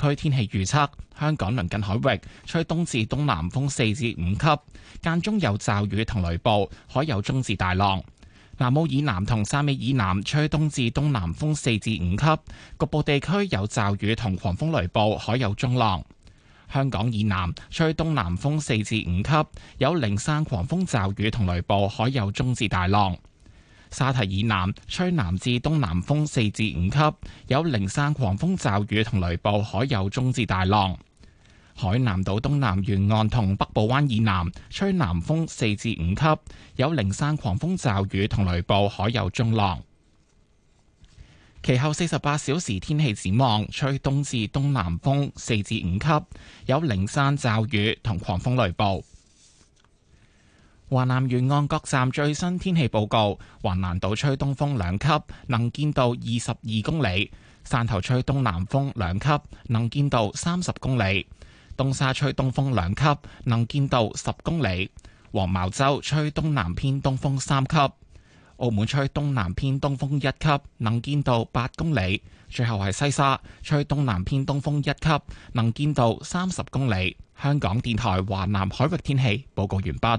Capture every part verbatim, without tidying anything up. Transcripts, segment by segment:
區天氣預測：香港鄰近海域吹東至東南風四至五級，間中有驟雨同雷暴，海有中至大浪。南澳以南同汕尾以南吹東至東南風四至五級，局部地區有驟雨同狂風雷暴，海有中浪。香港以南吹東南風四至五級，有零散狂風驟雨同雷暴，海有中至大浪。沙堤以南吹南至東南風四至五級，有零散狂風驟雨同雷暴，海有中至大浪。海南島東南沿岸同北部灣以南吹南風四至五級，有零散狂風驟雨同雷暴，海有中浪。其後四十八小時天氣展望，吹東至東南風四至五級，有零散驟雨同狂風雷暴。華南沿岸各站最新天氣報告：橫瀾島吹東風兩級，能見度二十二公里；汕頭吹東南風兩級，能見度三十公里；東沙吹東風兩級，能見度十公里；黃茅洲吹東南偏東風三級；澳門吹東南偏東風一級，能見度八公里；最後係西沙吹東南偏東風一級，能見度三十公里。香港電台華南海域天氣報告完畢。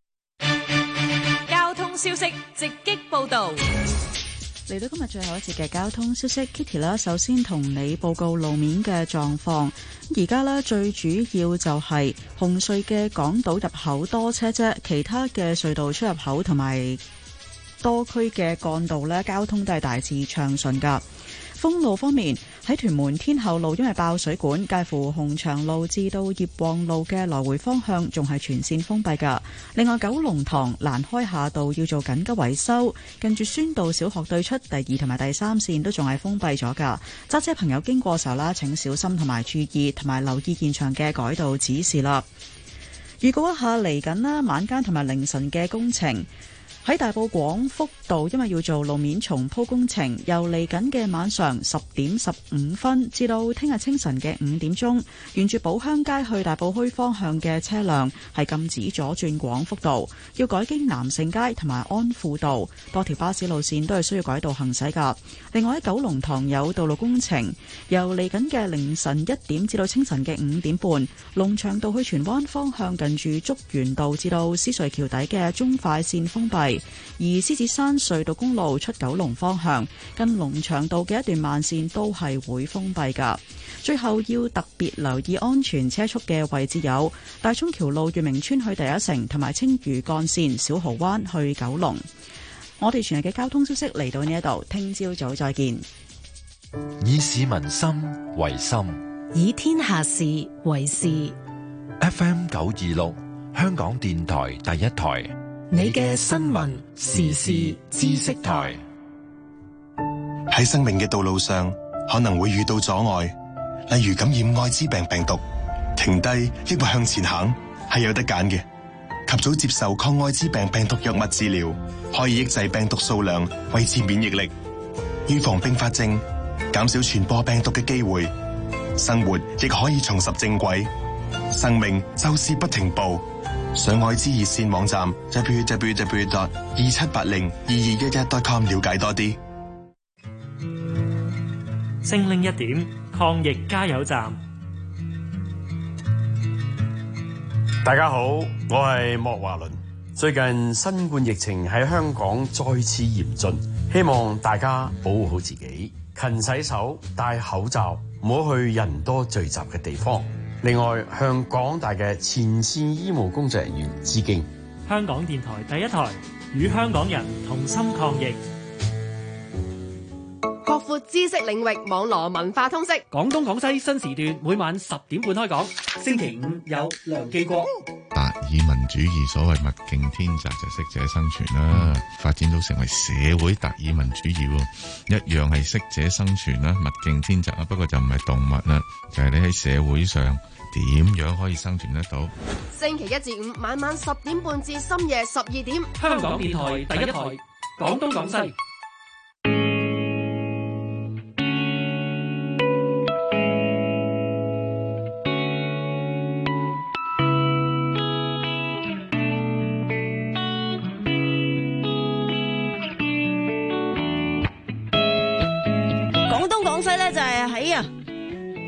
交通消息直擊報道。 嚟到今日最後一節嘅交通消息 ，Kitty 啦，首先同你報告路面嘅狀況。而家呢，最主要就係紅隧嘅港島入口多車啫，其他嘅隧道出入口同埋多區嘅幹道呢，交通都係大致暢順噶。封路方面，喺屯門天后路因為爆水管，介乎鴻翔路至到業旺路嘅來回方向仲係全線封閉噶。另外，九龍塘蘭開夏道要做緊急維修，近住宣道小學對出第二同埋第三線都仲係封閉咗噶。揸車朋友經過時候啦，請小心同埋注意，同埋留意現場嘅改道指示啦。預告一下嚟緊啦，晚間同埋凌晨嘅工程。喺大埔廣福道，因為要做路面重鋪工程，由嚟緊嘅晚上十點十五分至到聽日清晨嘅五點鐘，沿住寶鄉街去大埔墟方向嘅車輛係禁止左轉廣福道，要改經南盛街同埋安富道，多條巴士路線都係需要改道行駛噶。另外喺九龍塘有道路工程，由嚟緊嘅凌晨一點至到清晨嘅五點半，龍翔道去荃灣方向近住竹園道至到獅隧橋底嘅中快線封閉。而獅子山隧道公路出九龍方向，近龍翔道嘅一段慢線都係會封閉噶。最後要特別留意安全車速嘅位置有大涌橋路月明村去第一城，同埋青嶼幹線小蠔灣去九龍。我哋全日嘅交通消息嚟到呢一度，聽朝早再見。 以市民心為心， 以天下事為事。 F M 九二六，香港電台第一台。 你嘅新聞時事知識台。 喺生命嘅道路上，可能會遇到阻礙，例如感染艾滋病病毒，停低抑或向前行係有得揀嘅。及早接受抗艾滋病病毒藥物治療，可以抑制病毒數量，維持免疫力，預防併發症，減少傳播病毒嘅機會。生活亦可以重拾正軌，生命就是不停步。上愛滋熱線網站 double-u double-u double-u dot 二七八零二二一一 dot com 了解多啲。 精靈一點抗疫加油站。 大家好，我係莫華倫。最近新冠疫情喺香港再次嚴峻，希望大家保護好自己，勤洗手、戴口罩，唔好去人多聚集嘅地方。另外，向廣大嘅前線醫務工作人員致敬。 香港電台第一台，與香港人同心抗疫。 擴闊知識領域，網羅文化通識。 廣東廣西新時段每晚十點半開講。星期五有梁記國。 達爾文主義，所謂物競天擇就適者生存啦，發展到成為社會達爾文主義，一樣係適者生存啦，物競天擇啊，不過就唔係動物啦，就係你喺社會上點樣可以生存得到。 星期一至五晚晚十點半至深夜十二點， 香港電台第一台，廣東廣西。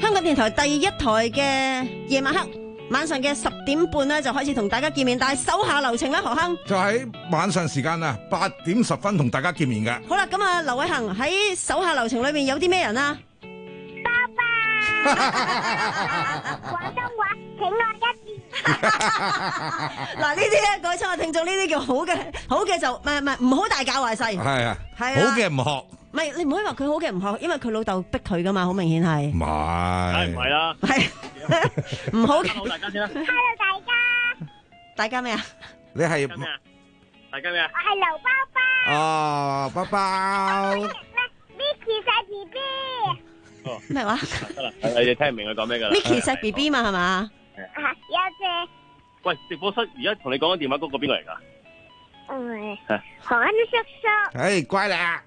香港電台第一台嘅夜晚黑。晚上嘅十點半咧就開始同大家見面，但係手下留情啦，何亨就喺晚上時間啊，八點十分同大家見面嘅。 好啦，咁啊，劉偉恒喺手下留情裏面有啲咩人啊？ 爸爸，廣東話，請我一字。 嗱，呢啲咧，各位親愛聽眾，呢啲叫好嘅，好嘅就唔係唔係唔好大教壞細。 係啊， 係好嘅唔學。 唔係，你唔可以話佢好嘅唔學，因為佢老豆逼佢噶嘛，好明顯係。 唔係， 梗係唔係啦。 係唔好嘅。 Hello 大家先啦。 Hello 大家。 大家咩啊？ 你係咩啊？大家咩啊？ 我係劉包包。 哦，包包。 Micky 細 B B。 哦。 咩話？ 得啦，你哋聽唔明佢講咩噶啦 ？Micky 細 B B 嘛係嘛？ 啊，有謝。 喂，直播室而家同你講緊電話嗰個邊個嚟噶？ 嗯，何恩叔叔。 唉，乖啦。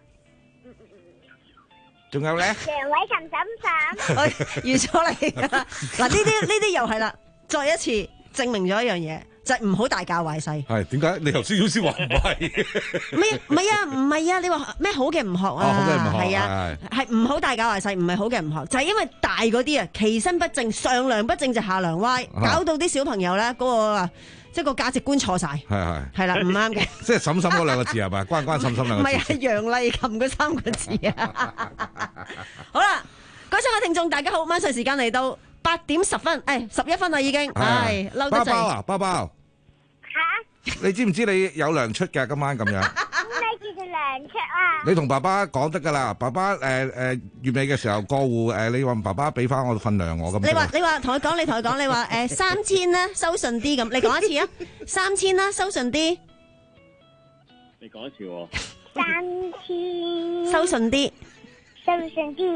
仲有咧？ 楊偉琴嬸嬸。 我預咗你噶啦。嗱，呢啲呢啲又係啦，再一次證明咗一樣嘢，就係唔好大教壞細。 係點解？你頭先好似話唔係？ 唔係唔係啊，唔係啊！你話咩好嘅唔學啊？ 好嘅唔學係啊，係唔好大教壞細，唔係好嘅唔學，就係因為大嗰啲啊，其身不正，上梁不正就下梁歪，搞到啲小朋友咧嗰個啊。即係個價值觀錯晒， 係係係啦，唔啱嘅。 即係嬸嬸嗰兩個字係咪？關關嬸嬸兩個字。 唔係啊，楊麗琴嗰三個字啊。好啦，各位親愛聽眾，大家好，晚上時間嚟到八點十分，誒十一分啦已經，係嬲得滯。 包包啊，包包。 嚇！ 你知唔知你有糧出㗎？今晚咁樣。 咩叫做糧出啊？ 你同爸爸講得㗎啦，爸爸誒誒月尾嘅時候過戶誒，你話爸爸俾翻我份糧我咁。 你話你話同佢講，你同佢講，你話誒三千啦，收順啲咁，你講一次啊，三千啦，收順啲。 你講一次喎。 三千。 收順啲。 收順啲。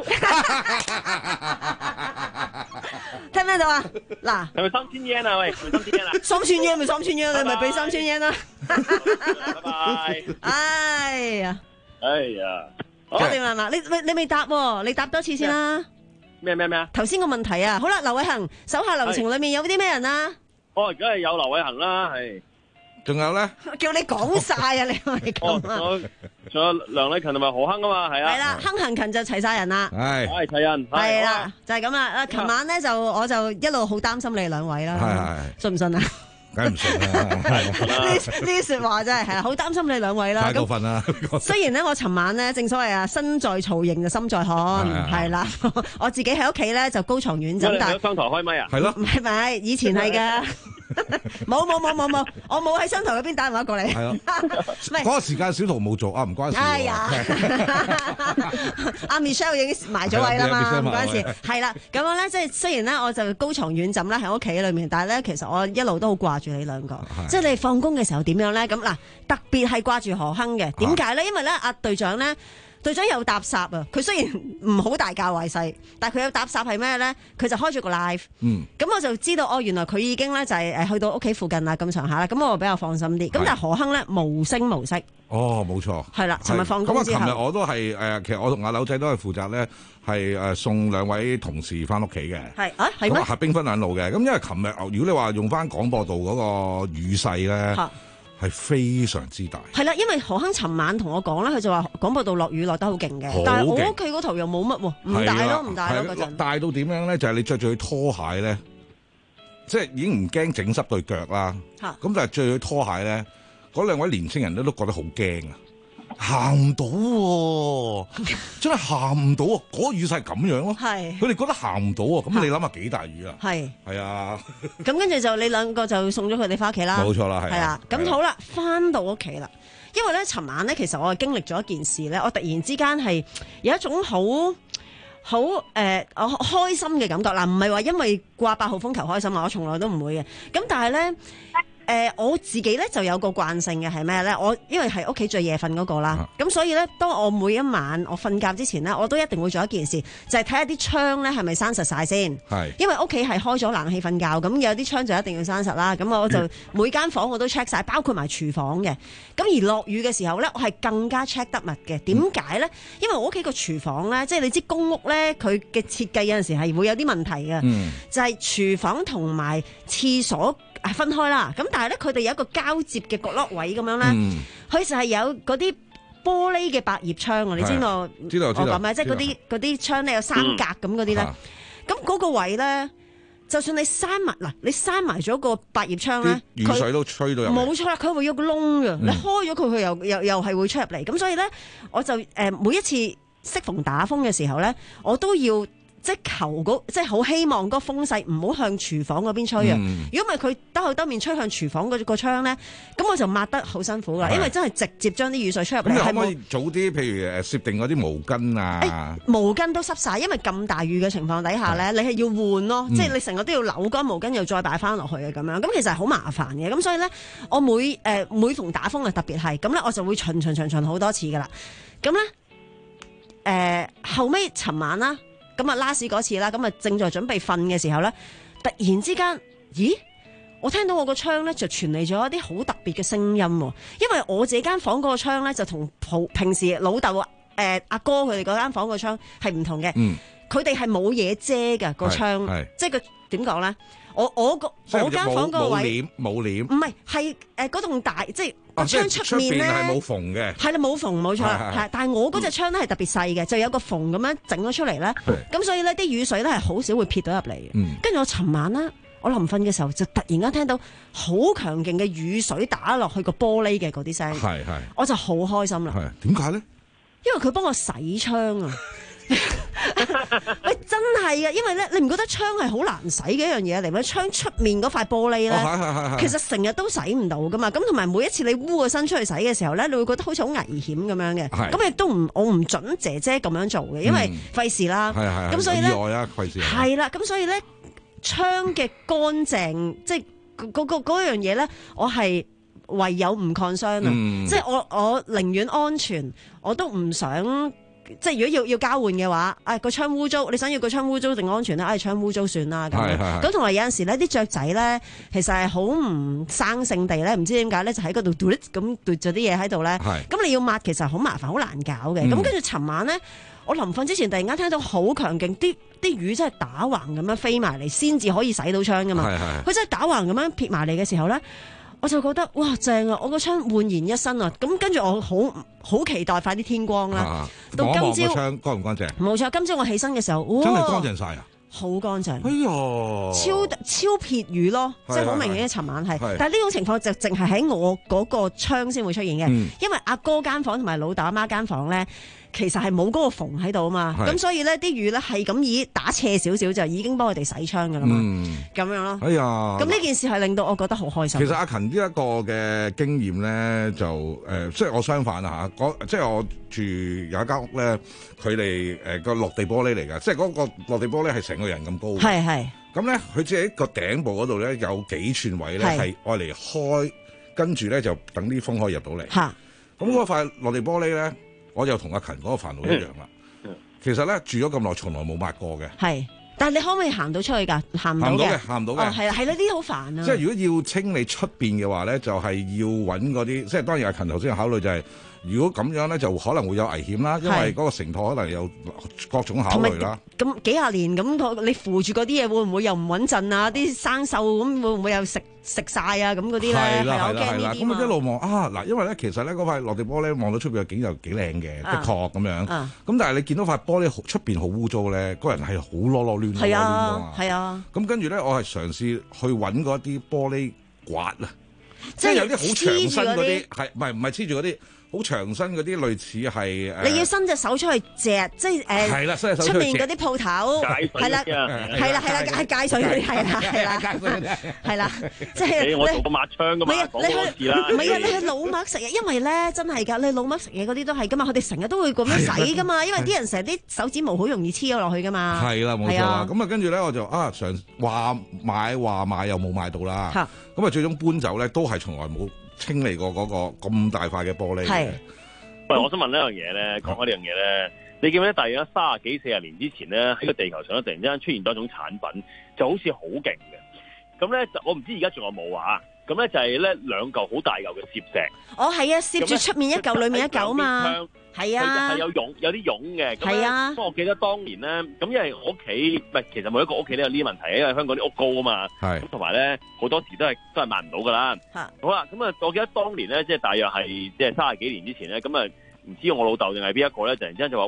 聽唔聽到啊？嗱， 係咪三千 yen 啊？喂，係咪三千 yen 啊？ 三千 yen 咪三千 yen，你咪俾三千 yen 啦。 拜拜。 哎呀！ 哎呀！ 搞掂啦嘛？你你你未答喎？你答多次先啦。 咩咩咩啊？ 頭先個問題啊，好啦，劉偉恒手下留情裏面有啲咩人啊？ 哦，梗係有劉偉恒啦，係。 仲有咧？ 叫你講晒啊！你係咁啊？ 仲有仲有梁麗琴同埋何亨啊嘛，係啊。 係啦，亨行勤就齊晒人啦。 係。 係齊人。 係啦，就係咁啦。啊，琴晚咧就我就一路好擔心你哋兩位啦。 係係。 信唔信啊？ 梗係唔信啦！ 呢呢啲説話真係係啊，好擔心你兩位啦。 太過分啦！ 雖然咧，我尋晚咧正所謂啊，身在曹營就心在漢，係啦。我自己喺屋企咧就高床軟枕，但係商台開咪啊？ 係咯。 唔係唔係，以前係㗎。冇冇冇冇冇，我冇喺商台嗰邊打電話過嚟。 係咯，嗰個時間小圖冇做啊，唔關事。 哎呀，阿 Michelle 已經埋咗位啦嘛，唔關事。係啦，咁樣咧，即係雖然咧，我就高床軟枕啦喺屋企裏面，但係咧，其實我一路都好掛住你兩個。即係你哋放工嘅時候點樣咧？咁嗱，特別係掛住何亨嘅。點解咧？因為咧，阿隊長咧。隊長有搭霎啊！佢雖然唔好大教壞細，但係佢有搭霎係咩咧？佢就開咗個 live，嗯，咁我就知道哦，原來佢已經咧就係誒去到屋企附近啦，咁上下啦，咁我比較放心啲。咁但係何亨咧無聲無息。哦， 冇錯。 係啦，尋日放工之後。 咁啊，尋日我都係誒，其實我同阿柳仔都係負責咧，係誒送兩位同事翻屋企嘅。係啊，係咩？係兵分兩路嘅。咁因為尋日如果你話用翻廣播道嗰個雨勢咧。係非常之大， 係啦，因為何亨尋晚同我講啦，佢就話廣播道落雨落得好勁嘅，但係我屋企嗰頭又冇乜喎，唔大咯，唔大咯嗰陣。大到點樣咧？就係、是、你着住對拖鞋咧，即係已經唔驚整濕對腳啦。咁但係着住拖鞋咧，嗰兩位年青人咧都覺得好驚啊！行唔到喎，真係行唔到啊！嗰、那個、雨勢係咁樣咯，佢哋覺得行唔到啊！咁你諗下幾大雨啊？係係啊！咁跟住就你兩個就送咗佢哋翻屋企啦。冇錯啦，係啦。咁好啦，翻到屋企啦，因為咧，尋晚咧，其實我係經歷咗一件事咧，我突然之間係有一種好好誒，我開心嘅感覺嗱，唔係話因為掛八號風球開心啊，我從來都唔會嘅。咁但係咧。誒、呃、我自己咧就有個慣性嘅係咩咧？我因為係屋企最夜瞓嗰個啦，咁、啊、所以咧，當我每一晚我瞓覺之前咧，我都一定會做一件事，就係睇下啲窗咧係咪閂實晒先。係，因為屋企係開咗冷氣瞓覺，咁有啲窗就一定要閂實啦。咁我就每間房我都 check 晒，包括埋廚房嘅。咁而落雨嘅時候咧，我係更加 check 得密嘅。點解咧？因為我屋企個廚房咧，即係你知公屋咧，佢嘅設計有陣時係會有啲問題嘅、嗯，就係、是、廚房同埋廁所。係分開啦，咁但係咧，佢哋有一個交接嘅角落位咁樣咧，佢、嗯、就係有嗰啲玻璃嘅百葉窗啊，你知道？知道，我講咩？即係嗰啲嗰啲窗咧有三格咁嗰啲咧， 咁嗰個位咧，就算你閂埋嗱，你閂埋咗個百葉窗咧， 雨水都吹到入嚟。 冇錯啦，佢會有個窿嘅，你開咗佢，佢又又又係會出入嚟。咁所以咧，我就誒、呃、每一次適逢打風嘅時候咧，我都要。即係求嗰，即係好希望嗰個風勢唔好向廚房嗰邊吹啊！如果唔係佢兜口兜面吹向廚房嗰個窗咧，咁我就抹得好辛苦噶，因為真係直接將啲雨水吹入嚟。 咁可唔可以早啲，譬如誒攝定嗰啲毛巾啊？ 欸、毛巾都濕晒，因為咁大雨嘅情況底下咧，你係要換咯，嗯、即係你成日都要扭乾毛巾，又再擺翻落去嘅咁樣。咁其實係好麻煩嘅。咁所以咧，我每誒、呃、每逢打風啊，特別係咁咧，我就會巡巡巡巡好多次噶啦。咁咧誒後尾尋晚啦。咁啊，last 嗰次啦，咁啊正在準備瞓嘅時候咧，突然之間，咦？我聽到我個窗咧就傳嚟咗一啲好特別嘅聲音喎，因為我自己間房嗰個窗咧就同普平時老豆誒阿哥佢哋嗰間房個窗係唔同嘅，佢哋係冇嘢遮㗎個窗，即係個點講咧？我我個我間房嗰個位冇簾， 唔係係誒嗰棟大即係。個窗出面咧係冇縫嘅， 係啦冇縫冇錯，係但係我嗰隻窗咧係特別細嘅，就有個縫咁樣整咗出嚟咧，咁所以咧啲雨水咧係好少會撇到入嚟嘅。跟住我尋晚咧，我臨瞓嘅時候就突然間聽到好強勁嘅雨水打落去個玻璃嘅嗰啲聲，係係，我就好開心啦。 係點解咧？ 因為佢幫我洗窗啊！喂，真係啊！因為咧，你唔覺得窗係好難洗嘅一樣嘢嚟咩？窗出面嗰塊玻璃咧，哦、其實成日都洗唔到噶嘛。咁同埋每一次你污個身出去洗嘅時候咧，你會覺得好似好危險咁樣嘅。咁亦都唔，我唔準姐姐咁樣做嘅，因為費事啦。咁、嗯、所以咧，係啦。咁所以咧，窗嘅乾淨，即係嗰個嗰樣嘢咧，我係唯有唔 concern 啊。嗯、即係我我寧願安全，我都唔想。即係如果要要交換嘅話，誒個窗污糟，你想要個窗污糟定安全咧？誒窗污糟算啦咁樣。咁同埋有陣時咧，啲雀仔咧，其實係好唔生性地咧，唔知點解咧，就喺嗰度嘟咁嘟咗啲嘢喺度咧。咁你要抹其實好麻煩，好難搞嘅。咁跟住尋晚咧，我臨瞓之前突然間聽到好強勁，啲啲雨真係打橫咁樣飛埋嚟，先至可以洗到窗噶嘛。佢真係打橫咁樣撇埋嚟嘅時候咧。我就覺得哇正啊！我個窗煥然一新啊！咁跟住我好好期待快啲天光啦。啊、到今朝窗乾唔乾淨？ 冇錯，今朝我起身嘅時候，哇真係乾淨晒啊！ 好乾淨。 哎呀， 超超撇雨咯，即係好明顯嘅。尋晚係，但係呢種情況就淨係喺我嗰個窗先會出現嘅，嗯、因為阿哥間房同埋老豆阿媽間房咧。其實係冇嗰個縫喺度啊嘛，咁所以咧啲雨咧係咁以打斜少少就已經幫佢哋洗窗噶啦嘛，咁、嗯、樣咯。哎呀，咁呢件事係令到我覺得好開心。 其實阿勤呢一個嘅經驗咧，就誒、呃，即係我相反啊嚇，即係我住有一間屋咧，佢哋誒個落地玻璃嚟㗎，即係嗰個落地玻璃係成個人咁高嘅。係係。咁咧，佢只係喺個頂部嗰度咧有幾寸位咧係愛嚟開，跟住咧就等啲風可以入到嚟。嚇。咁嗰塊落地玻璃咧。我就同阿勤嗰個煩惱一樣啦。嗯、其實咧住咗咁耐，從來冇抹過嘅。係，但係你可唔可以行到出去㗎？行唔到嘅，行唔到嘅。哦，係啦，係啦，呢啲好煩啊。即係如果要清理出邊嘅話咧，就係、是、要揾嗰啲，即係當然阿勤頭先考慮就係、是。如果咁樣咧，就可能會有危險啦，因為嗰個承托可能有各種考慮啦。咁幾廿年咁，你扶住嗰啲嘢會唔會又唔穩陣啊？啲生鏽咁會唔會又食食曬啊？咁嗰啲咧係啦係啦係啦。咁啊一路望啊嗱，因為咧其實咧嗰塊落地玻璃望到出邊嘅景又幾靚嘅，的確咁樣。咁、啊、但係你見到塊玻璃出邊好污糟咧，個人係好囉囉攣攣㗎嘛。係啊。咁跟住咧，我係嘗試去揾嗰啲玻璃刮啊，即係有啲好長身嗰啲，係唔係唔係黐住嗰啲？好長身嗰啲類似係誒，你要伸隻手出去隻，即係誒，係啦，伸隻手出面嗰啲鋪頭，係啦，係啦，係啦，係界水嗰啲，係啦，係啦，係啦，即係我做過抹窗噶嘛，講多次啦，唔係啊，你去老麥食嘢，因為咧真係㗎，你老麥食嘢嗰啲都係㗎嘛，佢哋成日都會咁樣洗㗎嘛，因為啲人成日啲手指毛好容易黐咗落去㗎嘛，係啦，冇錯啦，咁啊跟住咧我就啊常話買話買又冇買到啦，咁啊最終搬走咧都係從來冇清理過嗰個咁大塊嘅玻璃嘅。喂，我想問呢樣嘢咧，講開呢樣嘢咧，你記唔記得大約三十幾四十年之前咧，喺個地球上咧突然之間出現咗一種產品，就好似好勁嘅。咁咧，我唔知而家仲有冇啊？咁咧就係咧兩嚿好大嚿嘅攝石。哦，係啊，攝住出面一嚿，裏面一嚿啊嘛。係啊，係有絨，有啲絨嘅。係啊。不過我記得當年咧，咁因為我屋企唔係，其實每一個屋企都有呢啲問題，因為香港啲屋高啊嘛。係。咁同埋咧，好多時都係都係抹唔到噶啦。嚇。好啦，咁啊，我記得當年咧，即係大約係即係三十幾年之前咧，咁啊，唔知我老豆定係邊一個咧，突然之間就話：喂，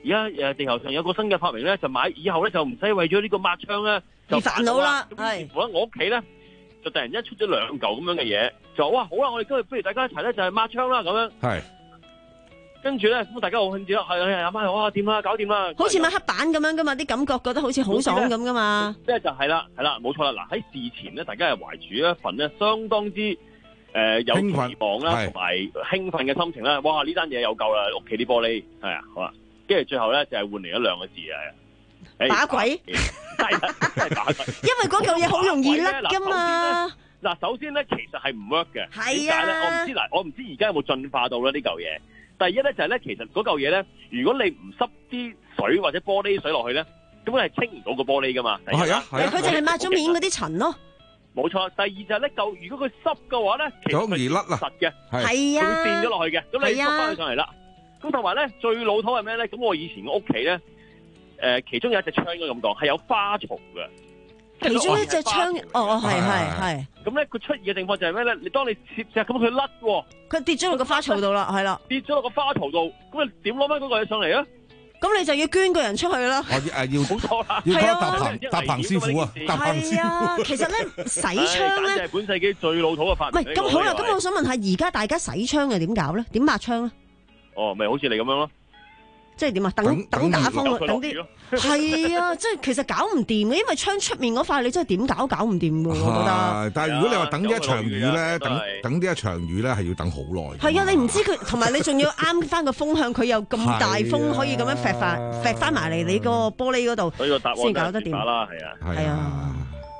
而家誒地球上有個新嘅發明咧，就買以後咧就唔使為咗呢個抹窗咧就煩惱啦。係， 我我屋企咧就突然之間出咗兩嚿咁樣嘅嘢，就哇好啦，我哋今日不如大家一齊咧就係抹窗啦咁樣。係。跟住咧，咁大家好興致啦，係係阿媽，哇掂啦，搞掂啦， 好似抹黑板咁樣噶嘛，啲感覺覺得好似好爽咁噶嘛。 即係就係啦，係啦，冇錯啦。嗱喺事前咧，大家係懷住一份咧相當之誒、呃、有期望啦，同埋興奮嘅心情啦。哇！呢單嘢有夠啦，屋企啲玻璃係啊，好啦。跟住最後咧就係、是、換嚟咗兩個字啊， 打鬼， 係啊，真係打鬼。 因為嗰嚿嘢好容易甩噶嘛。 嗱，首先咧其實係唔 work 嘅。 係啊。 我唔知嗱，我唔知而家有冇進化到咧呢嚿嘢。第一咧就係咧，其實嗰嚿嘢咧，如果你唔濕啲水或者玻璃水落去咧，咁佢係清唔到個玻璃噶嘛。 係啊，佢就係抹咗面嗰啲塵咯。 冇錯。第二就係咧，嚿如果佢濕嘅話咧，其實好易甩啦。 實嘅係啊， 會變咗落去嘅。咁你濕翻佢上嚟啦。咁同埋咧，最老土係咩咧？咁我以前屋企咧，誒，其中有一隻窗應該咁講，係有花槽嘅。 其中一隻窗，哦，係係係。 咁咧，佢出現嘅情況就係咩咧？你當你攝隻咁，佢甩喎， 佢跌咗落個花槽度啦，係啦， 跌咗落個花槽度，咁你點攞翻嗰個嘢上嚟啊？ 咁你就要捐個人出去啦。 我誒要冇錯啦， 要搭棚搭棚師傅啊，搭棚師傅。 其實咧洗窗咧， 係本世紀最老土嘅發明。 唔係咁好啦，咁我想問下，而家大家洗窗係點搞咧？點抹窗咧？ 哦，咪好似你咁樣咯。 即係點啊？等等打風，等啲係啊！即係其實搞唔掂嘅，因為窗出面嗰塊你真係點搞搞唔掂嘅，我覺得。 但係如果你話等呢一場雨咧，等等呢一場雨咧係要等好耐。 係啊，你唔知佢，同埋你仲要啱翻個風向，佢又咁大風，可以咁樣揈翻揈翻埋嚟你個玻璃嗰度， 所以個答案先搞得掂啦，係啊， 係啊。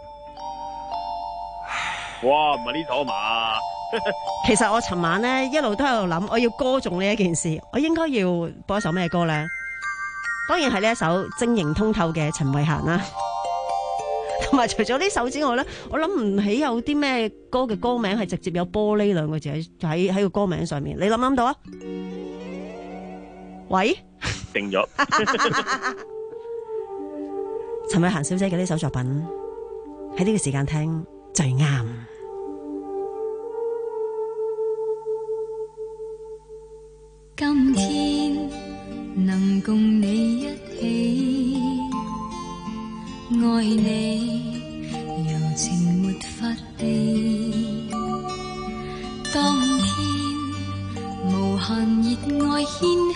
哇！唔係呢首嘛？ 其實我尋晚咧一路都喺度諗，我要歌頌呢一件事，我應該要播一首咩歌咧？當然係呢一首晶瑩通透嘅陳慧嫻啦。同埋除咗呢首之外咧，我諗唔起有啲咩歌嘅歌名係直接有玻璃兩個字喺喺喺個歌名上面。你諗唔諗到啊？喂， 定咗。 陳慧嫻小姐嘅呢首作品喺呢個時間聽最啱。 今天能共你一起愛你，柔情沒法避。當天無限熱愛掀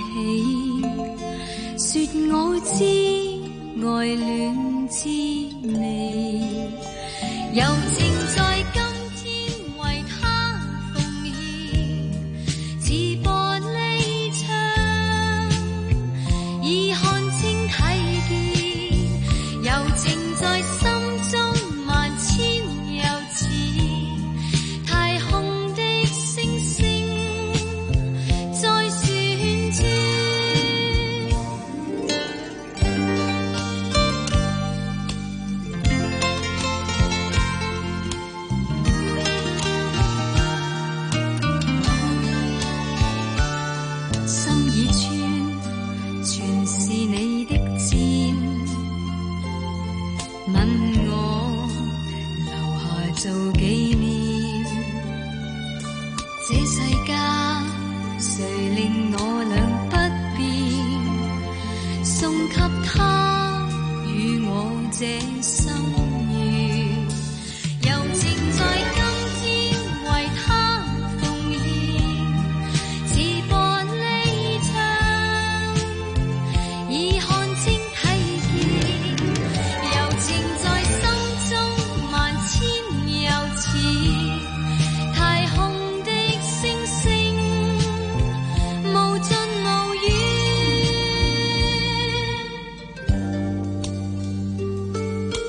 起，說我知愛戀滋味，柔情在今天為他奉獻，似玻璃窗，已看清睇見，柔情在心中萬千又似太空的星星在旋轉。心已穿，全是你的箭，吻我留下做紀念。這世間誰令我倆不變，送給他與我這心願，柔情在今天為他奉獻，似玻璃窗，已看清睇見，柔情在心中萬千又似太空的星星，無盡無遠。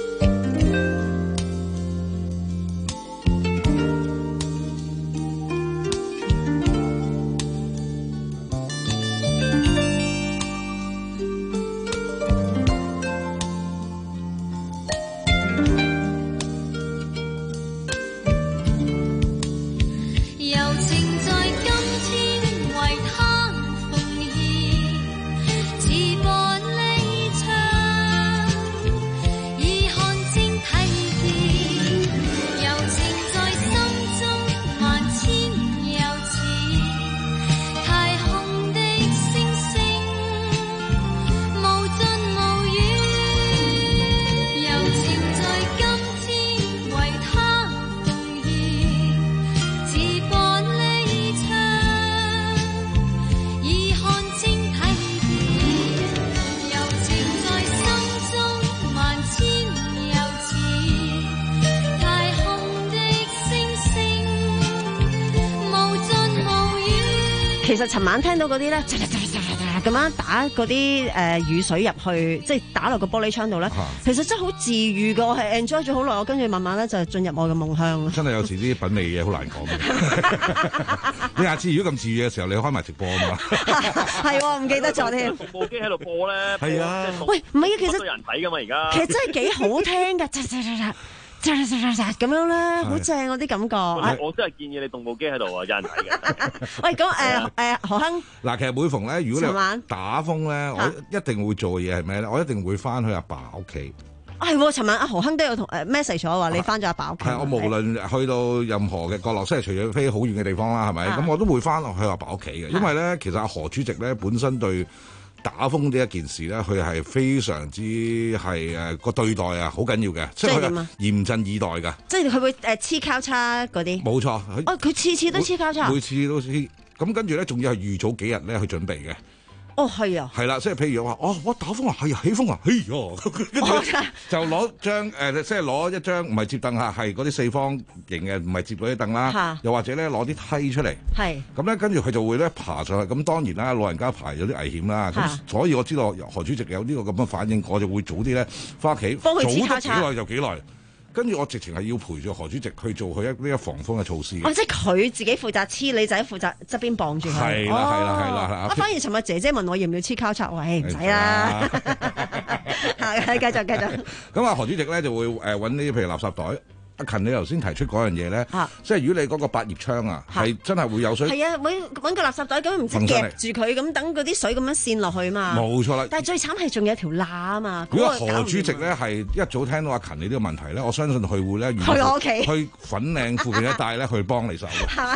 其實尋晚聽到嗰啲咧，咁樣打嗰啲誒雨水入去，即係打落個玻璃窗度咧，其實真係好治癒㗎。我係 enjoy 咗好耐，我跟住慢慢咧就進入我嘅夢鄉。真係有時啲品味嘢好難講嘅。你下次如果咁治癒嘅時候，你開埋直播啊嘛。係喎，唔記得咗添。服務機喺度播咧。係啊。喂，唔係啊，其實人睇㗎嘛，而家。其實真係幾好聽㗎。咁樣咧，好正嗰啲感覺。我，我真係建議你動部機喺度啊，有人睇嘅。喂，咁誒誒何亨嗱，其實每逢咧，如果你打風咧，我一定會做嘅嘢係咩咧？我一定會翻去阿爸屋企。係喎，尋晚阿何亨都有同誒 message 咗話你翻咗阿爸屋企。係，我無論去到任何嘅角落，即係除咗飛好遠嘅地方啦，係咪？咁我都會翻落去阿爸屋企嘅，因為咧，其實阿何主席咧本身對打風呢一件事咧，佢係非常之係誒個對待啊，好緊要嘅，即係佢嚴陣以待㗎。即係佢會誒黐交叉嗰啲。冇錯。哦，佢次次都黐交叉。每次都黐。咁跟住咧，仲要係預早幾日咧去準備嘅。哦，係啊。係啦，即係譬如話，哦，我打風啊，係啊，起風啊，哎呀，跟住就攞張誒，即係攞一張唔係摺凳嚇，係嗰啲四方形嘅，唔係摺嗰啲凳啦。又或者咧攞啲梯出嚟。係。咁咧，跟住佢就會咧爬上去。咁當然啦，老人家爬有啲危險啦。咁所以我知道何主席有呢個咁嘅反應，我就會早啲咧翻屋企，早得幾耐就幾耐。跟住我直情係要陪住何主席去做佢一呢一防風嘅措施。哦，即係佢自己負責黐，你仔負責側邊綁住佢。係啦，係啦，係啦。啊，反而尋日姐姐問我要唔要黐交叉，我話誒唔使啦。係，繼續繼續。咁啊，何主席咧就會誒揾呢啲譬如垃圾袋。阿勤，你頭先提出嗰樣嘢咧，即係如果你嗰個百葉窗啊，係真係會有水。係啊，揾揾個垃圾袋咁唔知夾住佢，咁等嗰啲水咁樣滲落去嘛。冇錯啦。但係最慘係仲有條罅啊嘛。如果何主席咧係一早聽到阿勤你呢個問題咧，我相信佢會咧去我屋企，去粉嶺附近一帶咧去幫你手。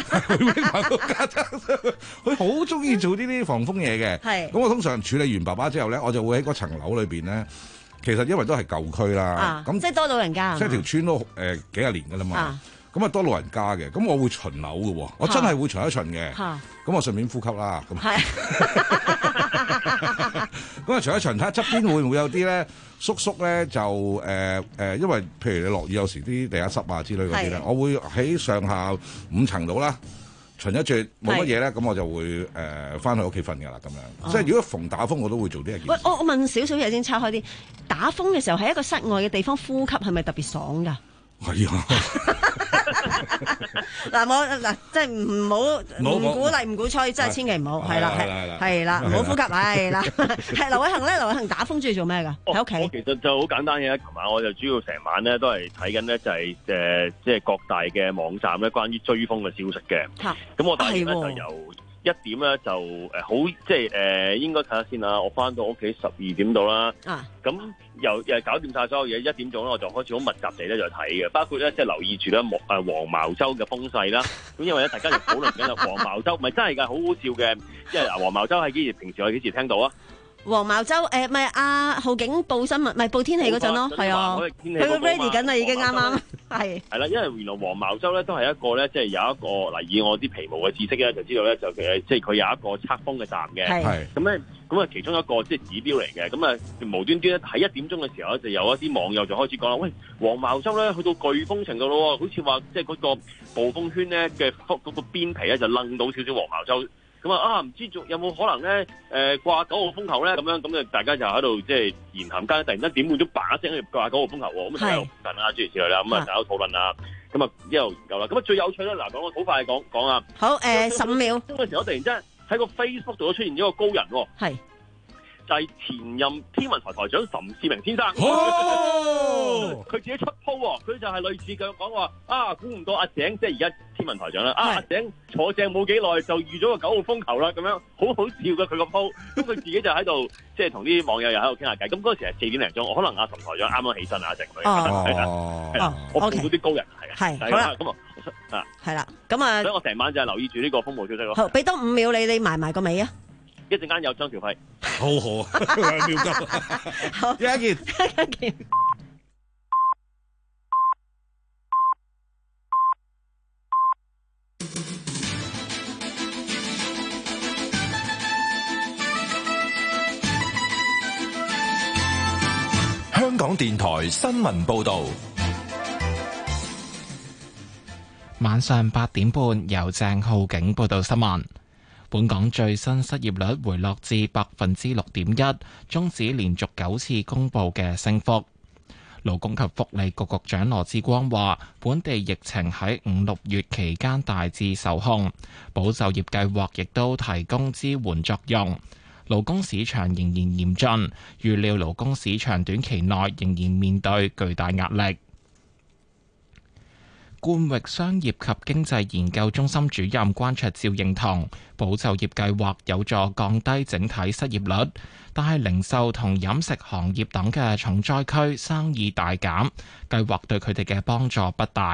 佢好中意做呢啲防風嘢嘅。係。咁我通常處理完爸爸之後咧，我就會喺嗰層樓裏邊咧。其實因為都係舊區啦，咁、啊、即係多老人家，即係條村都誒、呃、幾廿年㗎啦嘛，咁啊多老人家嘅，咁我會巡樓嘅喎，我真係會巡一巡嘅，咁、啊、我順便呼吸啦，咁，咁啊巡一巡睇下側邊會唔會有啲咧叔叔咧就誒誒、呃呃，因為譬如你落雨有時啲地下濕啊之類嗰啲咧，我會喺上下五層度啦。巡一轉冇乜嘢咧，咁我就會誒翻去屋企瞓㗎啦，咁樣。哦、即係如果逢打風，我都會做呢一件事。喂，我我問少少嘢先，岔開啲。打風嘅時候喺一個室外嘅地方呼吸，係咪特別爽㗎？係啊。嗱，我嗱即係唔好唔鼓勵唔鼓吹，真係千祈唔好，係啦係係啦，唔好呼吸，係啦。係劉偉恒咧，劉偉恒打風中意做咩㗎？喺屋企。我其實就好簡單嘅，琴晚我就主要成晚咧都係睇緊咧，就係誒即係各大嘅網站咧，關於追風嘅消息嘅。嚇！咁我當然咧就由一點咧就誒好，即係誒應該睇下先啦。我翻到屋企十二點到啦。啊！咁又又搞掂晒所有嘢，一點鐘咧我就開始好密集地咧就睇嘅，包括咧即係留意住咧誒黃茅洲嘅風勢啦。咁因為咧大家就討論緊啦，黃茅洲唔係真係㗎，好好笑嘅。即係嗱，黃茅洲係幾時？平時我幾時聽到啊？黃茅洲誒，咪阿浩景報新聞，咪報天氣嗰陣咯，係啊，佢個 ready 緊啦，已經啱啱係。係啦，因為原來黃茅洲咧都係一個咧，即係有一個嗱，以我啲皮毛嘅知識咧，就知道咧就誒，即係佢有一個測風嘅站嘅。係。咁咧，咁啊，其中一個即係指標嚟嘅。咁啊，無端端咧喺一點鐘嘅時候咧，就有一啲網友就開始講啦，喂，黃茅洲咧去到颶風程度咯，好似話即係嗰個暴風圈咧嘅嗰個邊皮咧就掕到少少黃茅洲。咁啊啊！唔知仲有冇可能咧？誒、呃、掛九號風球咧？咁樣咁啊，大家就喺度即係言談間，突然間點滿咗把聲去掛九號風球喎！咁啊，大家又近啊，諸如此類啦。咁啊，大家討論啊。咁啊，一路有啦。咁啊，最有趣咧，嗱，講我好快講講啊。好誒，十五秒。嗰個時候突然之間喺個 Facebook 度出現咗個高人喎。係。就係前任天文台台長岑志明先生，佢、哦、自己出 po 喎，佢就係類似咁講話啊，估唔到阿井即係而家天文台長啦，啊阿井坐正冇幾耐就預咗個九號風球啦，咁樣好好笑嘅佢個 po，咁佢自己就喺度即係同啲網友又喺度傾下偈，咁嗰時係四點零鐘，可能阿岑台長啱啱起身啊，剩佢係啦，係啦，我見到啲高人係係好啦，咁啊係啦，咁啊，所以我成晚就係留意住呢個風暴消息咯。好，俾多五秒你，你埋埋個尾啊！一陣間有張條費，好好啊，兩秒鐘，好，一件，一件。 香港電台新聞報導， 晚上八點半由鄭浩景報道新聞。 本港最新失業率回落至百分之六點一，終止連續九次公佈嘅升幅。勞工及福利局局長羅致光話，本地疫情喺五六月期間大致受控，保就業計劃亦都提供支援作用。勞工市場仍然嚴峻，預料勞工市場短期內仍然面對巨大壓力。冠域商業及經濟研究中心主任關焯照認同，保就業計劃有助降低整體失業率，但係零售同飲食行業等嘅重災區生意大減，計劃對佢哋嘅幫助不大。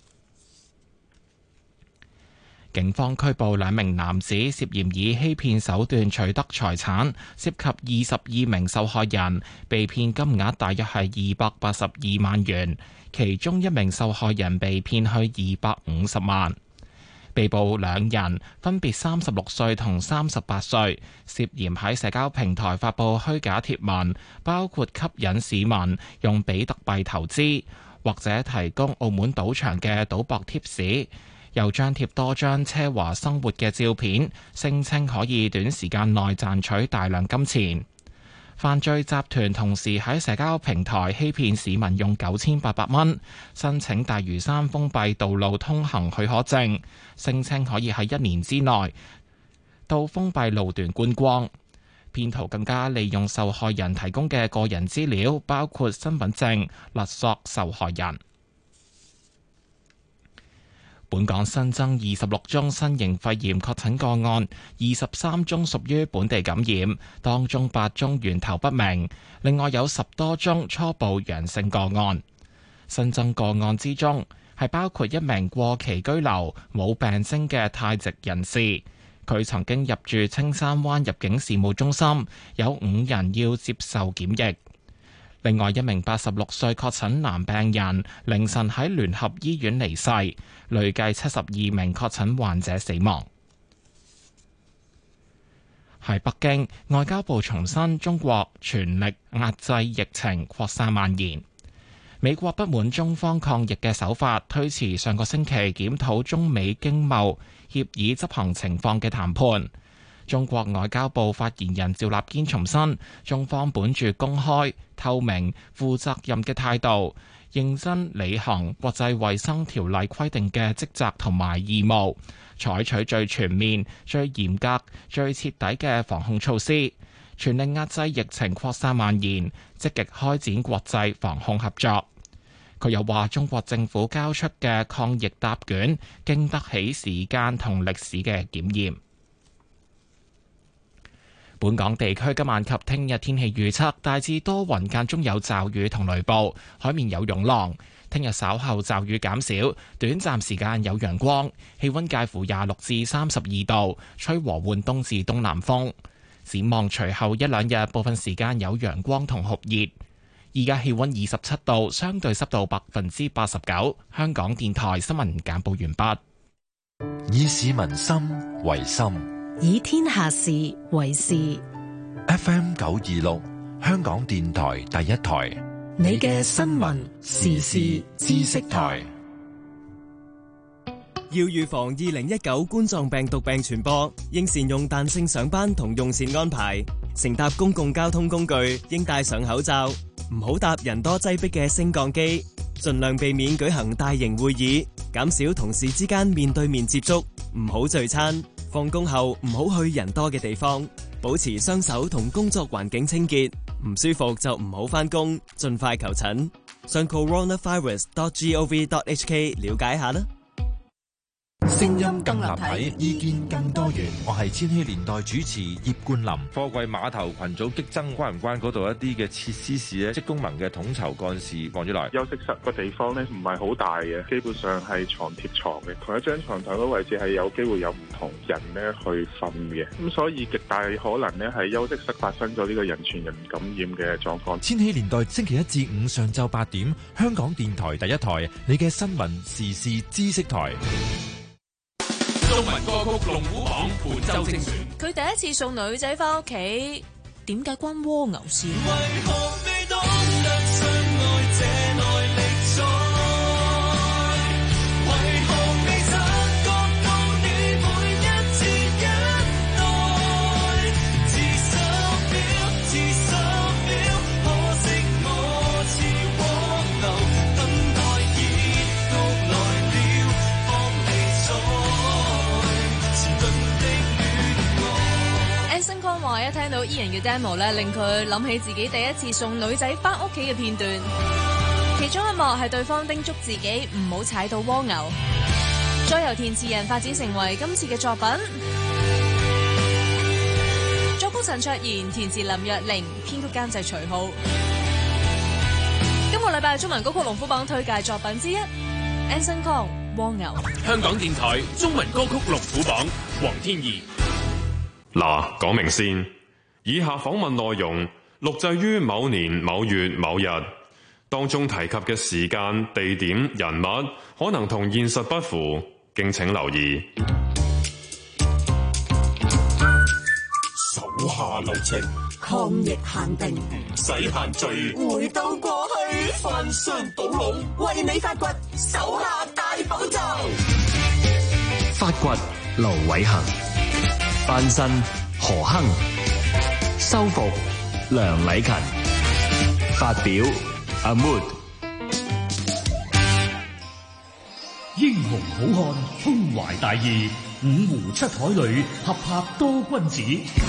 警方拘捕兩名男子，涉嫌以欺騙手段取得財產，涉及二十二名受害人，被騙金額大約係二百八十二萬元。其中一名受害人被騙去二百五十萬。被捕兩人分別三十六歲同三十八歲，涉嫌喺社交平台發布虛假貼文，包括吸引市民用比特幣投資，或者提供澳門賭場嘅賭博貼士，又張貼多張奢華生活嘅照片，聲稱可以短時間內賺取大量金錢。犯罪集團同時喺社交平台欺騙市民用九千八百蚊申請大嶼山封閉道路通行許可證，聲稱可以喺一年之內到封閉路段觀光。騙徒更加利用受害人提供嘅個人資料，包括身份證，勒索受害人。本港新增二十六宗新型肺炎確診個案，二十三宗屬於本地感染，當中八宗源頭不明，另外有十多宗初步陽性個案。新增個案之中，係包括一名過期居留冇病徵嘅泰籍人士，佢曾經入住青山灣入境事務中心，有五人要接受檢疫。另外一名八十六歲確診男病人凌晨喺聯合醫院離世，累計七十二名確診患者死亡。喺北京，外交部重申中國全力壓制疫情擴散蔓延。美國不滿中方抗疫嘅手法，推遲上個星期檢討中美經貿協議執行情況嘅談判。中國外交部發言人趙立堅重申，中方本住公開、透明、負責任嘅態度，認真履行國際衛生條例規定嘅職責同埋義務，採取最全面、最嚴格、最徹底嘅防控措施，全力壓制疫情擴散蔓延，積極開展國際防控合作。佢又話，中國政府交出嘅抗疫答卷，經得起時間同歷史嘅檢驗。本港地區今晚及聽日天氣預測，大致多雲，間中有驟雨同雷暴，海面有湧浪。聽日稍後驟雨減少，短暫時間有陽光，氣溫介乎廿六至三十二度，吹和緩東至東南風。展望隨後一兩日，部分時間有陽光同酷熱。而家氣溫二十七度，相對濕度百分之八十九。香港電台新聞簡報完畢。 以市民心為心， 以天下事為事。 F M 九二六，香港電台第一台， 你嘅新聞時事知識台。 要預防二零一九冠狀病毒病傳播，應善用彈性上班同用膳安排。乘搭公共交通工具應戴上口罩，唔好搭人多擠迫嘅升降機，盡量避免舉行大型會議，減少同事之間面對面接觸，唔好聚餐。放工後唔好去人多嘅地方，保持雙手同工作環境清潔。唔舒服就唔好返工，盡快求診。上 coronavirus dot gov dot hk 了解下啦。 聲音更立體，意見更多元。我係千禧年代主持葉冠霖。 貨櫃碼頭群組激增，關唔關嗰度一啲嘅設施事咧？職工盟嘅統籌幹事黃主來， 休息室個地方咧唔係好大嘅，基本上係床貼床嘅，同一張床頭嘅位置係有機會有唔同人咧去瞓嘅，咁所以極大可能咧係休息室發生咗呢個人傳人感染嘅狀況。 千禧年代星期一至五上晝八點，香港電台第一台，你嘅新聞時事知識台。 中文歌曲龍虎榜本周精選。 佢第一次送女仔翻屋企，點解關蝸牛事？ 為何未懂得相愛這內力在？為何未察覺到你每一次一首 Ian 嘅 demo 咧，令佢諗起自己第一次送女仔翻屋企嘅片段。其中一幕係對方叮囑自己唔好踩到蝸牛，再由填詞人發展成為今次嘅作品。作曲陳卓賢，填詞林若寧，編曲監製徐浩。今個禮拜中文歌曲龍虎榜推介作品之一 Anson Kong 蝸牛。 香港電台中文歌曲龍虎榜，黃天怡。 嗱，講明先，以下訪問內容錄製於某年某月某日，當中提及嘅時間、地點、人物可能同現實不符，敬請留意。 手下留情，抗疫限定，唔使限聚，回到過去，翻箱倒籠，為你發掘手下大寶藏。 發掘盧偉恒，翻身何亨，修復梁禮勤，發表阿 Mood。 英雄好漢，胸懷大義，五湖七海裏合拍多君子。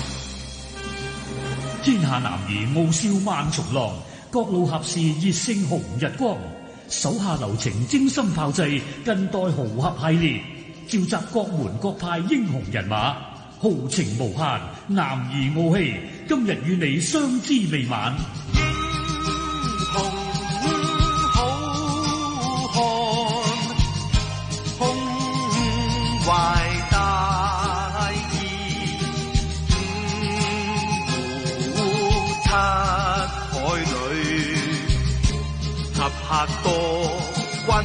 天下男兒傲笑萬重浪，各路俠士熱勝紅日光。手下留情，精心炮製近代豪俠系列，召集各門各派英雄人馬，豪情無限，男兒傲氣。今日與你相知未晚。 懷大義，五湖七海裏合拍多君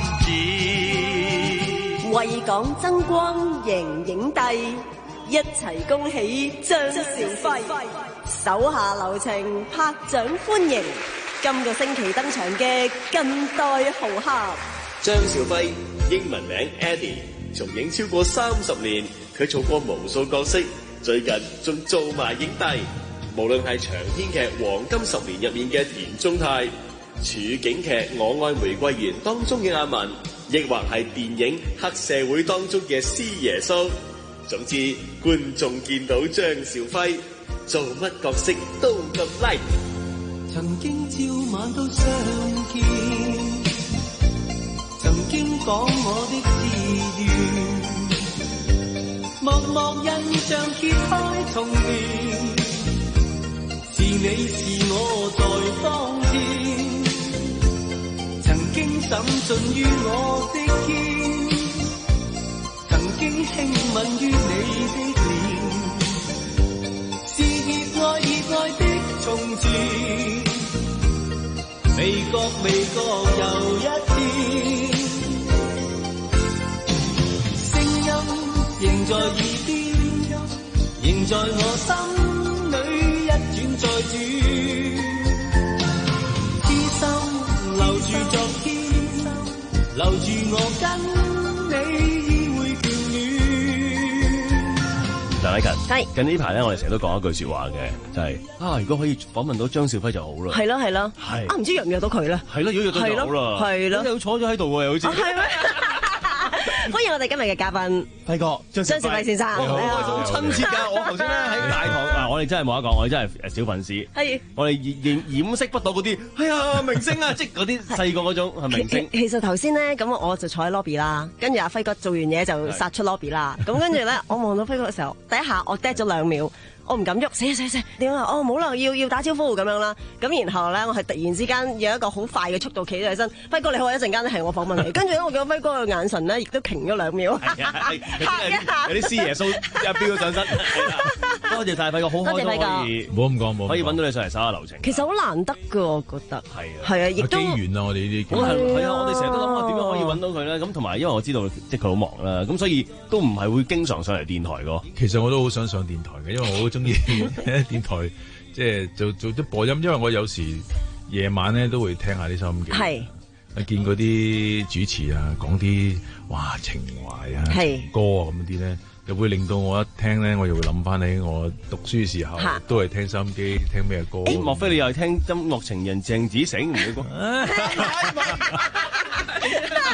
子， 為港爭光贏影帝，一齊恭喜張兆輝，手下留情拍掌歡迎今個星期登場嘅近代豪俠張兆輝，英文名 Eddie。從影超過三十年，佢做過無數角色，最近仲做埋影帝。無論係長篇劇《黃金十年》入面嘅田中泰，處境劇《我愛玫瑰園》當中嘅阿文，亦或係電影《黑社會》當中嘅師爺蘇。總之，觀眾見到張兆輝做乜角色都咁 like。 曾經朝晚都相見，曾經講我的志願，默默印象揭開重現，是你是我在當天，曾經審訊於我的肩，曾經輕吻於你的臉，是熱愛熱愛的從前，未覺未覺又一天，聲音仍在耳邊，仍在我心裏一轉再轉，痴心留住昨天，留住我跟你會眷戀。 梁禮勤，係近呢排咧，我哋成日都講一句說話嘅，就係、是、啊，如果可以訪問到張兆輝就好啦。 係咯係咯， 係啊，唔知約唔約到佢咧？ 係咯，如果約到就好啦。係咯，你坐咗喺度喎，好似。係咩？ 歡迎我哋今日嘅嘉賓， 輝哥張張兆輝先生。 你好，好親切㗎！我頭先咧喺大堂啊，我哋真係冇得講，我哋真係小粉絲。係。我哋掩掩飾不到嗰啲，哎呀明星啊，即係嗰啲細個嗰種係明星。 其實頭先咧，咁我就坐喺 lobby 啦，跟住阿輝哥做完嘢就殺出 lobby 啦。咁跟住咧，我望到輝哥嘅時候，第一下我 dead 咗兩秒。我唔敢喐，死死死點啊！哦，冇啦，要要打招呼咁樣啦。咁然後咧，我係突然之間有一個好快嘅速度企咗起身。輝哥你好，一陣間咧係我訪問你。跟住咧，我見到輝哥嘅眼神咧，亦都停咗兩秒。嚇一下， 有啲師爺蘇一飆咗上身。多謝晒輝哥，好開心可以。 唔好咁講，冇可以揾到你上嚟手下留情。 其實好難得㗎，我覺得。係啊。係啊，亦都。 機緣啊！我哋呢啲。 係啊，我哋成日都諗下點樣可以揾到佢咧。咁同埋因為我知道即係佢好忙啦，咁所以都唔係會經常上嚟電台㗎。 其實我都好想上電台嘅，因為我好中意。電台即係做做啲播音，因為我有時夜晚咧都會聽下啲收音機，係見嗰啲主持啊講啲哇情懷啊情歌啊咁啲咧，就會令到我一聽咧，我又會諗翻起我讀書時候都係聽收音機，聽咩歌？ 誒，莫非你又係聽音樂情人鄭子誠唔會講？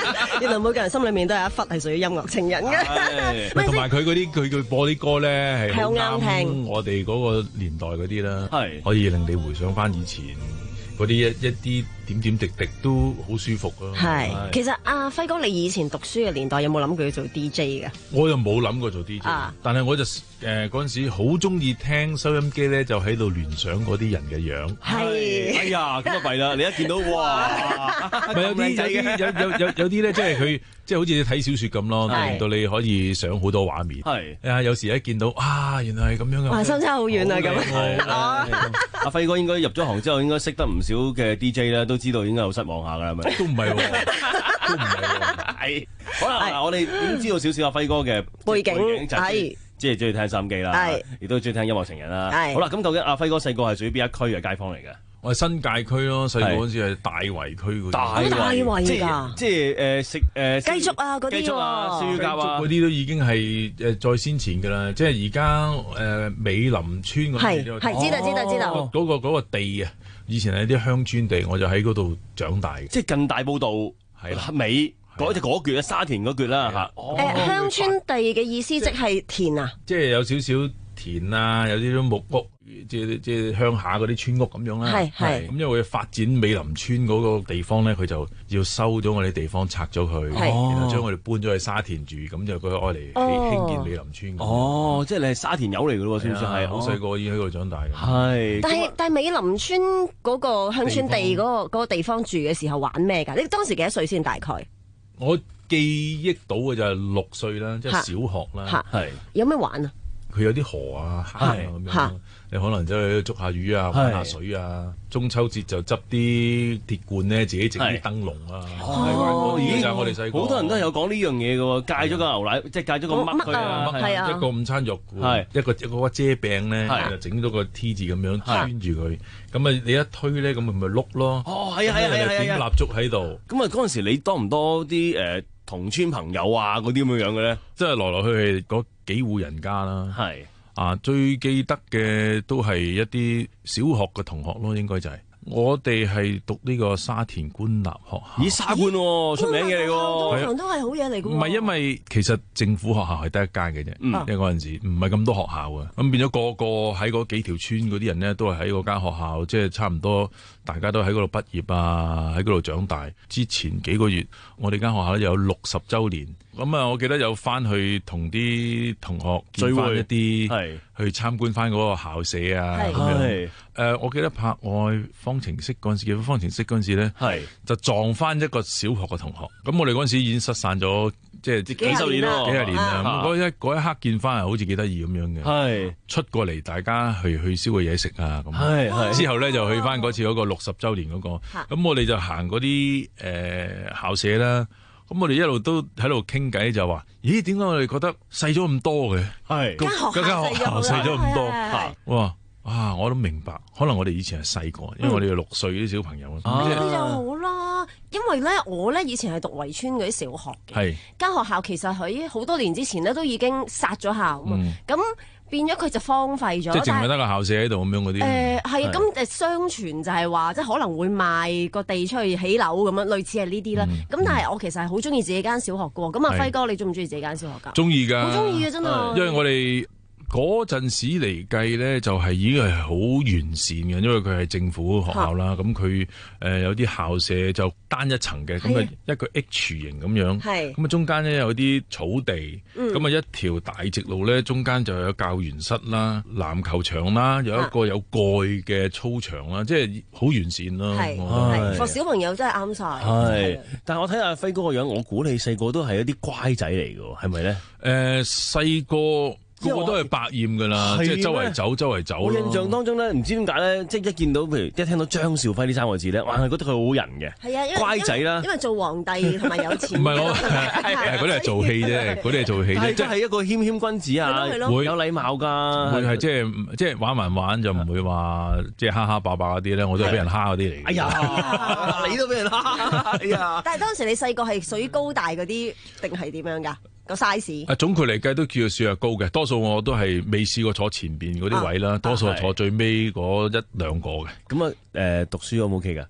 原來每個人心裏面都有一忽係屬於音樂情人嘅。 同埋佢嗰啲佢佢播啲歌咧係好啱聽我哋嗰個年代嗰啲啦， 係可以令你回想翻以前嗰啲一一啲點點滴滴都好舒服咯。 係，其實阿輝哥，你以前讀書嘅年代有冇諗過要做 D J 嘅？ 我又冇諗過做 D J，啊、但係我就誒嗰陣時好中意聽收音機咧，就喺度聯想嗰啲人嘅樣。 係，哎呀，咁啊弊啦！你一見到哇， 唔係有啲有啲有有有有啲咧，即係佢即係好似你睇小説咁咯，令到你可以想好多畫面。係啊，有時一見到啊，原來係咁樣嘅， 哇，相差好遠啊咁。 阿輝哥應該入咗行之後，應該識得唔少嘅 D J 咧，都知道應該好失望下㗎啦，係咪？ 都唔係喎，都唔係喎。 係，好啦，嗱，我哋點知道少少阿輝哥嘅背景？ 係即係中意聽收音機啦，亦都中意聽音樂情人啦。好啦，咁究竟阿輝哥細個係屬於邊一區嘅街坊嚟嘅？ 我係新界區咯，細個嗰陣時係大圍區嗰啲。 大圍㗎， 即係誒食誒雞足啊嗰啲， 雞足啊、燒鴨啊嗰啲都已經係誒再先前㗎啦。即係而家誒美林村嗰啲， 係係知道知道知道。 嗰個嗰個地啊，以前係啲鄉村地，我就喺嗰度長大嘅。 即係近大埔道係啦， 尾嗰隻嗰橛啊，沙田嗰橛啦嚇。 誒鄉村地嘅意思即係田啊？ 即係有少少田啊，有啲木屋。即係即係鄉下嗰啲村屋咁樣啦， 係係咁因為發展美林村嗰個地方咧，佢就要收咗我哋地方拆咗佢，然後將我哋搬咗去沙田住，咁就佢愛嚟興建美林村。 哦，即係你係沙田友嚟㗎咯，算唔算係？ 好細個已經喺度長大嘅。 係。 但係但係美林村嗰個鄉村地嗰個嗰個地方住嘅時候玩咩㗎？你當時幾多歲先大概？ 我記憶到嘅就係六歲啦，即係小學啦。 係。 有咩玩啊？ 佢有啲河啊、坑啊咁樣，你可能走去捉下魚啊、玩下水啊。中秋節就執啲鐵罐咧，自己整啲燈籠啊。 哦， 咦！就我哋細個好多人都有講呢樣嘢嘅喎，戒咗個牛奶，即係戒咗個乜佢啊， 係啊， 一個午餐肉罐，一個一個遮餅咧，就整咗個 T 字咁樣穿住佢。咁啊，你一推咧，咁咪咪碌咯。 哦，係啊，係啊，係啊， 點蠟燭喺度。 咁啊，嗰陣時你多唔多啲誒同村朋友啊嗰啲咁樣樣嘅咧？ 即係來來去去嗰幾戶人家啦。 係啊，最記得嘅都係一啲小學嘅同學咯，應該就係、是。我哋係讀呢個沙田官立學校。 咦，沙官喎，出名嘅嚟喎， 通常都係好嘢嚟嘅。 唔係因為其實政府學校係得一間嘅啫，嗯、因為嗰陣時唔係咁多學校嘅，咁變咗個個喺嗰幾條村嗰啲人咧，都係喺嗰間學校，即係差唔多大家都喺嗰度畢業啊，喺嗰度長大。之前幾個月，我哋間學校咧有六十週年。咁啊，我記得有翻去同啲同學聚翻一啲，去參觀翻嗰個校舍啊咁樣。誒，我記得拍愛方程式嗰陣時，叫方程式嗰陣時咧，就撞翻一個小學嘅同學。咁我哋嗰陣時已經失散咗，即係幾十年咯， 幾十年啦。咁嗰一嗰一刻見翻係好似幾得意咁樣嘅。係出過嚟，大家去去燒個嘢食啊咁。係係之後咧就去翻嗰次嗰個六十週年嗰個。咁我哋就行嗰啲誒校舍啦。咁我哋一路都喺度傾偈，就話：咦，點解我哋覺得細咗咁多嘅？係間學校細咗咁多。哇！啊，我都明白，可能我哋以前係細個，因為我哋有六歲啲小朋友。 咁你就好啦，因為咧，我咧以前係讀圍村嗰啲小學嘅。係間學校其實喺好多年之前咧都已經殺咗校啊嘛。咁變咗佢就荒廢咗， 即係淨係得個校舍喺度咁樣嗰啲。 誒係咁誒，相傳就係話，即係可能會賣個地出去起樓咁樣，類似係呢啲啦。咁、嗯、但係我其實係好中意自己間小學嘅喎。咁阿輝哥，你中唔中意自己間小學㗎？ 中意㗎， 好中意嘅真係。 因為我哋嗰陣時嚟計咧，就係已經係好完善嘅，因為佢係政府學校啦。咁佢誒有啲校舍就單一層嘅，咁啊一個 H 型咁樣。係咁啊，中間咧有啲草地，咁啊、嗯、一條大直路咧，中間就有教員室啦、籃球場啦，有一個有蓋嘅操場啦，即係好完善咯。 係，係，小朋友真係啱晒。 係，但係我睇下輝哥個樣，我估你細個都係一啲乖仔嚟嘅，係咪咧？ 誒，細個。個個都係百厭㗎啦，即係周圍走，周圍走。 我印象當中咧，唔知點解咧，即係一見到譬如一聽到張兆輝呢三個字咧，哇，係覺得佢好人嘅。係啊，乖仔啦，因為做皇帝同埋有錢。 唔係我，係嗰啲係做戲啫，嗰啲係做戲啫。 即係一個謙謙君子啊，會有禮貌㗎。 會係即係即係玩玩玩就唔會話即係蝦蝦霸霸嗰啲咧，我都係俾人蝦嗰啲嚟。 哎呀，你都俾人蝦。哎呀！ 但係當時你細個係屬於高大嗰啲定係點樣㗎？個 size 啊，總括嚟計都叫做算係高嘅，多數我都係未試過坐前邊嗰啲位啦，啊、多數係坐最尾嗰一兩個嘅。 咁啊，誒、呃，讀書 O 唔 OK 噶？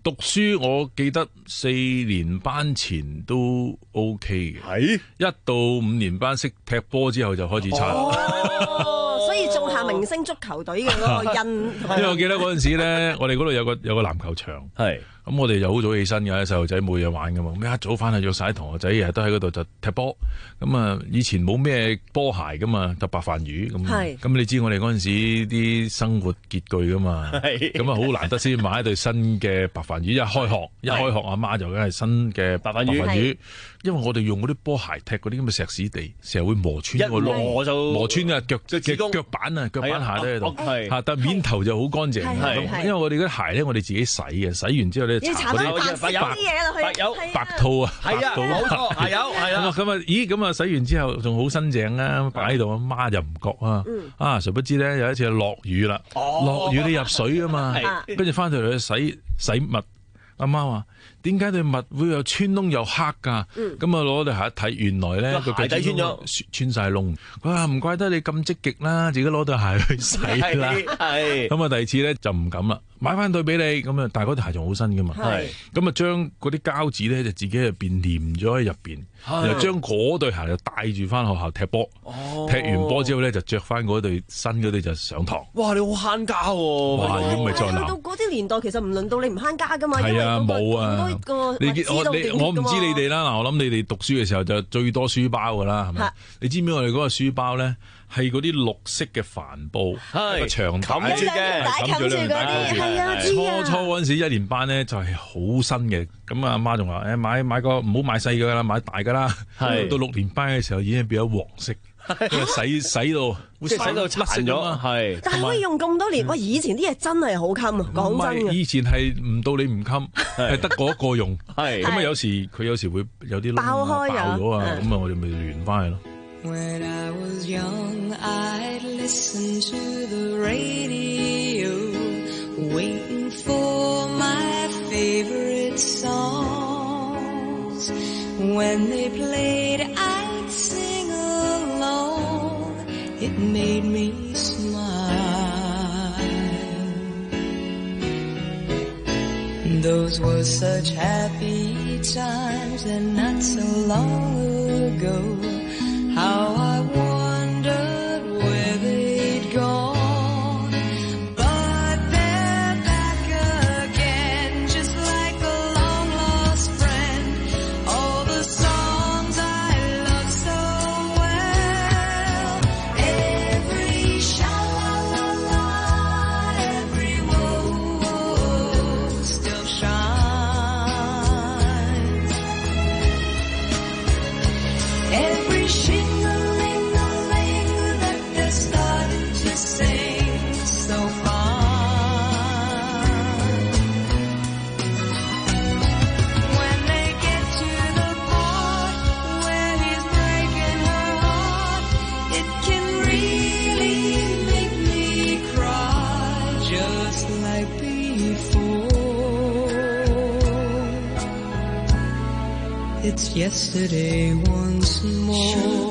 讀書我記得四年班前都 OK 嘅，係一到五年班識踢波之後就開始差。 哦，所以種下明星足球隊嘅嗰個因。 因為我記得嗰陣時咧，我哋嗰度有個有個籃球場，係咁我哋就好早起身嘅，細路仔冇嘢玩噶嘛，咁一早翻去約晒啲同學仔，日日都喺嗰度就踢波。咁啊，以前冇咩波鞋噶嘛，就白飯魚咁。咁你知我哋嗰陣時啲生活拮據噶嘛，咁啊好難得先買一對新嘅白飯魚。一開學一開學，阿媽就梗係新嘅白飯魚。因為我哋用嗰啲波鞋踢嗰啲咁嘅石屎地，成日會磨穿個窿，磨就磨穿啊腳嘅腳板啊，腳板下都喺度，嚇，但係面頭就好乾淨。因為我哋嗰啲鞋咧，我哋自己洗嘅，洗完之後咧搽嗰啲白白油、白兔啊，係啊，冇錯，係有係啊。咁啊，咦，咁啊洗完之後仲好新淨啊，擺喺度，阿媽就唔覺啊。啊，誰不知咧有一次落雨啦，落雨你入水啊嘛，跟住翻到嚟去洗洗襪，阿媽話。點解對襪會有穿窿又黑㗎？咁啊攞對鞋一睇，原來咧個鞋底穿咗穿晒窿。佢話唔怪得你咁積極啦，自己攞對鞋去洗啦。係咁啊，第二次咧就唔敢啦，買翻對俾你咁啊。但係嗰對鞋仲好新㗎嘛。係咁啊，將嗰啲膠紙咧就自己入邊黏咗喺入邊，然後將嗰對鞋就帶住翻學校踢波。踢完波之後咧就着翻嗰對新嗰對就上堂。哇！你好慳家喎。哇！如果唔係再鬧。到嗰啲年代其實唔輪到你唔慳家㗎嘛。係啊，冇啊。你我你我唔知你哋啦，嗱，我諗你哋讀書嘅時候就最多書包噶啦，係咪？你知唔知我哋嗰個書包咧係嗰啲綠色嘅帆布，個長冚住嘅，冚住兩帶。係啊，初初嗰陣時一年班咧就係好新嘅，咁阿媽仲話誒買買個唔好買細噶啦，買大噶啦。係到六年班嘅時候已經變咗黃色。洗洗到，即係洗到殘咗，係。 但係可以用咁多年，喂！以前啲嘢真係好襟啊，講真嘅。 以前係唔到你唔襟，係得嗰一個用。係。咁啊，有時佢有時會有啲窿爆開爆咗啊，咁啊，我哋咪亂翻去咯。When I was young, I'd listen to the radio, waiting for my favorite songs. When they played, I'd sing along. It made me smile. Those were such happy times and not so long ago. How I wondered where they'd gone. But they're back again, just like a long-lost friend. All the songs I love so well. Every sha-la-la-la, every woe still shines. Every shing-a-ling-a-ling that they're starting to sing so fine. When they get to the part where he's breaking her heart, it can really make me cry just like before. It's yesterday once more.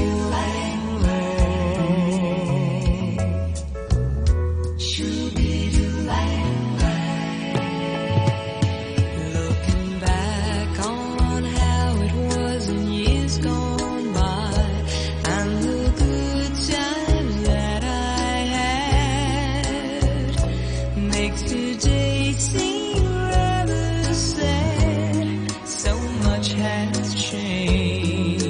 Looking back on how it was in years gone by, and the good times that I had, makes today seem rather sad. So much has changed.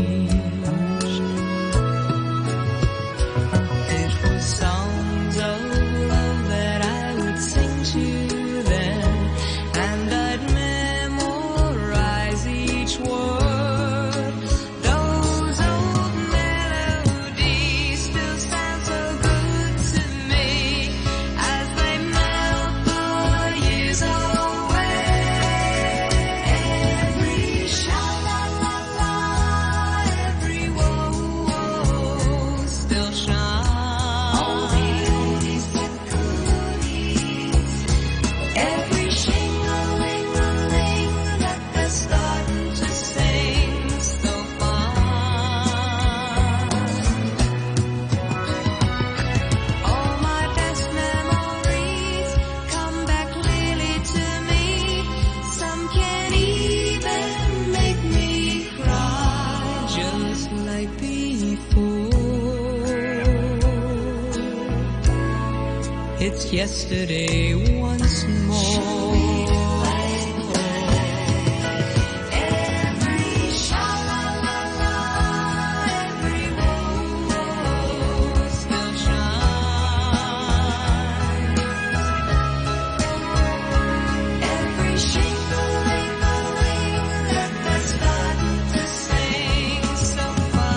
It was songs of love that I would sing to them, and I'd memorize each word. Those old melodies still sound so good to me as they melt the years away. Every sha-la-la-la, every woe still shines. All the oldies and goodies. Every shing-a-ling-a-ling that they're starting to sing It's yesterday once more. Every sha-la-la-la, every woo-woo still shines. Every shake-a-ling-a-ling that the starting to sing so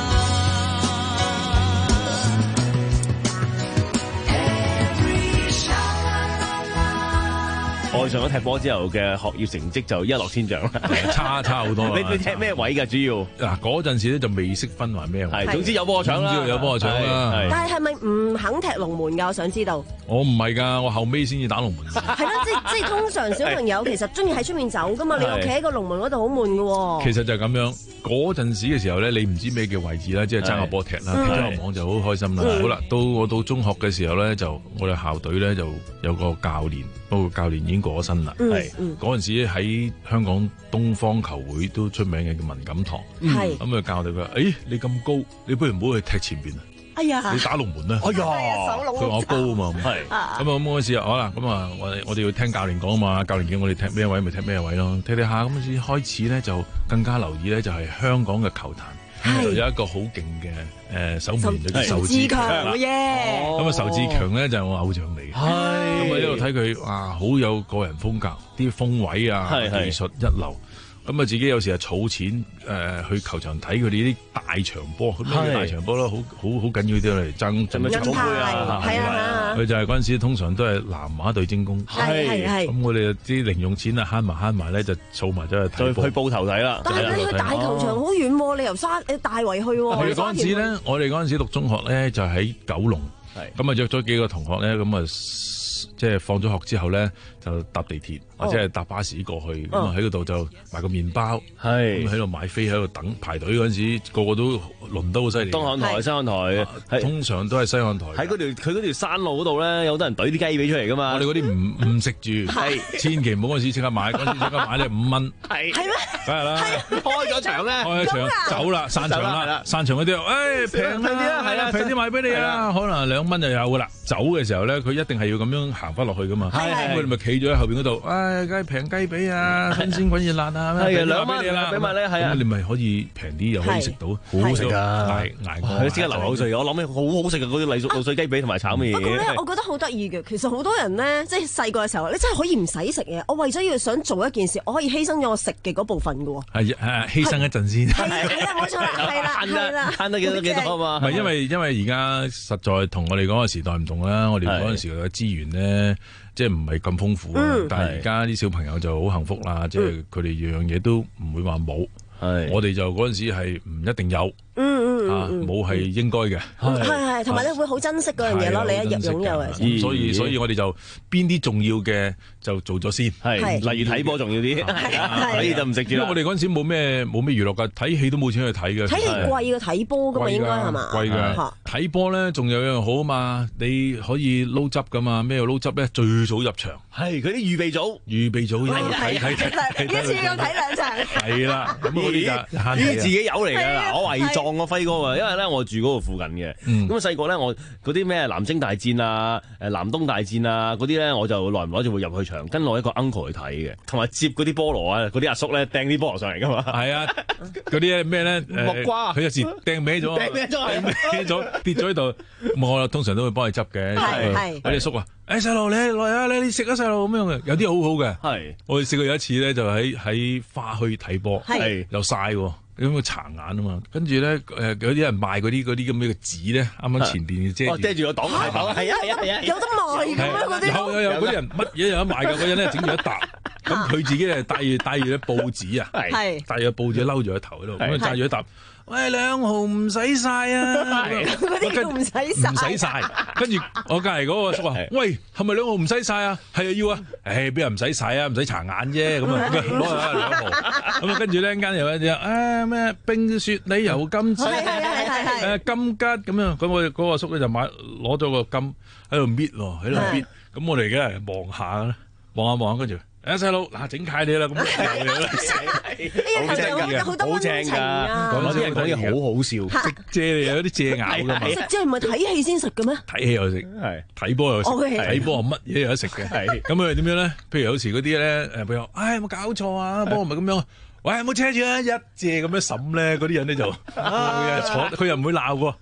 愛上咗踢波之後嘅學業成績就一落千丈啦， 差差好多。 你你踢咩位㗎？主要嗱嗰陣時咧就未識分為咩位， 係總之有波搶啦， 總之有波搶啦。 但係係咪唔肯踢龍門㗎？我想知道。 我唔係㗎，我後尾先至打龍門。 係咯，即即通常小朋友其實中意喺出面走㗎嘛，你屋企喺個龍門嗰度好悶㗎喎。 其實就係咁樣，嗰陣時嘅時候咧，你唔知咩叫位置啦，即係爭下波踢啦，踢咗個網就好開心啦。好啦，到我到中學嘅時候咧，就我哋校隊咧就有個教練，不過教練已經過咗身啦。係嗰陣時喺香港東方球會都出名嘅叫文錦堂， 係咁啊教我哋佢話：誒你咁高，你不如唔好去踢前邊啊！ 哎呀， 你打龍門啦！ 哎呀， 佢話我高啊嘛，係咁啊咁嗰陣時好啦，咁啊我我哋要聽教練講啊嘛，教練叫我哋踢咩位咪踢咩位咯，踢踢下咁先開始咧就更加留意咧就係香港嘅球壇。就有一個好勁嘅誒守門員就叫仇志強啦，咁啊仇志強咧就係我偶像嚟嘅，咁啊一路睇佢哇好有個人風格，啲風位啊技術一流，咁啊自己有時係儲錢誒去球場睇佢哋啲大場波，咩叫大場波咯？好好好緊要啲嚟爭爭獎杯啊，係啊，佢就係嗰陣時通常都係南華對精工， 係係， 咁我哋啲零用錢啊慳埋慳埋咧就儲埋咗去睇波， 去報頭睇啦。 但係你去大球場好遠喎，你由沙你大圍去喎。 我哋嗰陣時咧，我哋嗰陣時讀中學咧就喺九龍，咁啊約咗幾個同學咧，咁啊即係放咗學之後咧就搭地鐵或者係搭巴士過去，咁啊喺嗰度就買個麵包，咁喺度買飛喺度等排隊嗰陣時，個個都輪得好犀利。 東漢台、西漢台， 通常都係西漢台。喺嗰條佢嗰條山路嗰度咧，有好多人懟啲雞髀出嚟噶嘛。 我哋嗰啲唔唔食住，係千祈唔好嗰陣時即刻買，嗰陣時即刻買咧五蚊。 係係咩？ 梗係啦， 開咗場咧， 開咗場走啦，散場啦，散場嗰啲，誒平啲啦，係啦，平啲買俾你啊，可能兩蚊就有噶啦。走嘅時候咧，佢一定係要咁樣行翻落去噶嘛。咁佢哋咪企咗喺後邊嗰度，誒梗係平雞髀啊，新鮮滾熱辣啊， 係兩蚊你啦，俾埋咧，係啊， 咁你咪可以平啲又可以食到，好好食噶，捱捱過。 佢即刻流口水，我諗起好好食啊，嗰啲麗水雞髀同埋炒麵。 不過咧，我覺得好得意嘅，其實好多人咧，即係細個嘅時候，你真係可以唔使食嘢，我為咗要想做一件事，我可以犧牲咗我食嘅嗰部分嘅喎。 係係犧牲一陣先。 係啊，冇錯啦，係啦，係啦， 慳得幾多幾多啊嘛。 唔係因為因為而家實在同我哋嗰個時代唔同啦，我哋嗰陣時嘅資源咧。即係唔係咁豐富，嗯、但係而家啲小朋友就好幸福啦！嗯、即係佢哋樣樣嘢都唔會話冇，是我哋就嗰陣時係唔一定有。嗯嗯啊，冇係應該嘅， 係係，同埋你會好珍惜嗰樣嘢咯，你一入擁有嘅。 咁所以所以我哋就邊啲重要嘅就做咗先， 係例如睇波重要啲，所以就唔食住啦。 因為我哋嗰陣時冇咩冇咩娛樂㗎，睇戲都冇錢去睇嘅。 睇戲貴嘅，睇波㗎嘛，應該係嘛？ 貴嘅，睇波咧仲有一樣好啊嘛，你可以撈汁㗎嘛，咩撈汁咧？最早入場係佢啲預備組， 預備組睇睇睇， 一次要睇兩場。 係啦，咁嗰啲就呢啲自己有嚟㗎啦，我遺撞。我輝哥啊，因為咧我住嗰度附近嘅，咁啊細個咧我嗰啲咩南征大戰啊、誒南東大戰啊嗰啲咧，我就耐唔耐就會入去場，跟我一個 uncle 去睇嘅，同埋接嗰啲菠蘿啊，嗰啲阿叔咧掟啲菠蘿上嚟噶嘛。係啊，嗰啲咩咧？ 木瓜， 佢有時掟歪咗， 掟歪咗， 掟咗跌咗喺度，咁我通常都會幫佢執嘅。 係係， 嗰啲叔啊，誒細路你嚟啊，你你食啊細路咁樣嘅，有啲好好嘅。係，我哋試過有一次咧，就喺喺花墟睇波，係又曬喎。咁佢殘眼啊嘛，跟住咧誒有啲人賣嗰啲嗰啲咁嘅紙咧，啱啱前邊遮住， 遮住個擋係擋，係啊係啊係啊， 有得賣咁樣嗰啲， 有有有嗰啲人乜嘢有得賣㗎，嗰人咧整住一沓，咁佢自己係帶住帶住啲報紙啊，係帶住報紙摟住個頭喺度，咁啊揸住一沓。喂，兩毫唔使晒啊！ 嗰啲都唔使晒， 唔使晒。跟住我隔離嗰個叔話：喂，係咪兩毫唔使晒啊？係啊，要啊！誒，邊人唔使晒啊？唔使搽眼啫。咁啊，攞下兩毫。咁啊，跟住咧，間有一隻誒咩冰雪梨油金絲，誒金桔咁樣。咁我哋嗰個叔咧就買攞咗個金喺度搣喎，喺度搣。咁我哋而家望下啦，望下望下，跟住。誒啊細路嗱整契你啦，咁又有啦， 好正㗎， 好多溫情啊！ 講啲人講嘢好好笑， 食蔗你有啲蔗咬㗎嘛。 食蔗唔係睇戲先食嘅咩？ 睇戲又食，係睇波又食，睇波乜嘢有得食嘅。係咁佢點樣咧？譬如有時嗰啲咧誒，譬如話，唉有冇搞錯啊？波唔係咁樣。喂，冇車住啊！一借咁樣審咧，嗰啲人咧就坐，佢又唔會鬧喎，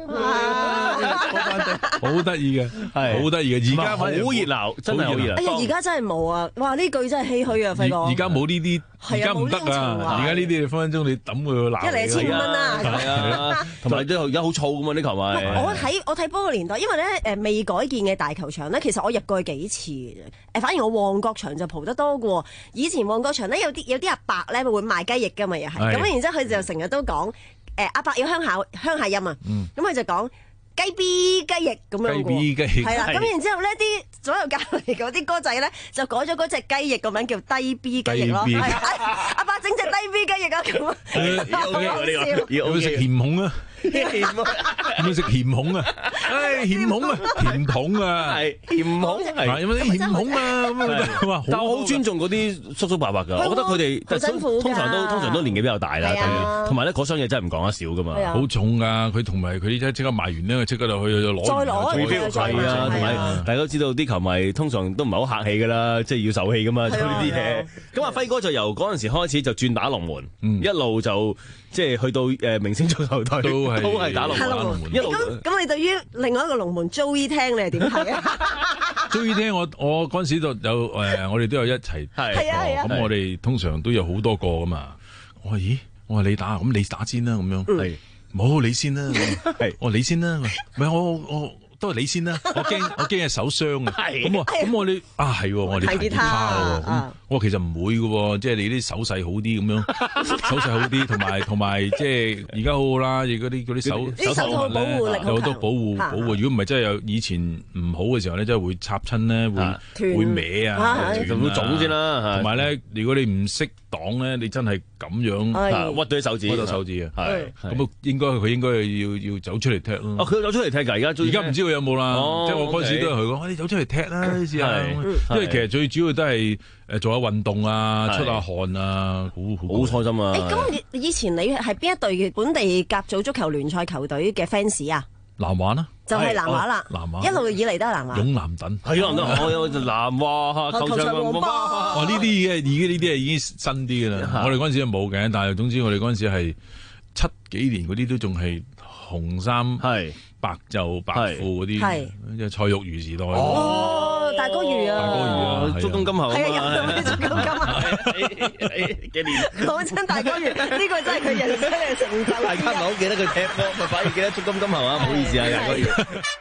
好得意嘅，係好得意嘅。而家好熱鬧，真係好熱鬧。 哎呀，而家真係冇啊！哇，呢句真係唏噓啊，輝哥。 而家冇呢啲，而家唔得啊！而家呢啲分分鐘你抌佢鬧。 一嚟一千五蚊啦， 係啊，同埋都而家好燥噶嘛啲球迷。 我睇我睇波個年代，因為咧誒未改建嘅大球場咧，其實我入過去幾次嘅啫。誒，反而我旺角場就蒲得多嘅喎。以前旺角場咧有啲有啲阿伯咧會賣雞翼㗎嘛，又係咁，然之後佢就成日都講誒阿伯要鄉下鄉下音啊，咁佢就講雞 B 雞翼咁樣喎，係啦，咁然之後咧啲左右隔離嗰啲歌仔咧就改咗嗰隻雞翼個名叫低 B 雞翼咯，阿伯整隻低 B 雞翼啊咁， 有冇食鹹孔啊？有冇食鹹孔啊？唉，鹹孔啊，甜筒啊， 係鹹孔係， 有冇啲鹹孔啊？咁啊， 但我好尊重嗰啲叔叔伯伯㗎，我覺得佢哋通常都通常都年紀比較大啦，同埋咧嗰箱嘢真係唔講得少㗎嘛， 好重㗎，佢同埋佢啲即刻賣完咧，即刻就去攞， 再攞， 係啊，同埋大家都知道啲球迷通常都唔係好客氣㗎啦，即係要受氣㗎嘛，做呢啲嘢。咁啊，輝哥就由嗰陣時開始就轉打龍門，一路就即係去到誒明星足球隊都係都係打龍門，一路。 咁咁，你對於另外一個龍門 Joey 聽你係點睇啊 ？Joey 聽我我嗰陣時就有誒，我哋都有一齊， 係啊係啊。 咁我哋通常都有好多個㗎嘛。我話咦，我話你打，咁你打先啦，咁樣係冇你先啦，係我話你先啦，唔係我我。都係你先啦，我驚我驚係手傷啊！咁我咁我哋啊係，我哋彈吉他喎。咁我其實唔會嘅，即係你啲手勢好啲咁樣，手勢好啲，同埋同埋即係而家好好啦，而嗰啲嗰啲手手套保護力有好多保護保護。如果唔係真係有以前唔好嘅時候咧，真係會插親咧，會會歪啊， 會腫先啦。 同埋咧，如果你唔識擋咧，你真係咁樣屈對手指， 屈到手指啊！係咁啊，應該佢應該要要走出嚟踢咯。 哦，佢走出嚟踢㗎，而家而家唔知。有冇啦？ 哦、 即係我嗰陣時都係佢講，你走出嚟踢啦，試下。因為其實最主要都係誒做下運動啊，出下汗啊，好好開心啊！ 誒，咁以前你係邊一隊本地甲組足球聯賽球隊嘅 fans 啊？ 南華啦， 就係南華啦， 南華一路以嚟都係南華。 勇南等係啊，我有南華球場王八。 哇！呢啲嘅已經呢啲係已經新啲嘅啦。我哋嗰陣時冇嘅，但係總之我哋嗰陣時係七幾年嗰啲都仲係紅衫係。白袖白褲嗰啲，即係蔡玉如時代。 哦，大哥魚啊， 大哥魚啊， 足金金后啊， 係啊，有足金金后。 幾年？ 講真，大哥魚呢個真係佢人生嘅成就。 大家唔係好記得佢踢波，咪反而記得足金金后啊！唔好意思啊，大哥魚。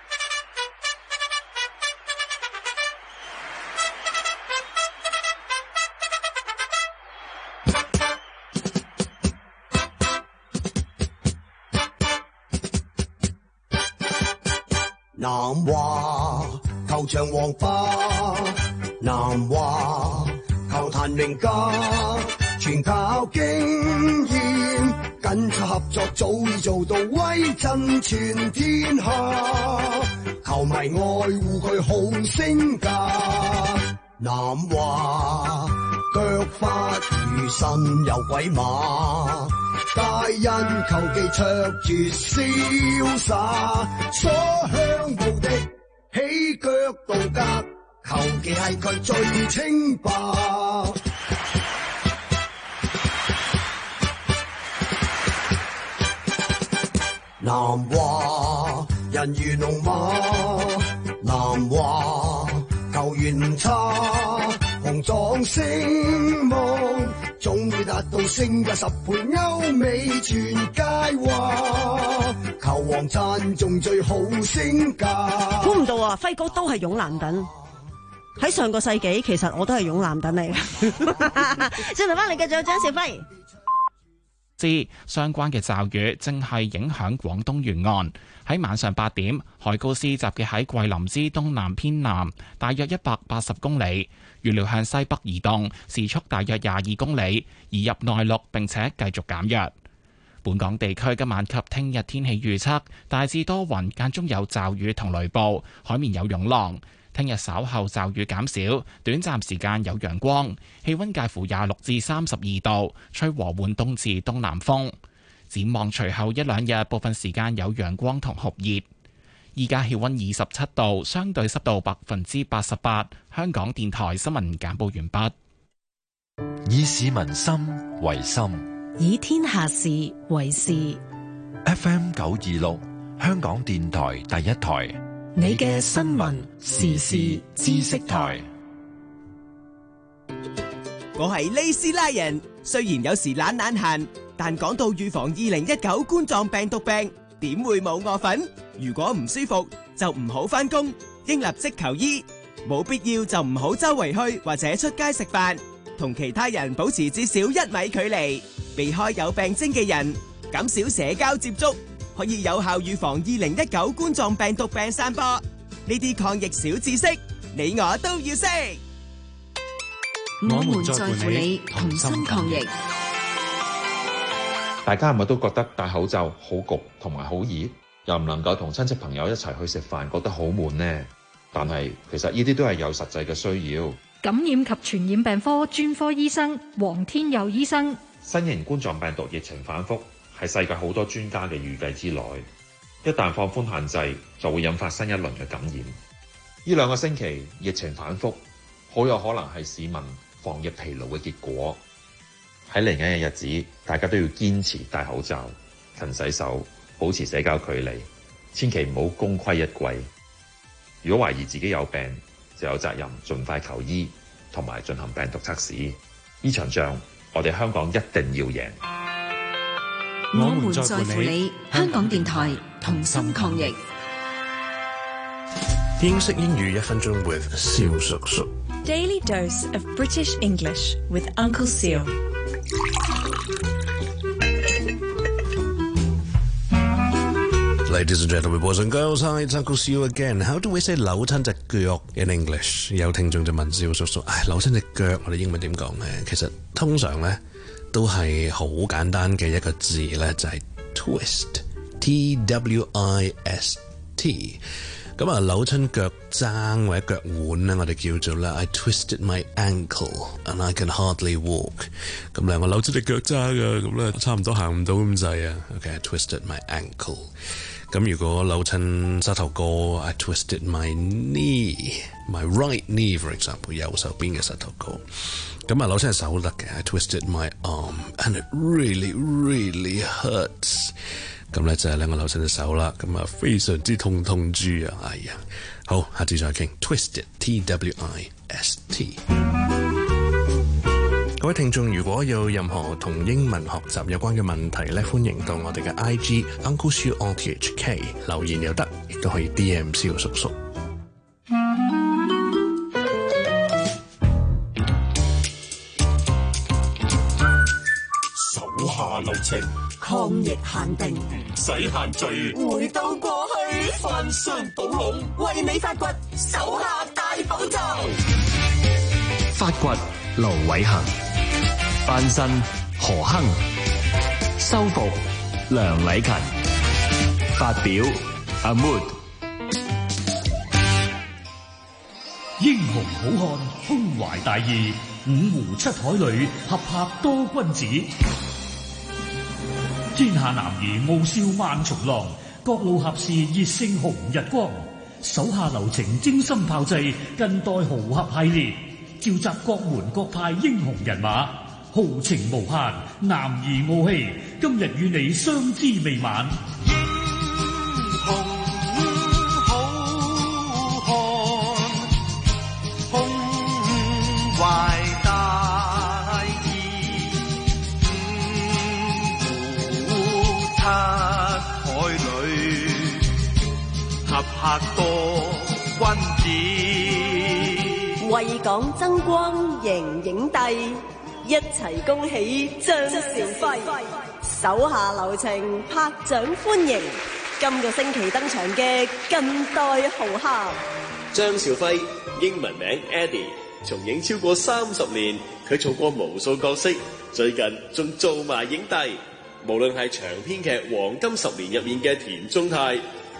南華球場王八，南華球壇名家，全靠經驗，緊湊合作，早已做到威震全天下。球迷愛護佢好聲價，南華腳法如神遊鬼馬。皆因球技卓絕瀟灑，所向無敵，起腳度格，球技係佢最清白。南華人如龍馬，南華球員唔差，雄壯聲望。總會達到升價十倍，歐美全界話，球王讚仲最好升價。 估唔到啊，輝哥都係勇藍等。喺上個世紀，其實我都係勇藍等嚟嘅。轉頭翻嚟繼續有張兆輝。 之相關嘅驟雨正係影響廣東沿岸。喺晚上八點，海高斯集結喺桂林之東南偏南，大約一百八十公里，預料向西北移動，時速大約廿二公里，移入內陸並且繼續減弱。本港地區今晚及聽日天氣預測大致多雲，間中有驟雨同雷暴，海面有湧浪。 聽日稍後驟雨減少，短暫時間有陽光，氣溫介乎廿六至三十二度，吹和緩東至東南風。展望隨後一兩日，部分時間有陽光同酷熱。依家氣溫二十七度，相對濕度百分之八十八。香港電台新聞簡報完畢。 以市民心為心， 以天下事為事。 F M 九二六，香港電台第一台。 你嘅新聞時事知識台。 我係利斯拉人，雖然有時懶懶閒，但講到預防二零一九冠狀病毒病，點會冇我份？如果唔舒服就唔好返工，應立即求醫。冇必要就唔好周圍去或者出街食飯，同其他人保持至少一米距離，避開有病徵嘅人，減少社交接觸，可以有效預防二零一九冠狀病毒病散播。呢啲抗疫小知識，你我都要識。 我們在乎你，同心抗疫。 大家係咪都覺得戴口罩好焗同埋好熱，又唔能夠同親戚朋友一齊去食飯，覺得好悶呢？但係其實呢啲都係有實際嘅需要。 感染及傳染病科專科醫生黃天佑醫生， 新型冠狀病毒疫情反覆係世界好多專家嘅預計之內，一旦放寬限制，就會引發新一輪嘅感染。呢兩個星期疫情反覆，好有可能係市民防疫疲勞嘅結果。喺嚟緊嘅日子，大家都要堅持戴口罩、勤洗手、保持社交距離，千祈唔好功虧一簣。如果懷疑自己有病，就有責任盡快求醫，同埋進行病毒測試。呢場仗，我哋香港一定要贏。 我們在乎你，香港電台同心抗疫。 英式英語一分鐘 with 蕭叔叔。 Daily dose of British English with Uncle Seal. Ladies and gentlemen, boys and girls, hi, it's Uncle Seal again. How do we say 扭親隻腳 in English? 有聽眾就問蕭叔叔，唉，扭親隻腳，我哋英文點講咧？其實通常咧都係好簡單嘅一個字咧，就係 twist，T W I S T。咁啊，扭親腳踭或者腳腕咧，我哋叫做咧 I twisted my ankle and I can hardly walk。咁咧，我扭親隻腳踭啊，咁咧差唔多行唔到咁滯啊。OK, I twisted my ankle。咁如果扭親膝頭哥 I twisted my knee, my right knee for example， 右手邊嘅膝頭哥。咁啊，扭親隻手得嘅 I twisted my arm and it really really hurts。咁咧就係咧我扭親隻手啦，咁啊非常之痛痛豬啊！哎呀，好，下次再傾。Twisted, T W I S T。各位聽眾，如果有任何同英文學習有關嘅問題咧，歡迎到我哋嘅 I G Uncle Siu R T H K 留言又得，亦都可以 D M 蕭叔叔。 手下留情， 抗疫限定， 唔使限聚， 回到過去， 翻箱倒籠， 為你發掘手下大寶藏。 發掘盧偉恆，翻身何亨，修復梁禮勤，發表阿 Mood。 英雄好漢，胸懷大義，五湖七海裏合拍多君子。天下男兒傲笑萬重浪，各路俠士熱勝紅日光。手下留情，精心炮製，近代豪俠系列，召集各門各派英雄人馬，豪情無限，男兒傲氣。今日與你相知未晚。 懷大義，五湖七海裏合拍多君子， 為港爭光贏影帝，一齊恭喜張兆輝，手下留情拍掌歡迎今個星期登場嘅近代豪俠張兆輝，英文名 Eddie。從影超過三十年，佢做過無數角色，最近仲做埋影帝。無論係長篇劇《黃金十年》入面嘅田中泰，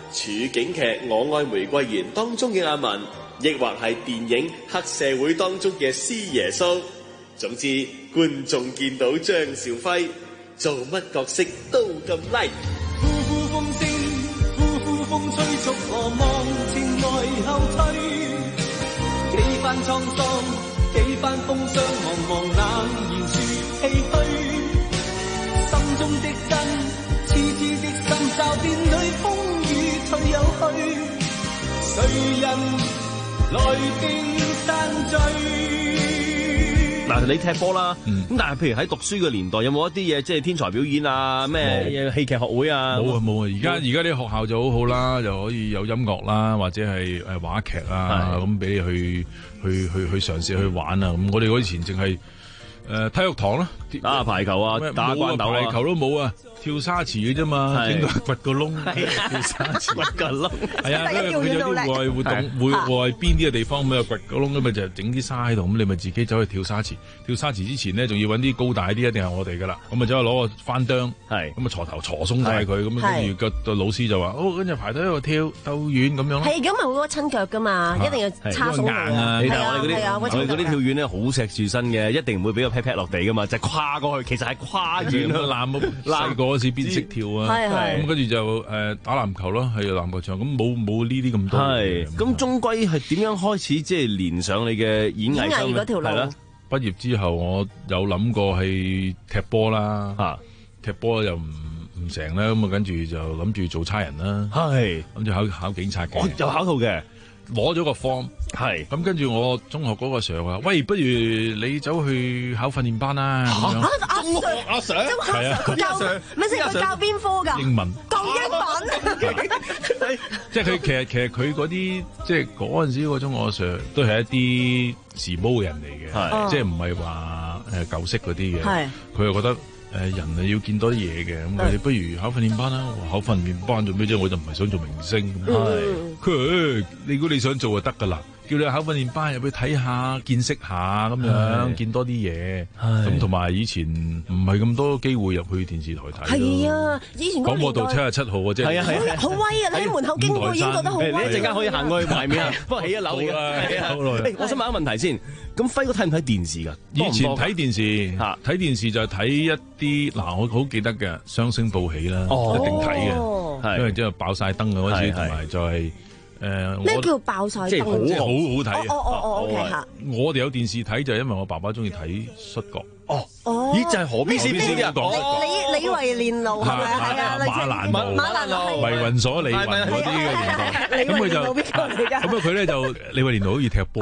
處境劇《我愛玫瑰園》當中嘅阿文，抑或係電影《黑社會》當中嘅師爺蘇。總之，觀眾見到張兆輝做乜角色都咁 like。 呼呼風聲，呼呼風吹，逐我望前來後退。幾番滄桑，幾番風霜，茫茫冷然說唏噓。心中的根，痴痴的心，驟變裏風雨退又去。誰人來定散聚？ 嗱，你踢波啦，咁、嗯、但係譬如喺讀書嘅年代，有冇一啲嘢即係天才表演啊？咩戲劇學會啊？ 冇啊冇啊！而家而家啲學校就好好啦，就可以有音樂啦，或者係誒話劇啊，咁俾你去去去去嘗試去玩啊！咁我哋嗰以前淨係誒體育堂啦， 打下排球啊，打關鬥啊， 排球都冇啊。跳沙池嘅啫嘛，整個掘個窿，跳沙池， 掘個窿， 係啊，因為佢有啲戶外活動，戶外邊啲嘅地方咁啊，掘個窿咁咪就整啲沙喺度，咁你咪自己走去跳沙池。跳沙池之前呢，仲要揾啲高大啲，一定係我哋噶啦。咁咪走去攞個翻釘，係咁啊，鋤頭鋤鬆晒佢，咁跟住個個老師就話：哦，跟住排隊喺度跳，鬥遠咁樣咯。 係咁咪會親腳噶嘛，一定要叉鬆佢啊。 你睇我哋嗰啲，我哋嗰啲跳遠咧好錫住身嘅，一定唔會俾個 pat pat 落地噶嘛，就跨過去，其實係跨遠啦。攬細個嗰時邊識跳？咁跟住就誒打籃球咯，喺籃球場，咁冇冇呢啲咁多。 係咁，終歸係點樣開始即係連上你嘅演藝生嗰條路？ 畢業之後，我有諗過係踢波啦，嚇踢波又唔唔成啦，咁啊跟住就諗住做差人啦，係諗住考考警察嘅， 有考到嘅。 攞咗個 form， 係咁跟住我中學嗰個 Sir 話：喂，不如你走去考訓練班啦。 阿阿 Sir， 阿 Sir， 係啊， 佢教咪先佢教邊科㗎？ 英文。 教英文。 即係佢其實其實佢嗰啲即係嗰陣時嗰種我 Sir 都係一啲時髦嘅人嚟嘅，即係唔係話誒舊式嗰啲嘅。佢又覺得。誒人啊要見多啲嘢嘅，咁佢哋不如考訓練班啦。考訓練班做咩啫？我就唔係想做明星。係佢，你估你想做就得噶啦。叫你考訓練班入去睇下，見識下咁樣，見多啲嘢。咁同埋以前唔係咁多機會入去電視台睇。係啊，以前廣播道七十七號啊，即係好威啊！你喺門口經過已經覺得好威。 你一陣間可以行過去埋面啊，不過起一樓嘅。係啊，我想問一個問題先。咁輝哥睇唔睇電視㗎？ 以前睇電視，睇電視就係睇一啲嗱，我好記得嘅《雙星報喜》啦，一定睇嘅，因為之後爆晒燈嗰時，同埋就係誒咩叫爆晒燈？ 即係好好好睇嘅。 哦哦哦，OK 嚇。 我哋有電視睇就係因為我爸爸中意睇摔角。 哦哦，咦就係何必是邊啲啊？ 李李維連奴係咪啊？係啊， 馬蘭路、 馬蘭路、 迷魂鎖李雲嗰啲嘅年代。咁佢就咁啊！佢咧就李維連奴好似踢波。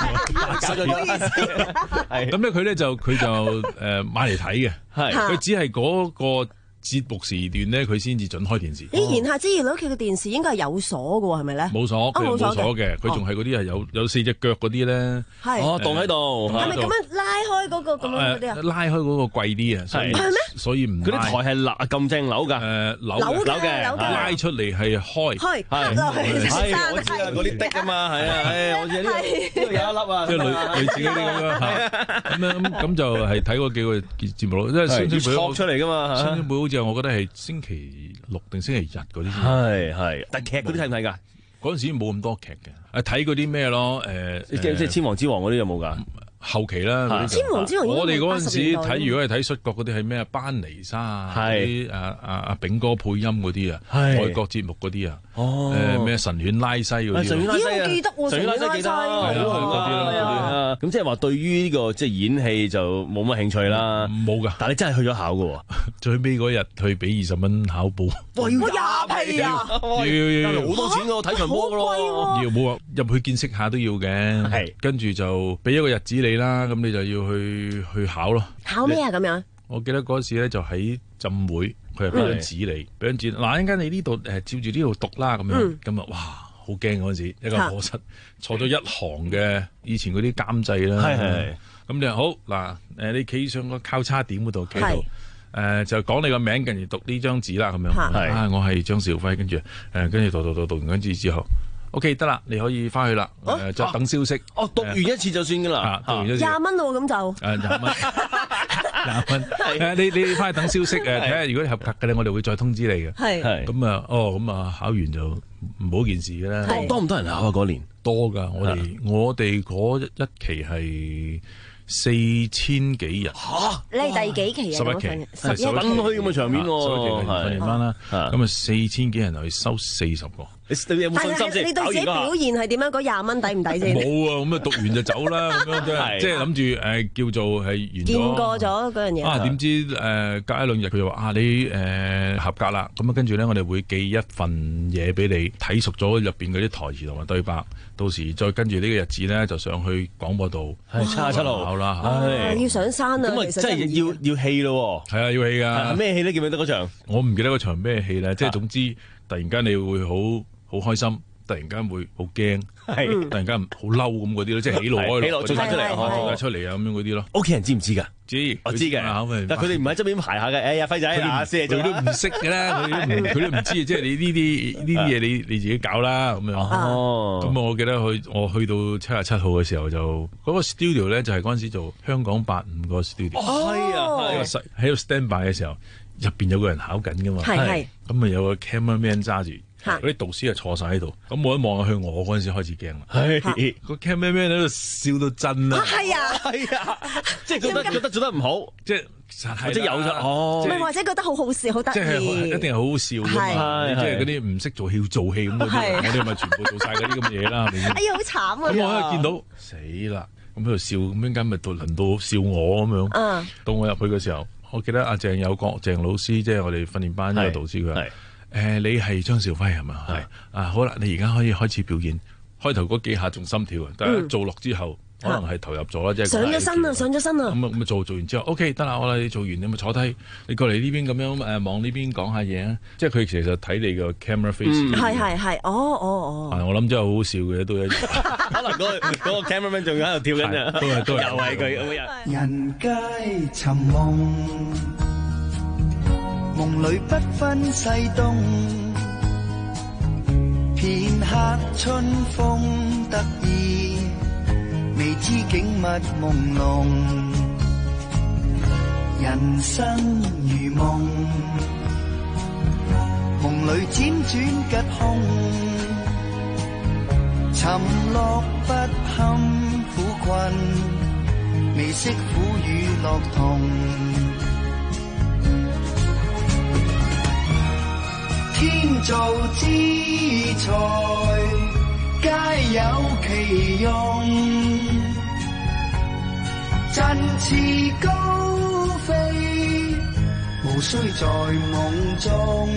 係咁咧，佢咧就佢就誒買嚟睇嘅。係佢只係嗰個節目時段咧，佢先至準開電視。 咦，言下之意，你屋企嘅電視應該係有鎖嘅喎，係咪咧？ 冇鎖，佢冇鎖嘅，佢仲係嗰啲係有有四隻腳嗰啲咧。 係哦，棟喺度。 係咪咁樣拉開嗰個咁樣嗰啲啊？ 拉開嗰個貴啲啊，係咩？ 所以唔嗰啲台係立咁正樓㗎，誒樓樓嘅， 拉出嚟係開。 開係係我知啊，嗰啲的啊嘛，係啊，係我知呢度呢度有一粒啊， 即係類類似嗰啲咁樣嚇。咁樣咁咁就係睇嗰幾個節目咯，因為星星報出嚟㗎嘛， 星星報好似我覺得係星期六定星期日嗰啲， 係係，但劇嗰啲睇唔睇㗎？ 嗰陣時冇咁多劇嘅，誒睇嗰啲咩咯？誒即即係千王之王嗰啲有冇㗎？ 後期啦， 千王之王我哋嗰陣時睇，如果係睇摔角嗰啲係咩啊？班尼莎啊，啲啊啊啊炳哥配音嗰啲啊，外國節目嗰啲啊，誒咩神犬拉西嗰啲， 神犬拉西啊， 記得喎， 神犬拉西記得，係啊，咁即係話對於呢個即係演戲就冇乜興趣啦， 冇㗎。 但係你真係去咗考㗎喎， 最尾嗰日去俾二十蚊考報， 哇要廿皮啊， 要要要好多錢㗎，睇場波㗎咯， 要冇話入去見識下都要嘅，係跟住就俾一個日子你啦，咁你就要去去考咯。 考咩啊？咁樣？ 我記得嗰時咧就喺浸會，佢係俾張紙你，俾張紙嗱，一陣間你呢度誒照住呢度讀啦，咁樣咁啊，哇，好驚嗰陣時，一個課室坐咗一行嘅以前嗰啲監製啦，係係，咁你好嗱，誒你企上個交叉點嗰度企度，誒就講你個名，跟住讀呢張紙啦，咁樣，係啊，我係張兆輝，跟住誒跟住讀讀讀讀完跟住之後。 OK 得啦，你可以翻去啦，誒就等消息。 哦，讀完一次就算噶啦， 讀完一次廿蚊喎咁就。 誒廿蚊，廿蚊。誒你你翻去等消息誒，睇下如果你合格嘅咧，我哋會再通知你嘅。 係。 咁啊，哦咁啊，考完就唔好件事嘅啦。 多唔多人考啊？嗰年多㗎，我哋我哋嗰一期係四千幾人。 嚇！你係第幾期啊？ 十一期， 十一期分墟咁嘅場面喎。 十一期訓練班啦，咁啊四千幾人去收四十個。 你對你有冇信心先？ 你對自己表現係點樣？嗰廿蚊抵唔抵先？ 冇啊！咁啊讀完就走啦，咁樣即係即係諗住誒叫做係完咗。 見過咗嗰樣嘢。 啊點知誒隔一兩日佢就話啊你誒合格啦，咁啊跟住咧我哋會寄一份嘢俾你，睇熟咗入邊嗰啲台詞同埋對白，到時再跟住呢個日子咧就上去廣播道。 係七十七號考啦， 係要上山啊！ 咁啊真係要要戲咯。 係啊，要戲㗎。 咩戲咧？記唔記得嗰場？ 我唔記得嗰場咩戲咧，即係總之突然間你會好好開心，突然間會好驚， 係突然間好嬲咁嗰啲咯，即係喜怒哀樂， 喜怒做晒出嚟， 做晒出嚟啊咁樣嗰啲咯。 屋企人知唔知㗎？ 知， 我知嘅，但係佢哋唔喺側邊排下嘅。哎呀，輝仔啊，師爺做佢都唔識嘅啦，佢都唔佢都唔知，即係你呢啲呢啲嘢你你自己搞啦咁樣。 哦， 咁我記得去我去到七十七號嘅時候就嗰個 studio 咧就係嗰陣時做香港八五個 studio。 係啊， 喺度 stand by 嘅時候，入邊有個人考緊㗎嘛。 係係。 咁啊有個 cameraman 揸住。嗰啲導師啊坐晒喺度，咁我一望下去，我嗰陣時開始驚啦。係個 cameraman 喺度笑到震啦。 係啊， 係啊，即係覺得覺得做得唔好， 即係或者有咗哦， 唔係或者覺得好好笑，好得意， 即係一定係好好笑㗎嘛。即係嗰啲唔識做戲做戲咁嗰啲，我哋咪全部做晒嗰啲咁嘅嘢啦，係咪先？ 哎呀，好慘啊！ 咁我喺度見到死啦，咁喺度笑，咁陣間咪到輪到笑我咁樣。到我入去嘅時候，我記得阿鄭有國鄭老師，即係我哋訓練班一個導師，佢話。誒，你係張兆輝係嘛？係啊，好啦，你而家可以開始表演。開頭嗰幾下仲心跳啊，但係做落之後，可能係投入咗啦，即係上咗身啦，上咗身啦。 咁啊咁啊做做完之後 ，OK 得啦，我啦，你做完你咪坐低，你過嚟呢邊咁樣誒望呢邊講下嘢啊。即係佢其實睇你個 camera face。 係係係，哦哦哦。 我諗真係好好笑嘅，都一樣。 可能嗰個嗰個 cameraman 仲喺度跳緊啊， 都係都係， 又係佢咁樣。 人皆尋夢，夢裏不分西東。片刻春風得意，未知景物朦朧。人生如夢，夢裏輾轉吉凶。沉落不堪苦困，未識苦與樂同。天造之材，皆有其用。振翅高飛，無需在夢中。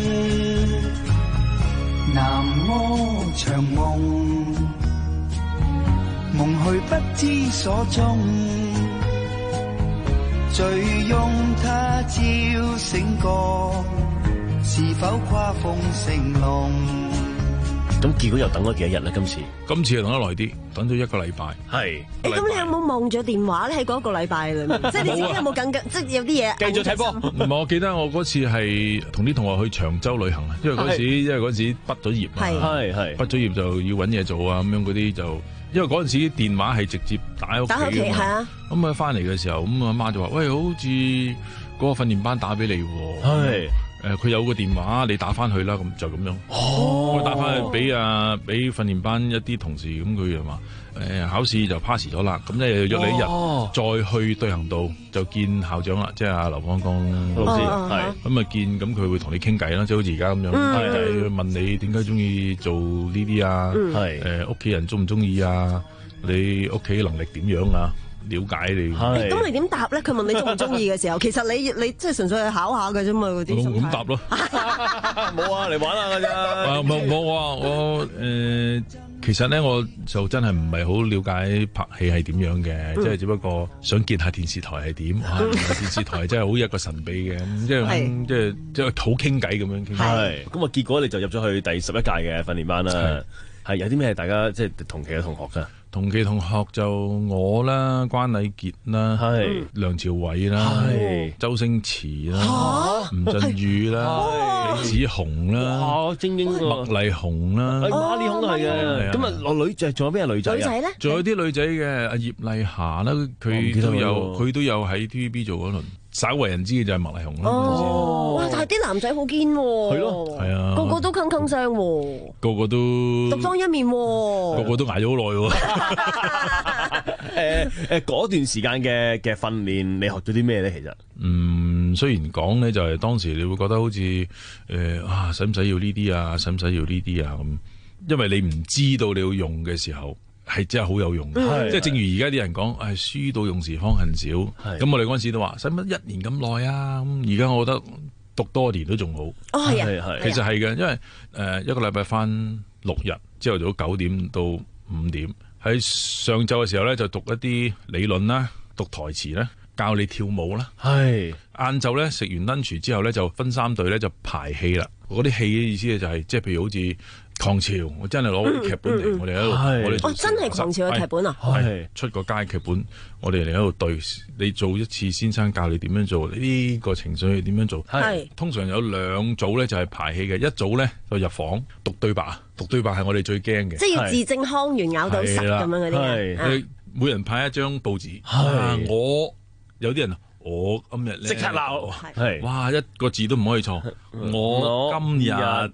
南柯長夢，夢去不知所蹤。醉擁他朝醒過，是否跨鳳成龍？ 咁結果又等咗幾多日咧？今次今次又等得耐啲，等咗一個禮拜。 係。 誒，咁你有冇望咗電話咧？喺嗰個禮拜裏面，即係你自己有冇更加，即係有啲嘢繼續睇波？ 唔係，我記得我嗰次係同啲同學去長洲旅行啊，因為嗰時因為嗰時畢咗業啊， 係係畢咗業就要揾嘢做啊，咁樣嗰啲就，因為嗰陣時電話係直接打喺屋企打屋企係啊。 咁啊翻嚟嘅時候，咁阿媽就話：喂，好似嗰個訓練班打俾你喎。 係。 誒佢、呃、有個電話，你打翻去啦，咁就咁樣。 哦， 我打翻去俾啊俾訓練班一啲同事，咁佢就話誒考試就 pass 咗啦，咁咧約你一日、哦、再去對行道就見校長啦，即係阿劉芳剛老師，係咁啊見，咁佢會同你傾偈啦，即係好似而家咁樣，係、嗯、問你點解中意做呢啲啊？係誒屋企人中唔中意啊？你屋企能力點樣啊？了解你， 咁你點答咧？佢問你中唔中意嘅時候，其實你你即係純粹係考下嘅啫嘛，嗰啲。 咁答咯， 冇啊，嚟玩下㗎咋。 冇冇啊！我誒、呃，其實咧我就真係唔係好了解拍戲係點樣嘅，即係、嗯、只不過想見下電視台係點。哇！電視台真係好一個神秘嘅，咁即係即係即係好傾偈咁樣傾。 係咁啊！結果你就入咗去第十一屆嘅訓練班啦。係有啲咩大家即係同期嘅同學㗎？ 同期同學就我啦，關禮傑啦， 係梁朝偉啦， 係周星馳啦，吳鎮宇啦，李子雄啦， 哇，精英喎， 麥麗紅啦， 誒馬利孔都係嘅。咁啊，落女仔仲有邊個女仔啊？ 女仔咧？ 仲有啲女仔嘅，阿葉麗霞啦，佢都有，佢都有喺 T V B 做嗰輪。稍為人知嘅就係麥麗紅啦。 哦，哇！但係啲男仔好堅喎。係咯，係啊， 個個都鏗鏗聲喎。 個個都獨當一面喎。 個個都捱咗好耐喎。 誒誒，嗰段時間嘅嘅訓練，你學咗啲咩咧？其實， 嗯，雖然講咧，就係當時你會覺得好似誒啊，使唔使要呢啲啊？使唔使要呢啲啊？咁，因為你唔知道你要用嘅時候。係真係好有用嘅， 嗯、 即係正如而家啲人講，誒書到用時方恨少。咁我哋嗰陣時都話，使乜一年咁耐啊？咁而家我覺得讀多年都仲好。 哦，係啊， 其實係嘅，因為誒、呃、一個禮拜翻六日，朝頭早九點到五點，喺上晝嘅時候咧就讀一啲理論啦，讀台詞啦，教你跳舞啦。 係晏晝咧食完 lunch 之後咧就分三隊咧就排戲啦。嗰啲戲嘅意思咧就係、是，即係譬如好似狂潮，我真係攞啲劇本嚟、嗯嗯，我哋喺度，我哋哦真係狂潮嘅劇本啊， 係出個街劇本，我哋嚟喺度對，你做一次先生教你點樣做，呢、這個情緒要點樣做，係通常有兩組咧就係排戲嘅，一組咧就入房讀對白，讀對白係我哋最驚嘅， 即係要字正腔圓咬到實咁樣嗰啲， 每人派一張報紙，啊、我有啲人。我今日咧即刻鬧， 係哇一個字都唔可以錯。我今日要，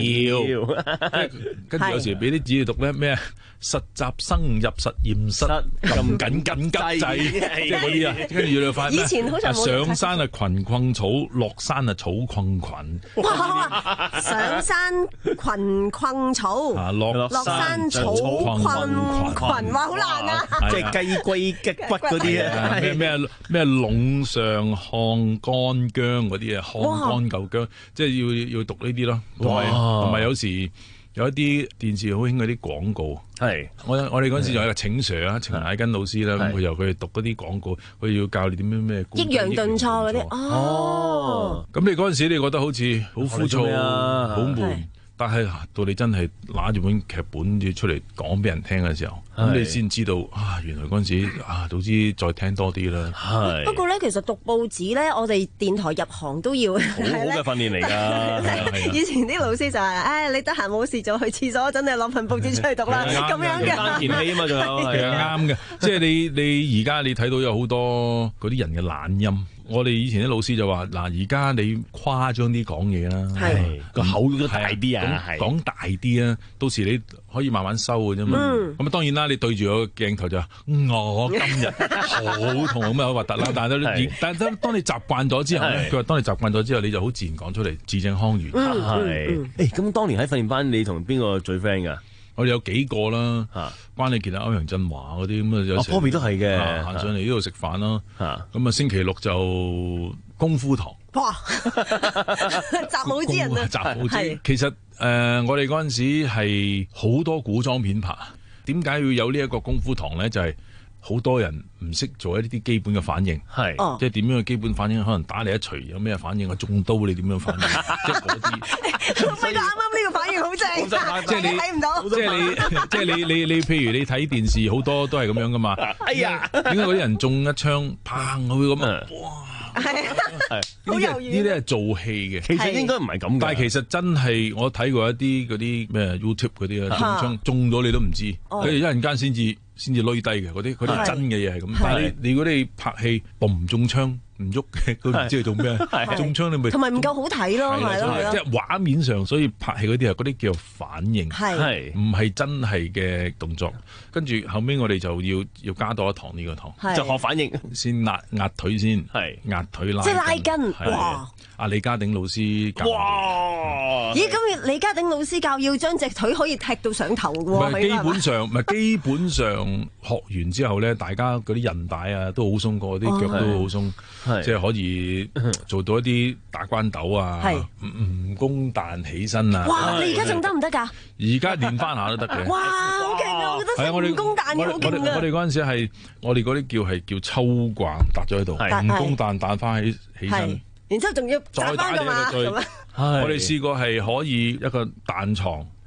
跟住有時俾啲字你讀咧咩？實習生入實驗室，撳緊緊急掣，即係嗰啲啊。跟住要快咩？ 以前好似冇上山啊群困草，落山啊草困群。 哇！上山群困草， 落落山草困群，哇！好難啊！ 即係雞龜擊骨嗰啲啊！ 咩咩咩隴上看乾薑嗰啲啊，看乾舊薑，即係要要讀呢啲咯。同埋同埋有時。有一啲電視好興嗰啲廣告，係我我哋嗰陣時就有一個請 Sir 啊，程乃根老師啦，咁佢由佢哋讀嗰啲廣告，佢要教你點樣咩抑揚頓挫嗰啲，哦， 咁你嗰陣時你覺得好似好枯燥、好悶，但係到你真係拿住本劇本要出嚟講俾人聽嘅時候，咁你先知道啊，原來嗰陣時啊，早知再聽多啲啦。 係不過咧，其實讀報紙咧，我哋電台入行都要好好嘅訓練嚟㗎。 以前啲老師就係，唉，你得閒冇事就去廁所，真係攞份報紙出嚟讀啦，咁樣嘅。 丹田氣啊嘛，仲有係啊，啱嘅。即係你你而家你睇到有好多嗰啲人嘅懶音。我哋以前啲老師就話：嗱，而家你誇張啲講嘢啦，個口都大啲啊，講大啲啊，到時你可以慢慢收嘅啫嘛。咁啊，當然啦，你對住個鏡頭就話：我今日好痛咁啊，好核突啦。但係但係當你習慣咗之後咧，佢話當你習慣咗之後，你就好自然講出嚟，字正腔圓。 係。誒，咁當年喺訓練班，你同邊個最 friend 㗎？ 我哋有幾個啦，關禮傑啊、歐陽震華嗰啲咁啊，有時 Bobby 都係嘅， 行上嚟呢度食飯咯。咁啊，星期六就功夫堂。 哇！習武之人啊， 習武之。其實誒、呃，我哋嗰陣時係好多古裝片拍，點解要有呢一個功夫堂咧？就係、是。好多人唔識做一啲基本嘅反應，係即係點樣嘅基本反應？可能打你一錘有咩反應？我中刀你點樣反應？即係嗰啲。 輝哥啱啱呢個反應好正， 即係你睇唔到。即係你，即係你，你你譬如你睇電視好多都係咁樣噶嘛。哎呀，點解嗰啲人中一槍，砰佢會咁啊？哇！係係好猶豫。呢啲係做戲嘅， 其實應該唔係咁。 但係其實真係我睇過一啲嗰啲咩 YouTube 嗰啲啊，中槍中咗你都唔知，佢一陣間先至。先至攞低嘅嗰啲，嗰啲真嘅嘢係咁。但係你如果你拍戲，嘣唔中槍唔喐嘅，都唔知你做咩。中槍你咪同埋唔夠好睇咯，係咯。 即係畫面上，所以拍戲嗰啲係嗰啲叫反應，係唔係真係嘅動作？跟住後尾我哋就要要加多一堂呢個堂， 就學反應， 先壓壓腿先，係壓腿拉， 即係拉筋。哇！ 阿李家鼎老師教。 哇！咦？咁李家鼎老師教要將隻腿可以踢到上頭嘅喎？ 唔係基本上，唔係基本上學完之後咧，大家嗰啲韌帶啊都好鬆過，啲腳都好鬆，即係可以做到一啲打關鬥啊，蜈蚣彈起身啊。 哇！你而家仲得唔得㗎？ 而家練翻下都得嘅。 哇！好勁啊！我覺得蜈蚣彈嘅好勁啊！ 我哋嗰陣時係我哋嗰啲叫係叫抽慣搭咗喺度，蜈蚣彈彈翻起起身。 然之後仲要再打呢個最，我哋試過係可以一個彈床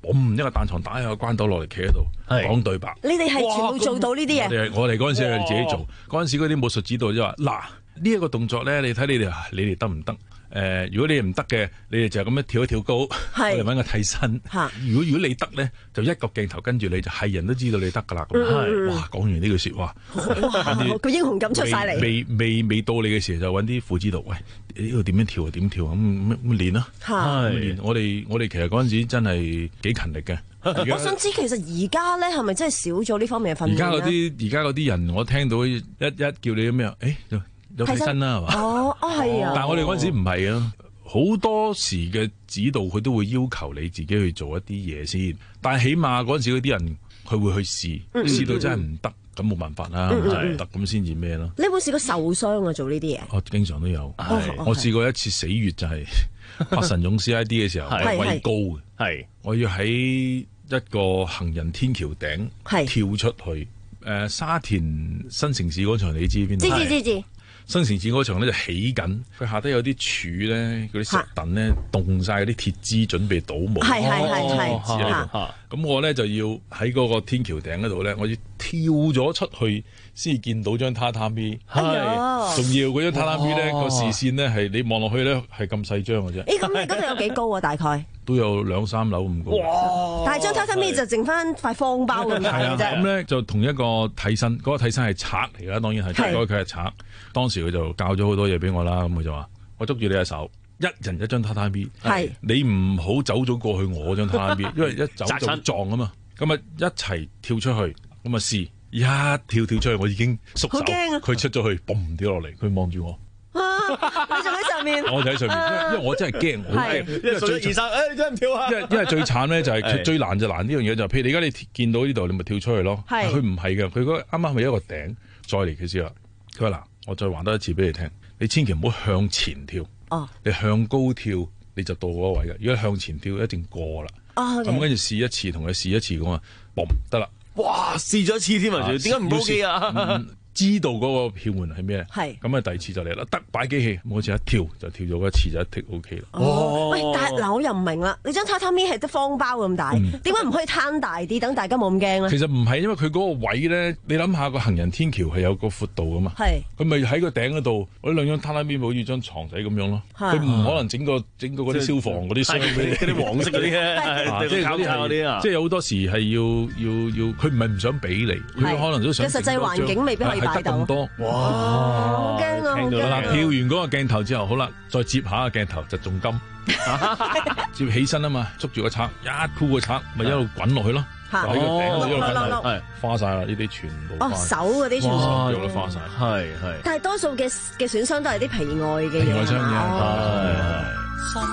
嘣一個彈床打一個關斗落嚟，企喺度講對白。 你哋係全部做到呢啲嘢？ 我哋我哋嗰陣時係自己做，嗰陣時嗰啲武術指導就話：嗱，呢一個動作咧，你睇你哋，你哋得唔得？誒、呃，如果你哋唔得嘅，你哋就咁樣跳一跳高，我哋揾個替身。如果如果你得咧，就一個鏡頭跟住你就係人都知道你得噶啦。咁、嗯、哇，講完呢句説話， 個英雄感出晒嚟。 未未未到你嘅時候，就揾啲副指導，喂，呢度點樣跳啊？點跳啊？咁咁練咯。係，我哋我哋其實嗰陣時真係幾勤力嘅。 我想知其實而家咧係咪真係少咗呢方面嘅訓練？ 而家嗰啲而家嗰啲人，我聽到一一叫你咩啊？誒、欸。有替身啦，係嘛？ 哦，哦係啊！ 但係我哋嗰陣時唔係啊，好多時嘅指導佢都會要求你自己去做一啲嘢先。但係起碼嗰陣時嗰啲人佢會去試，嗯、試到真係唔得，咁冇辦法啦，唔得咁先至咩咯。 你有冇試過受傷啊？做呢啲嘢？ 我經常都有。我試過一次死穴就係八神勇 C I D 嘅時候，畏高嘅，係我要喺一個行人天橋頂跳出去。誒、呃，沙田新城市嗰場你知邊度？ 知知知知。 新城市嗰場咧就起緊，佢下低有啲柱咧，嗰啲石凳咧凍晒嗰啲鐵枝，準備倒模。係係係係。咁我咧就要喺嗰個天橋頂嗰度咧，我要跳咗出去先至見到張榻榻米。係，仲要嗰張榻榻米咧個視線咧係你望落去咧係咁細張嘅啫。 誒，咁你嗰度有幾高啊？大概都有兩三樓咁高。 哇！但係張榻榻米就剩翻塊方包咁大嘅啫。 咁咧就同一個替身，嗰個替身係賊嚟㗎，當然係，嗰個佢係賊。當時佢就教咗好多嘢俾我啦，咁佢就話：我捉住你隻手，一人一張榻榻米，你唔好走咗過去我張榻榻米，因為一走就撞啊嘛。咁啊一齊跳出去，咁啊試一跳跳出去，我已經縮手，佢出咗去，嘣跌落嚟，佢望住我。 你仲喺上面？ 我就喺上面，因為我真係驚，因為最二三，誒你真係唔跳啊！ 因為因為最慘咧就係佢最難就難呢樣嘢就係，譬如你而家你見到呢度，你咪跳出去咯。佢唔係嘅，佢嗰啱啱係一個頂，再嚟嘅時候，佢話嗱。我再話多一次俾你聽，你千祈唔好向前跳，哦、你向高跳你就到嗰個位嘅。如果向前跳一定過啦。咁跟住試一次，同佢試一次咁啊，嘣得啦！ 哇，試咗一次添啊，點解唔 OK 啊？ 嗯知道嗰個竅門係咩？係咁啊！第二次就嚟啦，得擺機器，好似一跳就跳咗一次就一剔 O K 啦。 哦，喂，但係嗱，我又唔明啦，你張榻榻米係得方包咁大，點解唔可以攤大啲，等大家冇咁驚咧？ 其實唔係，因為佢嗰個位咧，你諗下個行人天橋係有個闊度噶嘛。係。佢咪喺個頂嗰度，我兩張榻榻米好似張床仔咁樣咯。佢唔可能整個整個嗰啲消防嗰啲箱俾嗰啲黃色嗰啲咧，即係考察嗰啲啊。 即係有好多時係要要要，佢唔係唔想俾你，佢可能都想。 個實際環境未必可以擺到。 咁多。哇！ 好驚啊！ 嗱，跳完嗰個鏡頭之後，好啦，再接下個鏡頭就重金，接起身啊嘛，捉住個賊，一箍個賊，咪一路滾落去咯，喺個頂度一路滾落去，係花晒啦，呢啲全部。 哦，手嗰啲全部手腳都花晒，係係。 但係多數嘅嘅損傷都係啲皮外嘅嘢。 皮外傷嘅， 係。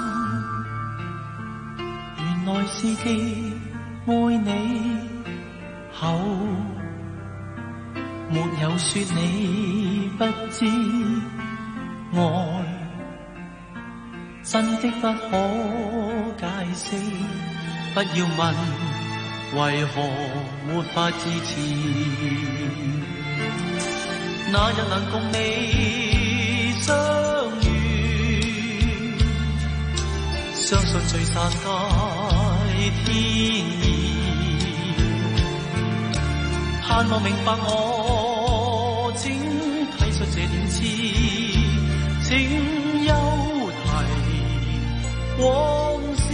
原來是既愛你後。沒有說你不知愛，真的不可解釋。不要問為何沒法支持。那日能共你相遇，相信聚散皆天意。盼望明白我，請體恤這點痴，請休提往事。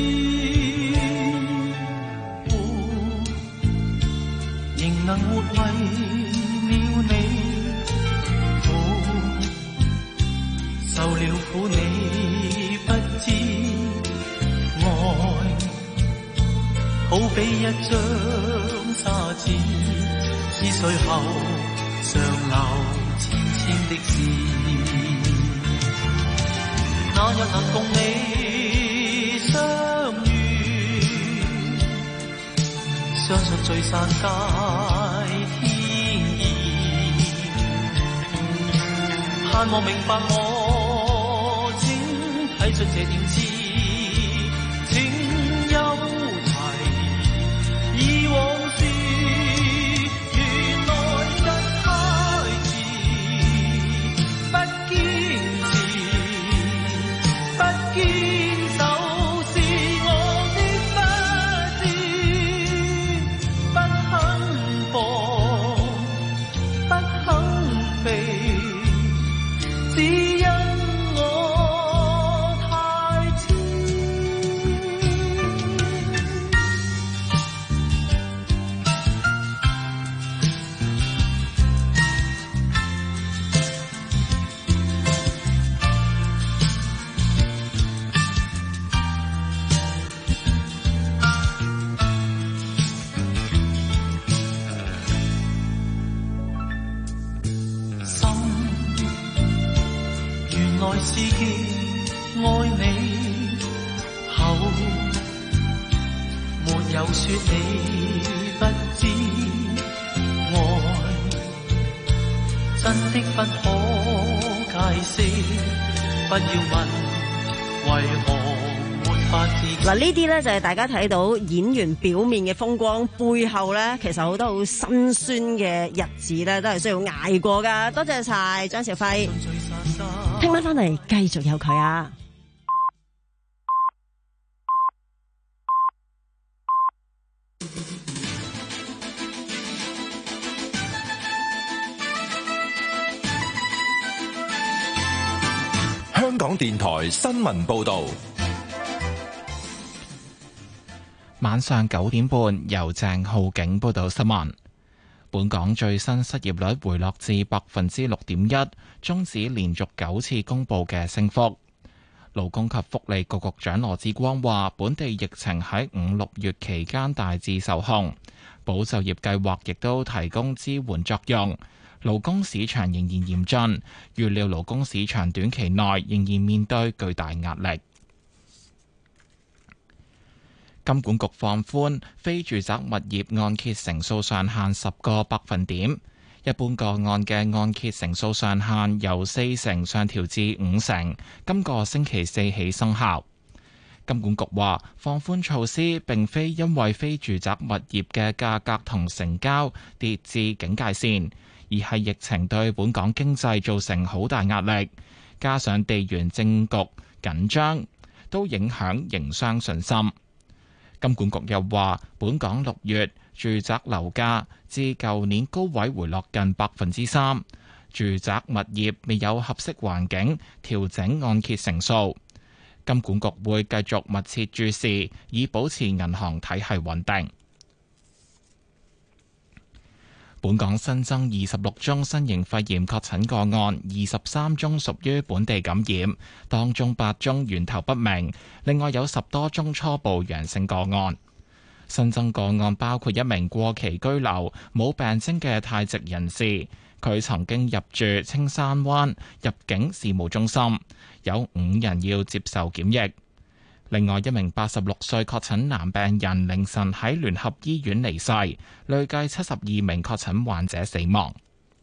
仍能活為了你，受了苦你不知，愛好比一張沙紙。似水後尚留淺淺的事，那日能共你相遇，相信聚散皆天意。盼望明白我，請體恤這點痴，請休提以往事。堅守是我的不己愛你後，沒有說你不知愛，真的不可解釋，不要問為何沒法自。 嗱，呢啲咧就係大家睇到演員表面嘅風光，背後咧其實好多好辛酸嘅日子咧，都係需要捱過噶。多謝晒張兆輝，聽晚翻嚟繼續有佢啊！ 香港電台新聞報導。 晚上九點半，由鄭浩景報道新聞。本港最新失業率回落至百分之六點一，終止連續九次公佈嘅升幅。勞工及福利局局長羅致光話，本地疫情喺五六月期間大致受控，保就業計劃亦都提供支援作用。勞工市場仍然嚴峻，預料勞工市場短期內仍然面對巨大壓力。金管局放寬非住宅物業按揭成數上限十個百分點，一般個案嘅按揭成數上限由四成上調至五成，今個星期四起生效。金管局話，放寬措施並非因為非住宅物業嘅價格同成交跌至警戒線，而係疫情對本港經濟造成好大壓力，加上地緣政局緊張，都影響營商信心。金管局又話，本港六月住宅樓價自舊年高位回落近百分之三，住宅物業未有合適環境調整按揭成數。金管局會繼續密切注視，以保持銀行體系穩定。本港新增二十六宗新型肺炎確診個案，二十三宗屬於本地感染，當中八宗源頭不明，另外有十多宗初步陽性個案。新增個案包括一名過期居留冇病徵嘅泰籍人士，佢曾經入住青山灣入境事務中心，有五人要接受檢疫。另外一名八十六歲確診男病人凌晨喺聯合醫院離世，累計七十二名確診患者死亡。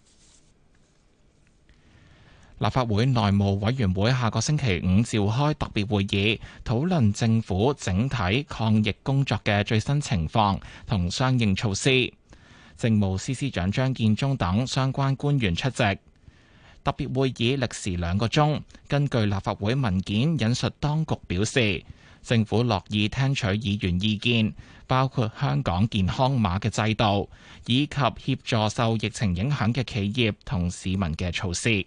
立法會內務委員會下個星期五召開特別會議，討論政府整體抗疫工作嘅最新情況同相應措施。政務司司長張建宗等相關官員出席。特別會議歷時兩個鐘，根據立法會文件引述當局表示，政府樂意聽取議員意見，包括香港健康碼嘅制度，以及協助受疫情影響嘅企業同市民嘅措施。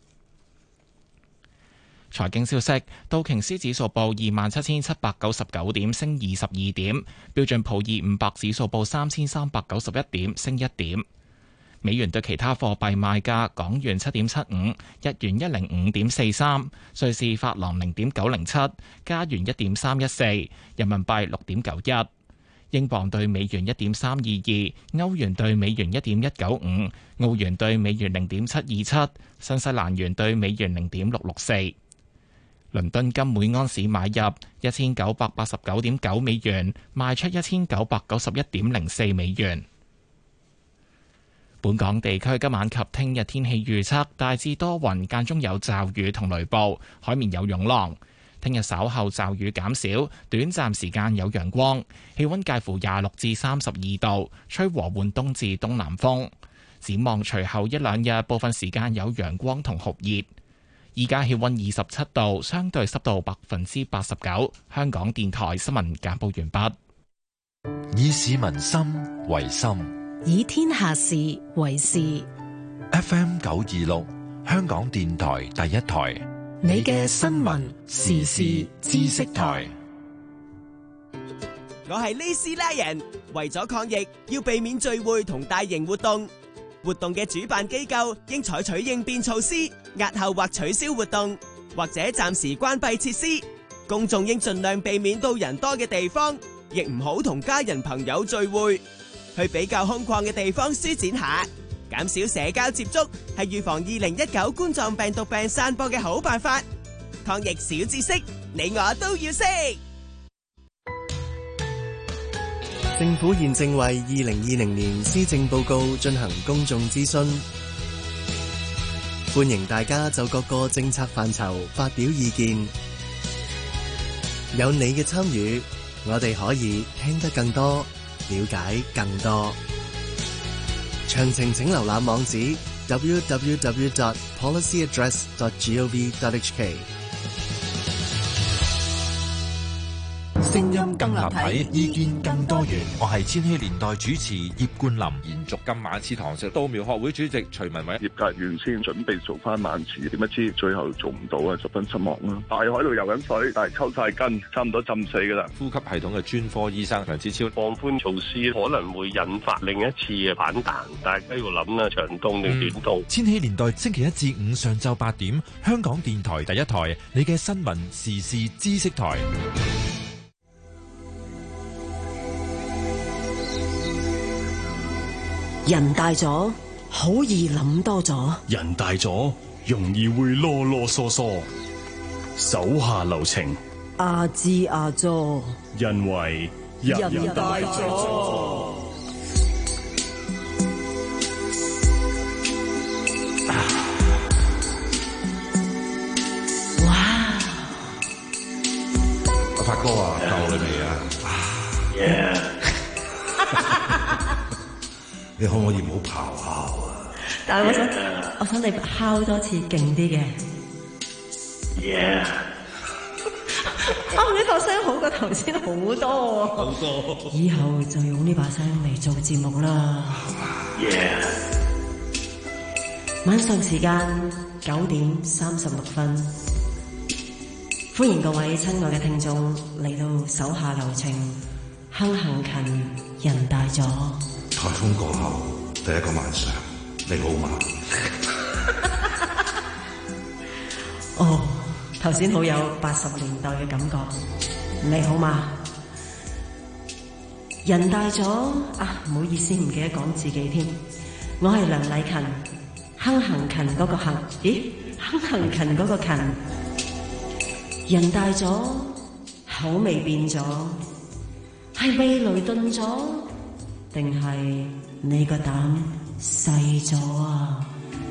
財經消息，道瓊斯指數報二萬七千七百九十九點，升二十二點；標準普爾五百指數報三千三百九十一點，升一點。美元對其他貨幣賣價：港元七點七五，日元一零五點四三，瑞士法郎零點九零七，加元一點三一四，人民幣六點九一，英鎊對美元一點三二二，歐元對美元一點一九五，澳元對美元零點七二七，新西蘭元對美元零點六六四。倫敦金每盎司買入一千九百八十九點九美元，賣出一千九百九十一點零四美元。本港地區今晚及聽日天氣預測，大致多雲，間中有驟雨同雷暴，海面有湧浪。聽日稍後驟雨減少，短暫時間有陽光，氣溫介乎廿六至三十二度，吹和緩東至東南風。展望隨後一兩日，部分時間有陽光同酷熱。依家氣溫二十七度，相對濕度百分之八十九。香港電台新聞簡報完畢。 以市民心為心， 以天下事為事。 F M 九二六，香港電台第一台， 你嘅新聞時事知識台。 我係呢斯拉人，為咗抗疫，要避免聚會同大型活動。活動嘅主辦機構應採取應變措施，押後或取消活動，或者暫時關閉設施。公眾應盡量避免到人多嘅地方，亦唔好同家人朋友聚會。去比較空曠嘅地方舒展下，減少社交接觸，係預防二零一九冠狀病毒病散播嘅好辦法。 抗疫小知識，你我都要識。 政府現正為二零二零年施政報告進行公眾諮詢，歡迎大家就各個政策範疇發表意見。有你嘅參與，我哋可以聽得更多，了解更多。詳情請瀏覽網址 double-u double-u double-u dot policy address dot gov dot h k。 聲音更立體，意見更多元。我係千禧年代主持葉冠霖。 延續今晚次堂食，稻苗學會主席徐文偉。 業界原先準備做翻晚市，點不知最後做唔到啊，十分失望啦！大海度游緊水，但係抽晒筋，差唔多浸死噶啦。 呼吸系統嘅專科醫生梁子超， 放寬措施可能會引發另一次嘅反彈，大家要諗啦，長冬定短冬。 嗯、千禧年代星期一至五上晝八點，香港電台第一台，你嘅新聞時事知識台。 人大咗，好易諗多咗。 人大咗，容易會囉囉嗦嗦。手下留情， 阿支阿佐， 因為人大咗。 哇！ 阿發哥啊，夠你未啊？ Yeah. 你可唔可以唔好咆哮啊？ 但係我想，我想你敲多次勁啲嘅。 Yeah。 啊！呢把聲好過頭先好多喎。好多。以後就用呢把聲嚟做節目啦。 Yeah。 晚上時間九點三十六分，歡迎各位親愛嘅聽眾嚟到手下留情，坑行勤人大咗。 颱風過後第一個晚上，你好嗎？ 哦，頭先好有八十年代嘅感覺。你好嗎？人大咗啊，唔好意思，唔記得講自己添。我係梁禮勤，坑行勤嗰個行，咦？坑行勤嗰個勤。人大咗，口味變咗，係味蕾頓咗。定係你個膽細咗啊！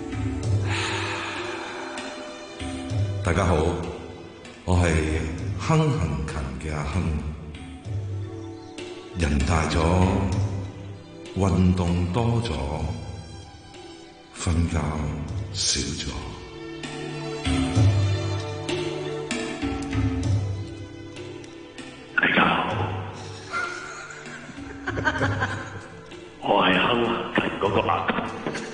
大家好，我係坑行勤嘅阿亨。人大咗，運動多咗，瞓覺少咗。 大家好。我係坑行勤嗰個阿勤，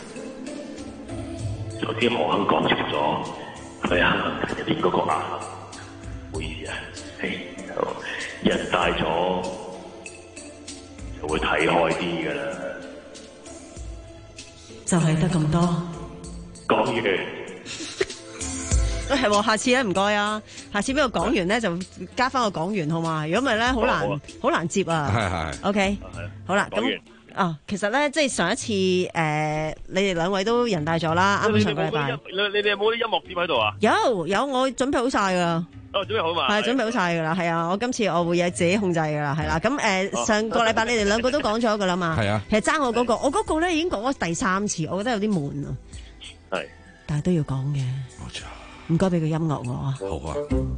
頭先何亨講錯咗，佢係坑行勤入邊嗰個阿勤，唔好意思啊。嘿，人大咗就會睇開啲噶啦， 就係得咁多。 講完。 喂，係喎，下次咧唔該啊，下次邊個講完咧就加翻個講完好嘛？如果唔係咧好難好難接啊。 係係。 O K，好啦，咁。啊，其實咧，即係上一次誒、呃，你哋兩位都人大咗啦，啱啱上個禮拜。 你哋有冇啲音樂碟喺度啊？ 有有，我準備好晒噶啦。 哦，準備好嘛？ 係準備好晒噶啦，係啊，我今次我會有自己控制噶啦，係啦。咁誒、呃哦，上個禮拜你哋兩個都講咗噶啦嘛。係啊。其實爭我嗰、那個，我嗰個咧已經講咗第三次，我覺得有啲悶啊。係。但係都要講嘅。冇錯。唔該，俾個音樂我啊。好啊。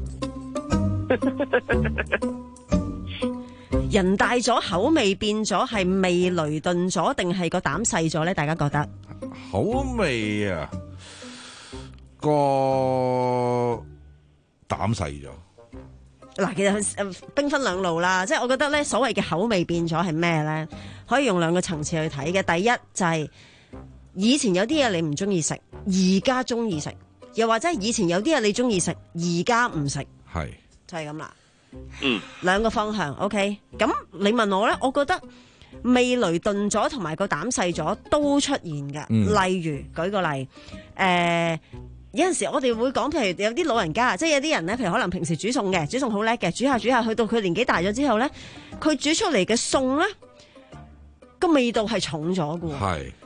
人大咗，口味變咗，係味蕾頓咗，定係個膽細咗咧？大家覺得？ 口味啊，個膽細咗。 嗱，其實誒，兵分兩路啦，即係我覺得咧，所謂嘅口味變咗係咩咧？可以用兩個層次去睇嘅。第一就係、是、以前有啲嘢你唔中意食，而家中意食；又或者係以前有啲嘢你中意食，而家唔食。係就係咁啦。嗯，兩個方向 ，OK。咁你問我咧，我覺得味蕾頓咗同埋個膽細咗都出現嘅、嗯。例如舉個例，誒、呃，有陣時我哋會講，譬如有啲老人家，即係有啲人咧，譬如可能平時煮餸嘅，煮餸好叻嘅，煮下煮下，去到佢年紀大咗之後咧，佢煮出嚟嘅餸咧個味道係重咗嘅。係。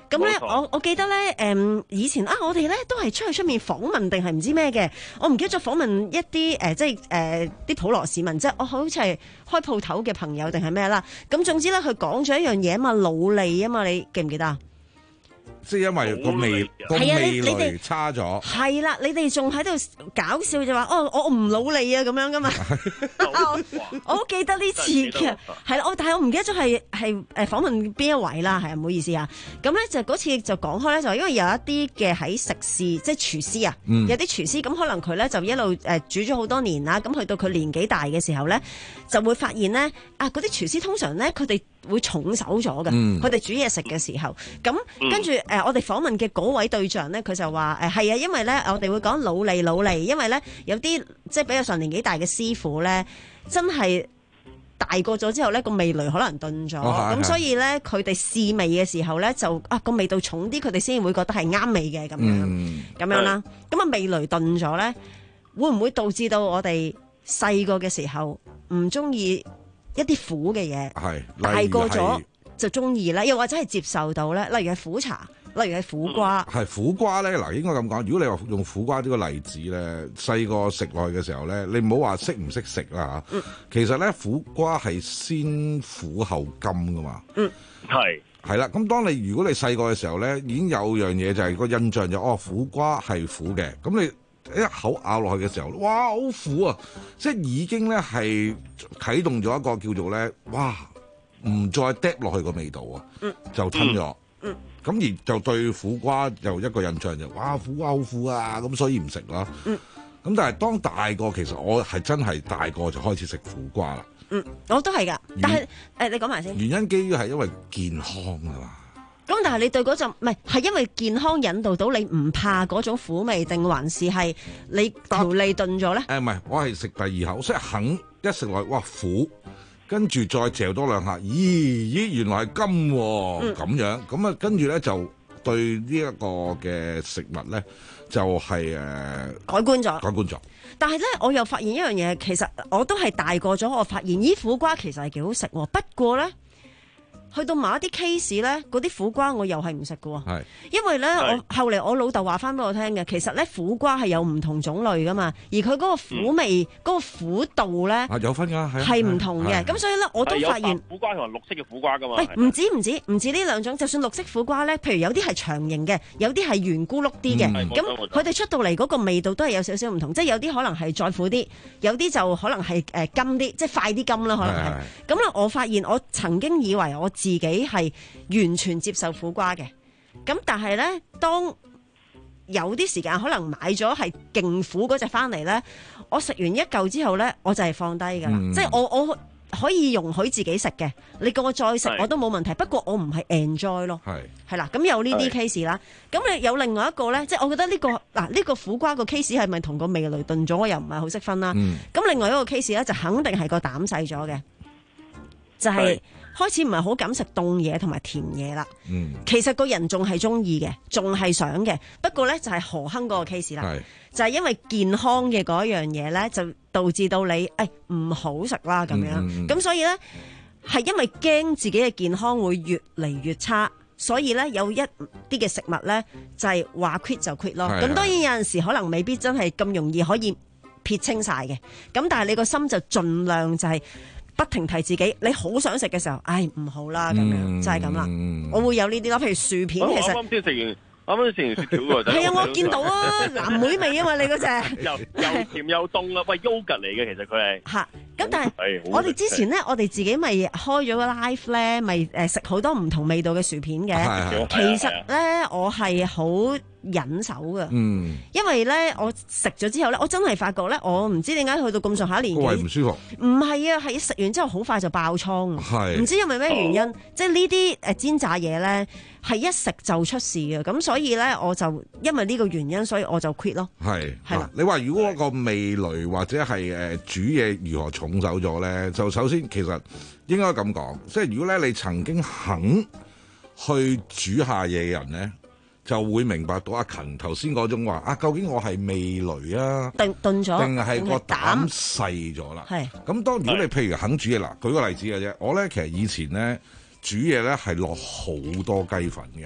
咁咧，我我記得咧，誒、嗯、以前啊，我哋咧都係出去出面訪問定係唔知咩嘅，我唔記得咗訪問一啲誒、呃，即係誒啲普羅市民，即係我好似係開鋪頭嘅朋友定係咩啦。咁總之咧，佢講咗一樣嘢啊嘛，腦脷啊嘛，你記唔記得啊？ 即係因為個味個味蕾差咗， 係啦，你哋仲喺度搞笑就話哦，我唔努力啊咁樣噶嘛，我好記得呢次嘅，係啦，我但係我唔記得咗係係誒訪問邊一位啦，係唔好意思啊，咁咧就嗰次就講開咧，就因為有一啲嘅喺食肆，即係廚師啊，嗯、有啲廚師咁可能佢咧就一路誒煮咗好多年啦，咁去到佢年紀大嘅時候咧，就會發現咧啊嗰啲廚師通常咧佢哋會重手咗嘅，佢哋、嗯、煮嘢食嘅時候，咁跟住誒、呃、我哋訪問嘅嗰位對象咧，佢就話誒係啊，因為咧我哋會講努力努力，因為咧有啲即係比較上年紀大嘅師傅咧，真係大個咗之後咧個味蕾可能鈍咗，咁、哦、所以咧佢哋試味嘅時候咧就啊個味道重啲，佢哋先會覺得係啱味嘅咁樣，咁、嗯、樣啦。咁啊味蕾鈍咗咧，會唔會導致到我哋細個嘅時候唔中意一啲苦嘅嘢，係大個咗就中意咧，又或者係接受到咧，例如係苦茶，例如係苦瓜。係、嗯、苦瓜咧，嗱應該咁講。如果你話用苦瓜呢個例子咧，細個食落去嘅時候咧，你唔好話識唔識食啦嚇。嗯、其實咧苦瓜係先苦後甘噶嘛。嗯，係係啦。咁當你如果你細個嘅時候咧，已經有樣嘢就係、是、個印象就哦苦瓜係苦嘅，咁你一口咬落去嘅時候，哇好苦啊！即係已經咧係啟動咗一個叫做咧，哇唔再嗒落去個味道啊，嗯、就吞咗。咁、嗯嗯、而就對苦瓜又一個印象就，哇苦瓜好苦啊！咁所以唔食啦。咁、嗯、但係當大個，其實我係真係大個就開始食苦瓜啦。嗯，我都係㗎。但係誒、呃，你講埋先。原因基於係因為健康啊嘛。咁但係你對嗰陣唔係係因為健康引導到你唔怕嗰種苦味，定還是係你條脷鈍咗咧？誒唔係，我係食第二口，所以肯一食落去哇苦，跟住再嚼多兩下，咦咦原來係甘喎咁樣，咁啊跟住咧就對呢一個嘅食物咧就係、是、誒、呃、改觀咗，改觀咗。但係咧我又發現一樣嘢，其實我都係大個咗，我發現咦苦瓜其實係幾好食喎，不過咧。去到某一啲 case 咧，嗰啲苦瓜我又係唔食嘅喎，是因為咧我後嚟我老豆話翻俾我聽嘅，其實咧苦瓜係有唔同種類噶嘛，而佢嗰個苦味、嗰、嗯、個苦度咧，啊有分㗎，係唔同嘅，咁所以咧我都發現苦瓜同埋綠色嘅苦瓜噶嘛， 唔止唔止唔止呢兩種，就算綠色苦瓜咧，譬如有啲係長形嘅，有啲係圓咕碌啲嘅，咁佢哋出到嚟嗰個味道都係有少少唔同，即係有啲可能係再苦啲，有啲就可能係誒甘啲，即係快啲甘啦，可能係。咁咧我發現我曾經以為我自己係完全接受苦瓜嘅，咁但係咧，當有啲時間可能買咗係勁苦嗰隻翻嚟咧，我食完一嚿之後咧，我就係放低噶啦，嗯、即係我我可以容許自己食嘅，你叫我再食我都冇問題，不過我唔係 enjoy 咯，係係啦，咁有呢啲 case 啦，咁你有另外一個咧，即係我覺得呢、呢個嗱呢、啊呢個苦瓜個 case 係咪同個味蕾鈍咗，我又唔係好識分啦，咁、嗯、另外一個 case 咧就肯定係個膽細咗嘅，就係、是。開始唔係好敢食凍嘢同埋甜嘢啦，嗯、其實個人仲係中意嘅，仲係想嘅，不過咧就係何亨嗰個 case 啦，是就係因為健康嘅嗰樣嘢咧，就導致到你誒唔好食啦咁樣，咁、嗯、所以咧係因為驚自己嘅健康會越嚟越差，所以咧有一啲嘅食物咧就係話 quit 就 quit 咯，咁當然有陣時可能未必真係咁容易可以撇清晒嘅，咁但係你個心就盡量就係、是。不停提自己，你好想食嘅時候，唉唔好啦咁樣，嗯、就係咁啦。我會有呢啲咯，譬如薯片，其實啱啱先食完。啱啱食完雪條喎， 係啊！我見到啊，藍莓味啊嘛，你嗰隻又又甜又凍啊！喂，yogurt 嚟嘅，其實佢係嚇。咁但係我哋之前咧，我哋自己咪開咗個 live 咧，咪誒食好多唔同味道嘅薯片嘅。其實咧，我係好忍手㗎。嗯。因為咧，我食咗之後咧，我真係發覺咧，我唔知點解去到咁上下年紀，胃唔舒服。唔係啊，係食完之後好快就爆瘡。係。唔知因為咩原因？即係呢啲誒煎炸嘢咧。係一食就出事嘅，咁所以咧我就因為呢個原因，所以我就 quit 咯。係係啦，你話如果個味蕾或者係誒煮嘢如何重手咗咧，就首先其實應該咁講，即係如果咧你曾經肯去煮下嘢嘅人咧，就會明白到阿勤頭先嗰種話啊，究竟我係味蕾啊，燉燉咗，定係個膽細咗啦？係咁，當如果你譬如肯煮嘢啦，舉個例子嘅啫，我咧其實以前咧。煮嘢咧係落好多雞粉嘅，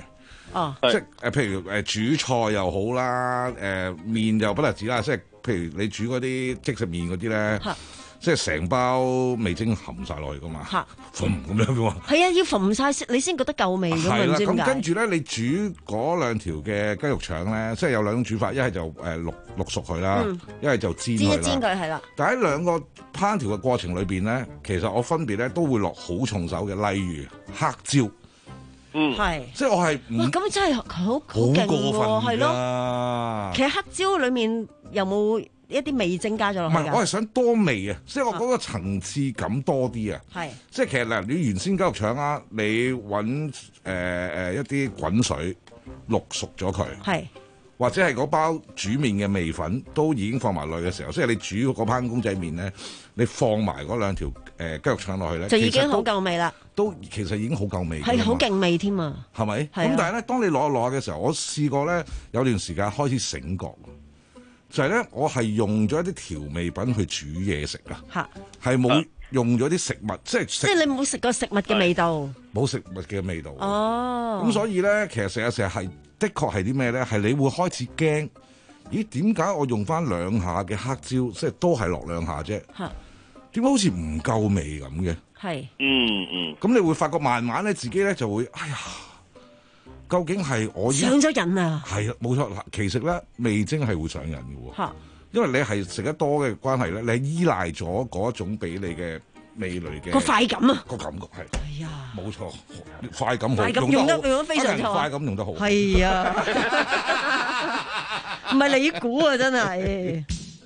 哦， 即係誒，譬如誒煮菜又好啦，誒麵又不得止啦，即係譬如你煮嗰啲即食麵嗰啲咧。即係成包味精含晒落去噶嘛，咁樣嘅喎。係啊， 要冚晒先，你先覺得夠味㗎嘛。 係啦，咁跟住咧，你煮嗰兩條嘅雞肉腸咧，即係有兩種煮法，一係就誒淥淥熟佢啦，一係就煎佢啦。煎一煎佢係啦。但喺兩個烹調嘅過程裏邊咧，其實我分別咧都會落好重手嘅，例如黑椒。 嗯，係。即係我係哇，咁真係好好勁喎，係咯。其實黑椒裡面有冇一啲味精加咗落去？ 唔係，我係想多味啊！即係我嗰個層次感多啲啊！ 係， 即係其實嗱，你原先雞肉腸啊，你揾誒誒一啲滾水淥熟咗佢，係，或者係嗰包煮麵嘅味粉都已經放埋落去嘅時候，即係你煮嗰班公仔麵咧，你放埋嗰兩條誒雞肉腸落去咧， 就已經好夠味啦。 都其實已經好夠味， 係好勁味添啊！ 係咪？咁但係咧，當你攞落嘅時候，我試過咧有段時間開始醒覺。就係咧，我係用咗一啲調味品去煮嘢食啊，係冇用咗啲食物，即係即係你冇食過食物嘅味道， 冇食物嘅味道。 哦， 咁所以咧，其實成日成日係的確係啲咩咧？係你會開始驚，咦？點解我用翻兩下嘅黑椒，即係都係落兩下啫？嚇，點解好似唔夠味咁嘅？ 係， 嗯嗯。 咁你會發覺慢慢咧，自己咧就會，哎呀。究竟係我上咗癮啊？ 係啊，冇錯。其實咧，味精係會上癮嘅喎，因為你係食得多嘅關係咧，你係依賴咗嗰種俾你嘅味蕾嘅個快感啊， 個感覺係。 係啊， 冇錯，快感好， 快感用得用得非常錯， 快感用得好。 係啊，唔係你估啊，真係。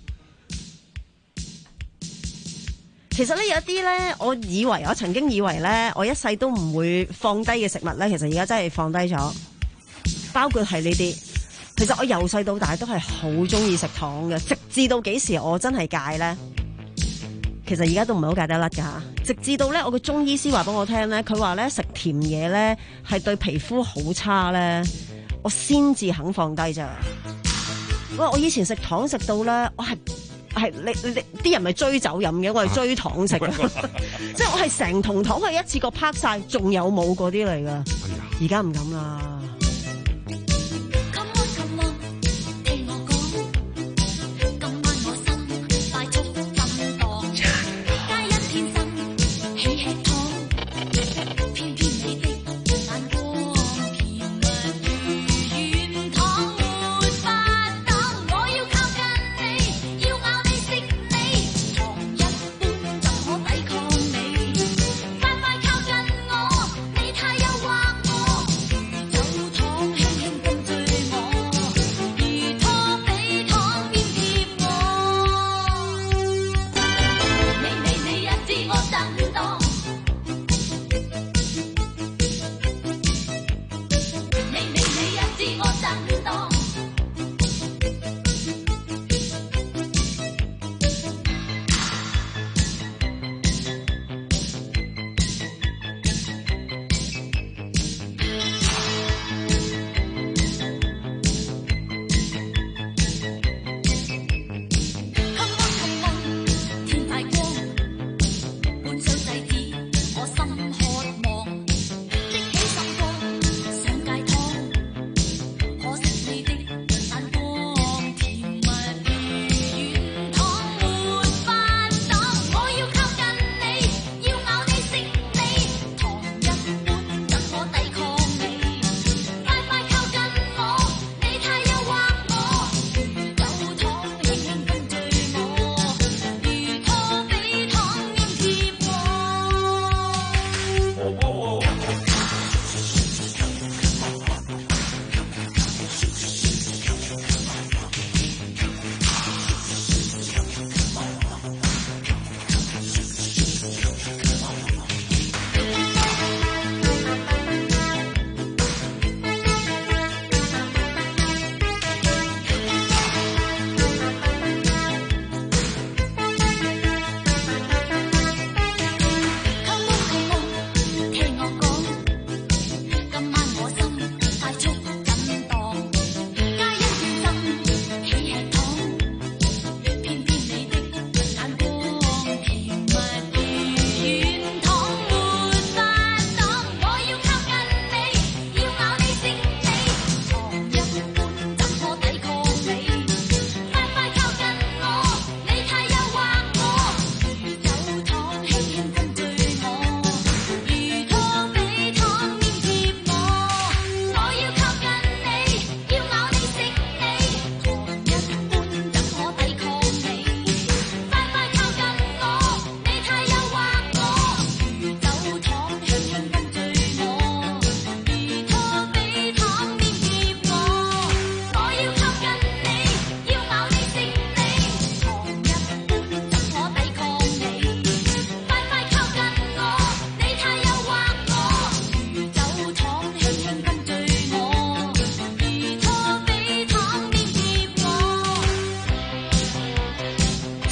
其實咧有一啲咧，我以為我曾經以為咧，我一世都唔會放低嘅食物咧，其實而家真係放低咗。包括係呢啲，其實我由細到大都係好中意食糖嘅，直至到幾時我真係戒咧？其實而家都唔係好戒得甩噶。直至到咧，我個中醫師話俾我聽咧，佢話咧食甜嘢咧係對皮膚好差咧，我先至肯放低咋。喂，我以前食糖食到咧，我係。係你你啲人咪追酒飲嘅，我係追糖食嘅，即係我係成桶糖係一次過拍晒，仲有冇嗰啲嚟噶？而家唔敢啦。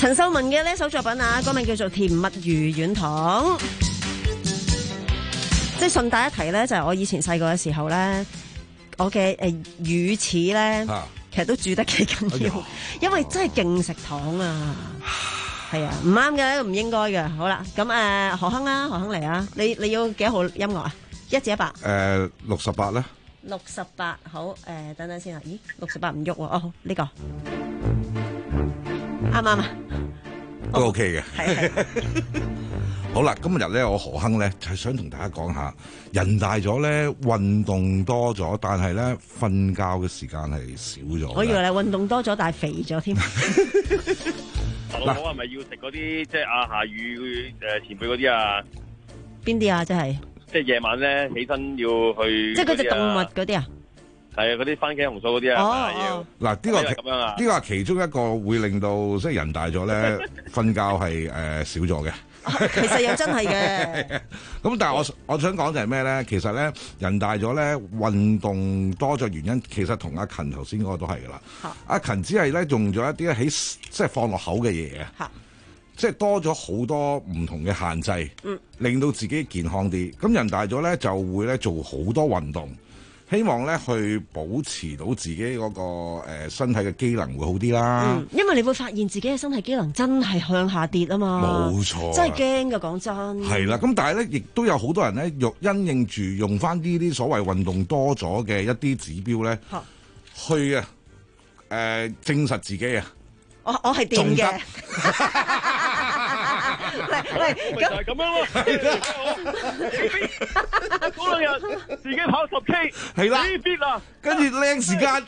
陳秀雯嘅呢一首作品啊，歌名叫做《甜蜜如軟糖》。即係順帶一提咧，就係、是、我以前細個嘅時候咧，我嘅誒乳齒咧，啊、其實都蛀得幾緊要，哎、因為真係勁食糖啊。係啊，唔啱嘅，唔應該嘅。好啦，咁誒、呃、何鏗啊，何鏗嚟啊，你你要幾多號音樂啊？一至一百？誒六十八咧。 六十八好誒、呃，等等先啊。咦，六十八唔喐喎。哦，呢、這個啱唔啱啊？ 都 OK 嘅。 係係。 好啦，今日咧我何鏗咧就係想同大家講下，人大咗咧運動多咗，但係咧瞓覺嘅時間係少咗。 我以為你運動多咗，但係肥咗添。 嗱，我係咪要食嗰啲即係阿夏雨誒前輩嗰啲啊？ 邊啲啊？即係即係夜晚咧起身要去。 即係嗰隻動物嗰啲啊？ 係啊，嗰啲番茄紅素嗰啲啊。 哦哦。 嗱，呢個咁樣啊？呢個係其中一個會令到即係人大咗咧瞓覺係誒少咗嘅。 其實又真係嘅， 咁但係我我想講就係咩咧？其實咧人大咗咧運動多咗原因，其實同阿勤頭先嗰個都係噶啦。阿勤只係咧用咗一啲喺即係放落口嘅嘢啊，即係多咗好多唔同嘅限制，嗯、令到自己健康啲。咁人大咗咧就會咧做好多運動。希望咧去保持到自己嗰、那個、呃、身體嘅機能會好啲啦、 嗯。因為你會發現自己嘅身體機能真係向下跌啊嘛。冇錯，真係驚㗎，講真。係啦， 咁但係咧，亦都有好多人咧，用因應住用翻呢啲所謂運動多咗嘅一啲指標咧，啊去啊誒、呃、證實自己啊。 我我係掂嘅。 喂，咁就係咁樣咯。嗰兩日自己跑十 K， 係啦， 呢邊啊， 跟住靚時間，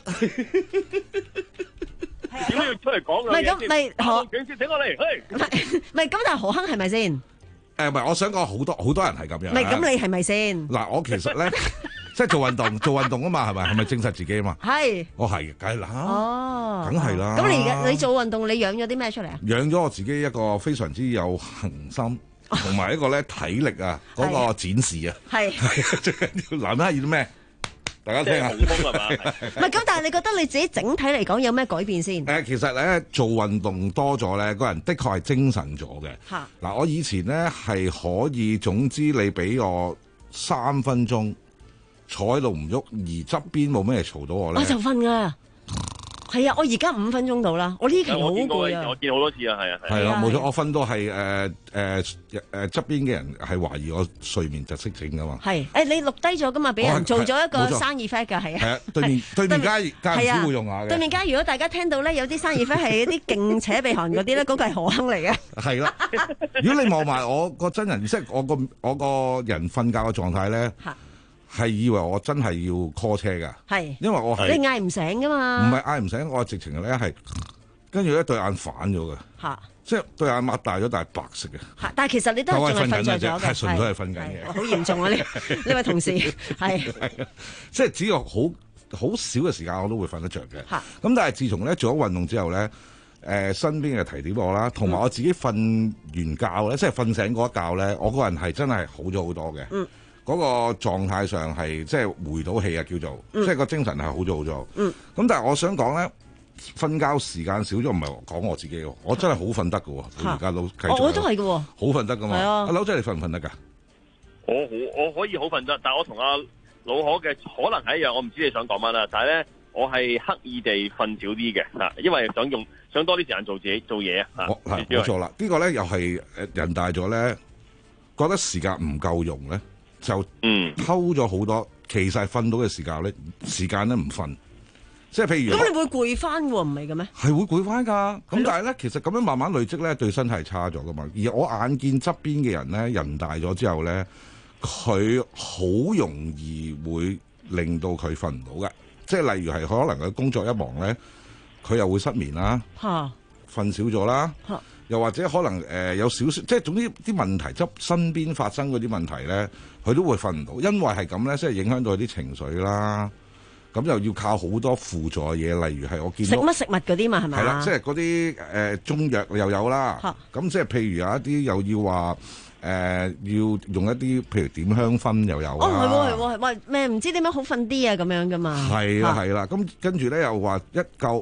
點都要出嚟講㗎。 唔係咁，咪何警先請我嚟， 唔係唔係咁，但係何鏗係咪先？ 誒唔係，我想講好多好多人係咁樣。 唔係咁，你係咪先？ 嗱，我其實咧。即係做運動，做運動啊嘛，係咪？係咪證實自己啊嘛？係。我係，梗係啦。哦，梗係啦。 咁你而家你做運動，你養咗啲咩出嚟啊？ 養咗我自己一個非常之有恒心，同埋一個咧體力啊，嗰個展示啊。係。最緊要男人要啲咩？大家聽下。 即係雄風係嘛？ 唔係咁，但係你覺得你自己整體嚟講有咩改變先？ 誒，其實咧做運動多咗咧，個人的確係精神咗嘅。嚇。嗱，我以前咧係可以，總之你俾我三分鐘。坐喺度唔喐，而側邊冇咩嘈到我咧， 我就瞓噶。係啊，我而家五分鐘到啦。我呢期好攰啊！ 我見好多次啊，係啊， 係啊，冇錯，我瞓到係誒誒誒側邊嘅人係懷疑我睡眠窒息症噶嘛。係誒，你錄低咗噶嘛？俾人做咗一個生意 effect 噶，係啊。係啊，對面對面家家唔少會用下嘅。對面家如果大家聽到咧有啲生意 effect 係一啲勁扯鼻鼾嗰啲咧，嗰個係何鏗嚟嘅。係啦，如果你望埋我個真人，即係我個我個人瞓覺嘅狀態咧。係以為我真係要 call 車㗎，係，因為我係你嗌唔醒㗎嘛， 唔係嗌唔醒，我直情咧係跟住咧對眼反咗嘅，嚇，即係對眼擘大咗，但係白色嘅，嚇，但係其實你都係仲係瞓著咗嘅，係純粹係瞓緊嘅，好嚴重啊！呢呢位同事係，即係只要好好少嘅時間我都會瞓得着嘅，嚇，咁但係自從咧做咗運動之後咧，誒、呃、身邊嘅提點我啦，同埋我自己瞓完覺咧，即係瞓醒嗰一覺咧，我個人係真係好咗好多嘅，嗯。嗰個狀態上係即係回到氣啊，叫做、嗯、即係個精神係好咗好咗。嗯，咁但係我想講咧，瞓覺時間少咗，唔係講我自己喎，我真係好瞓得㗎喎。而家都繼續、哦，我都係㗎喎，好瞓得㗎嘛。係啊，阿劉仔你瞓唔瞓得㗎？ 我好我可以好瞓得，但係我同阿老可嘅可能係一樣，我唔知你想講乜啦。但係咧，我係刻意地瞓少啲嘅嚇，因為想用想多啲時間做自己做嘢啊。 我係冇錯啦，呢個咧又係誒人大咗咧，覺得時間唔夠用咧。就偷咗好多，其實瞓到嘅時間咧，時間咧唔瞓，即係譬如咁，你會攰翻喎，唔係嘅咩？係會攰翻㗎，咁但係咧，其實咁樣慢慢累積咧，對身體係差咗㗎嘛。而我眼見側邊嘅人咧，人大咗之後咧，佢好容易會令到佢瞓唔到嘅，即係例如係可能佢工作一忙咧，佢又會失眠啦，嚇，瞓少咗啦，嚇。又或者可能誒、呃、有少少，即係總之啲問題，即身邊發生嗰啲問題咧，佢都會瞓唔到，因為係咁咧，即係影響到佢啲情緒啦。咁又要靠好多輔助嘢，例如係我見到食乜食物嗰啲嘛，係咪？係啦，即係嗰啲誒中藥又有啦。咁、啊、即係譬如有一啲又要話誒、呃、要用一啲譬如點香薰又有。哦，係喎係喎，喂咩唔知點樣好瞓啲啊咁樣噶嘛。係啦係啦，咁跟住咧又話一嚿一。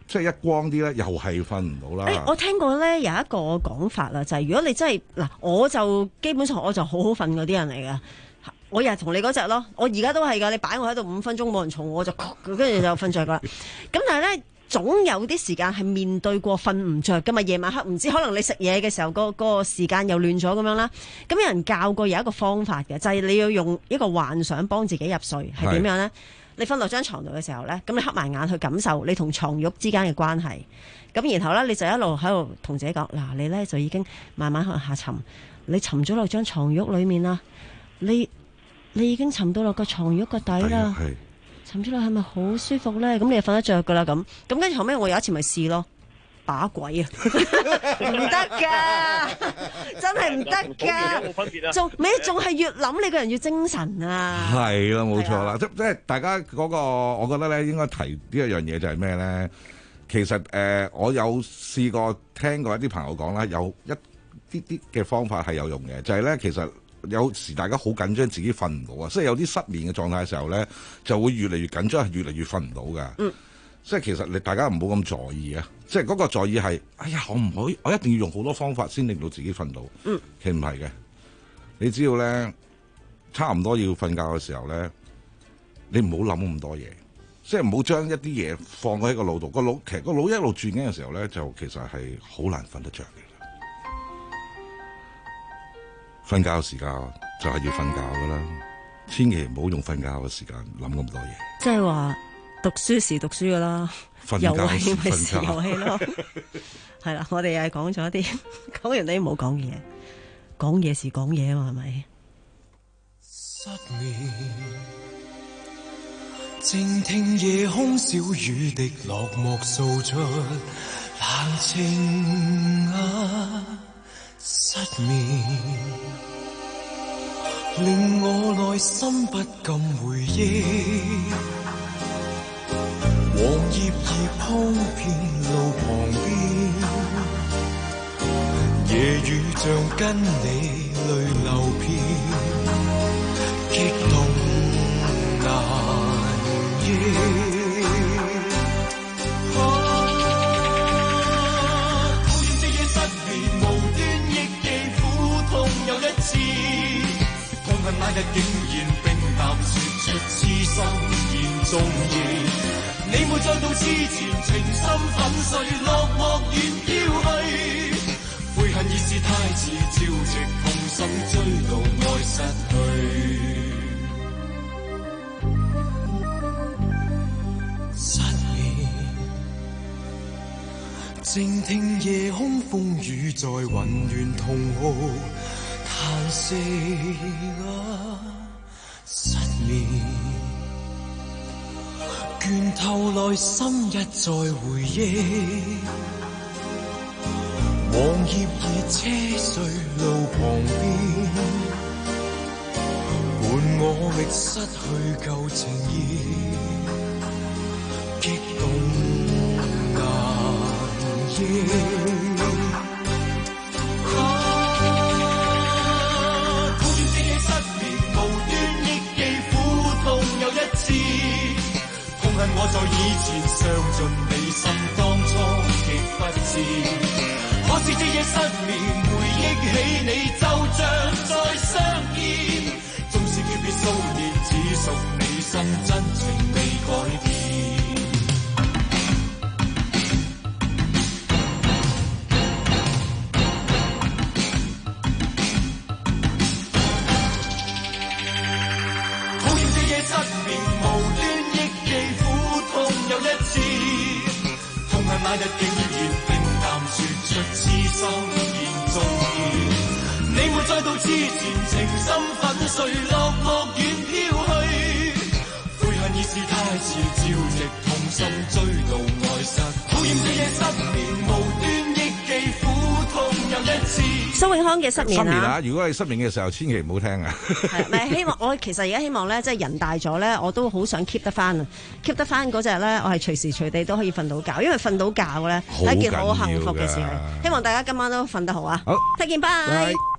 即係一光啲咧，又係瞓唔到啦。 誒，我聽過咧有一個講法啦，就係、是、如果你真係嗱，我就基本上我就好好瞓嗰啲人嚟嘅。我又係同你嗰隻咯，我而家都係噶。你擺我喺度五分鐘冇人嘈，我就跟住就瞓着噶啦。咁但係咧，總有啲時間係面對過瞓唔着噶嘛。夜晚黑唔知可能你食嘢嘅時候，嗰、嗰個時間又亂咗咁樣啦。咁有人教過有一個方法嘅，就係、是、你要用一個幻想幫自己入睡，係點樣咧？你瞓落張床度嘅時候咧，咁你瞌埋眼去感受你同床褥之間嘅關係。咁然後咧，你就一路喺度同自己講：嗱，你咧就已經慢慢向下沉，你沉咗落張床褥裏面啦，你。你已經沉到落個床褥個底啦，沉咗落係咪好舒服咧？咁你就瞓得着噶啦咁。咁跟住後尾我有一次咪試咯，把鬼啊，唔得噶，真係唔得噶，仲你仲係越諗你個人越精神啊。 係啦，冇錯啦，即即係大家嗰個，我覺得咧應該提呢一樣嘢就係咩咧？其實誒，我有試過聽過一啲朋友講啦，有一啲啲嘅方法係有用嘅，就係咧其實。有時大家好緊張，自己瞓唔到啊！即係有啲失眠嘅狀態嘅時候咧，就會越嚟越緊張，係越嚟越瞓唔到㗎。嗯，即係其實你大家唔好咁在意啊！即係嗰個在意係，哎呀，我唔可以，我一定要用好多方法先令到自己瞓到。嗯，其實唔係嘅，你只要咧差唔多要瞓覺嘅時候咧，你唔好諗咁多嘢，即係唔好將一啲嘢放喺個腦度。個腦其實個腦一路轉緊嘅時候咧，就其實係好難瞓得着嘅。瞓覺時間就係要瞓覺噶啦，千祈唔好用瞓覺嘅時間諗咁多嘢。 即係話讀書時讀書噶啦，遊戲咪時遊戲咯。係啦，我哋又係講咗啲，講完你唔好講嘢，講嘢時講嘢啊嘛，係咪？ 失眠，靜聽夜空小雨滴落寞訴出冷清啊。失眠令我內心不禁回憶，黃葉兒鋪遍路旁邊，夜雨像跟你淚流遍，激動難抑。那日竟然冰淡說出痴心言中意，你沒再到之前情深粉碎，落寞遠飄去，悔恨已是太遲，朝夕痛心追悼愛失去。失眠，靜聽夜空風雨在雲緣同號嘆息啊，失眠，倦透內心一再回憶，黃葉兒車碎路旁邊，伴我覓失去舊情意，激動難抑。我在以前傷盡你心，當初極不知，可是這夜失眠，回憶起你就像再相見，縱是訣別數年，只屬你心，真情未改變。討厭這夜失眠，無端憶記又一次，痛恨那日竟然冰淡說出痴心言中意，你沒再到之前情深粉碎，落寞遠飄去，悔恨已是太遲，朝夕痛心追悼愛失。討厭這夜失眠，無端憶記苦痛又一次。 蘇永康嘅失眠啊！ 如果你失眠嘅時候，千祈唔好聽啊！ 係咪希望我其實而家希望咧，即係人大咗咧，我都好想 keep 得翻啊 ！keep 得翻嗰隻咧，我係隨時隨地都可以瞓到覺，因為瞓到覺咧係一件好幸福嘅事。希望大家今晚都瞓得好啊！好，再見，拜。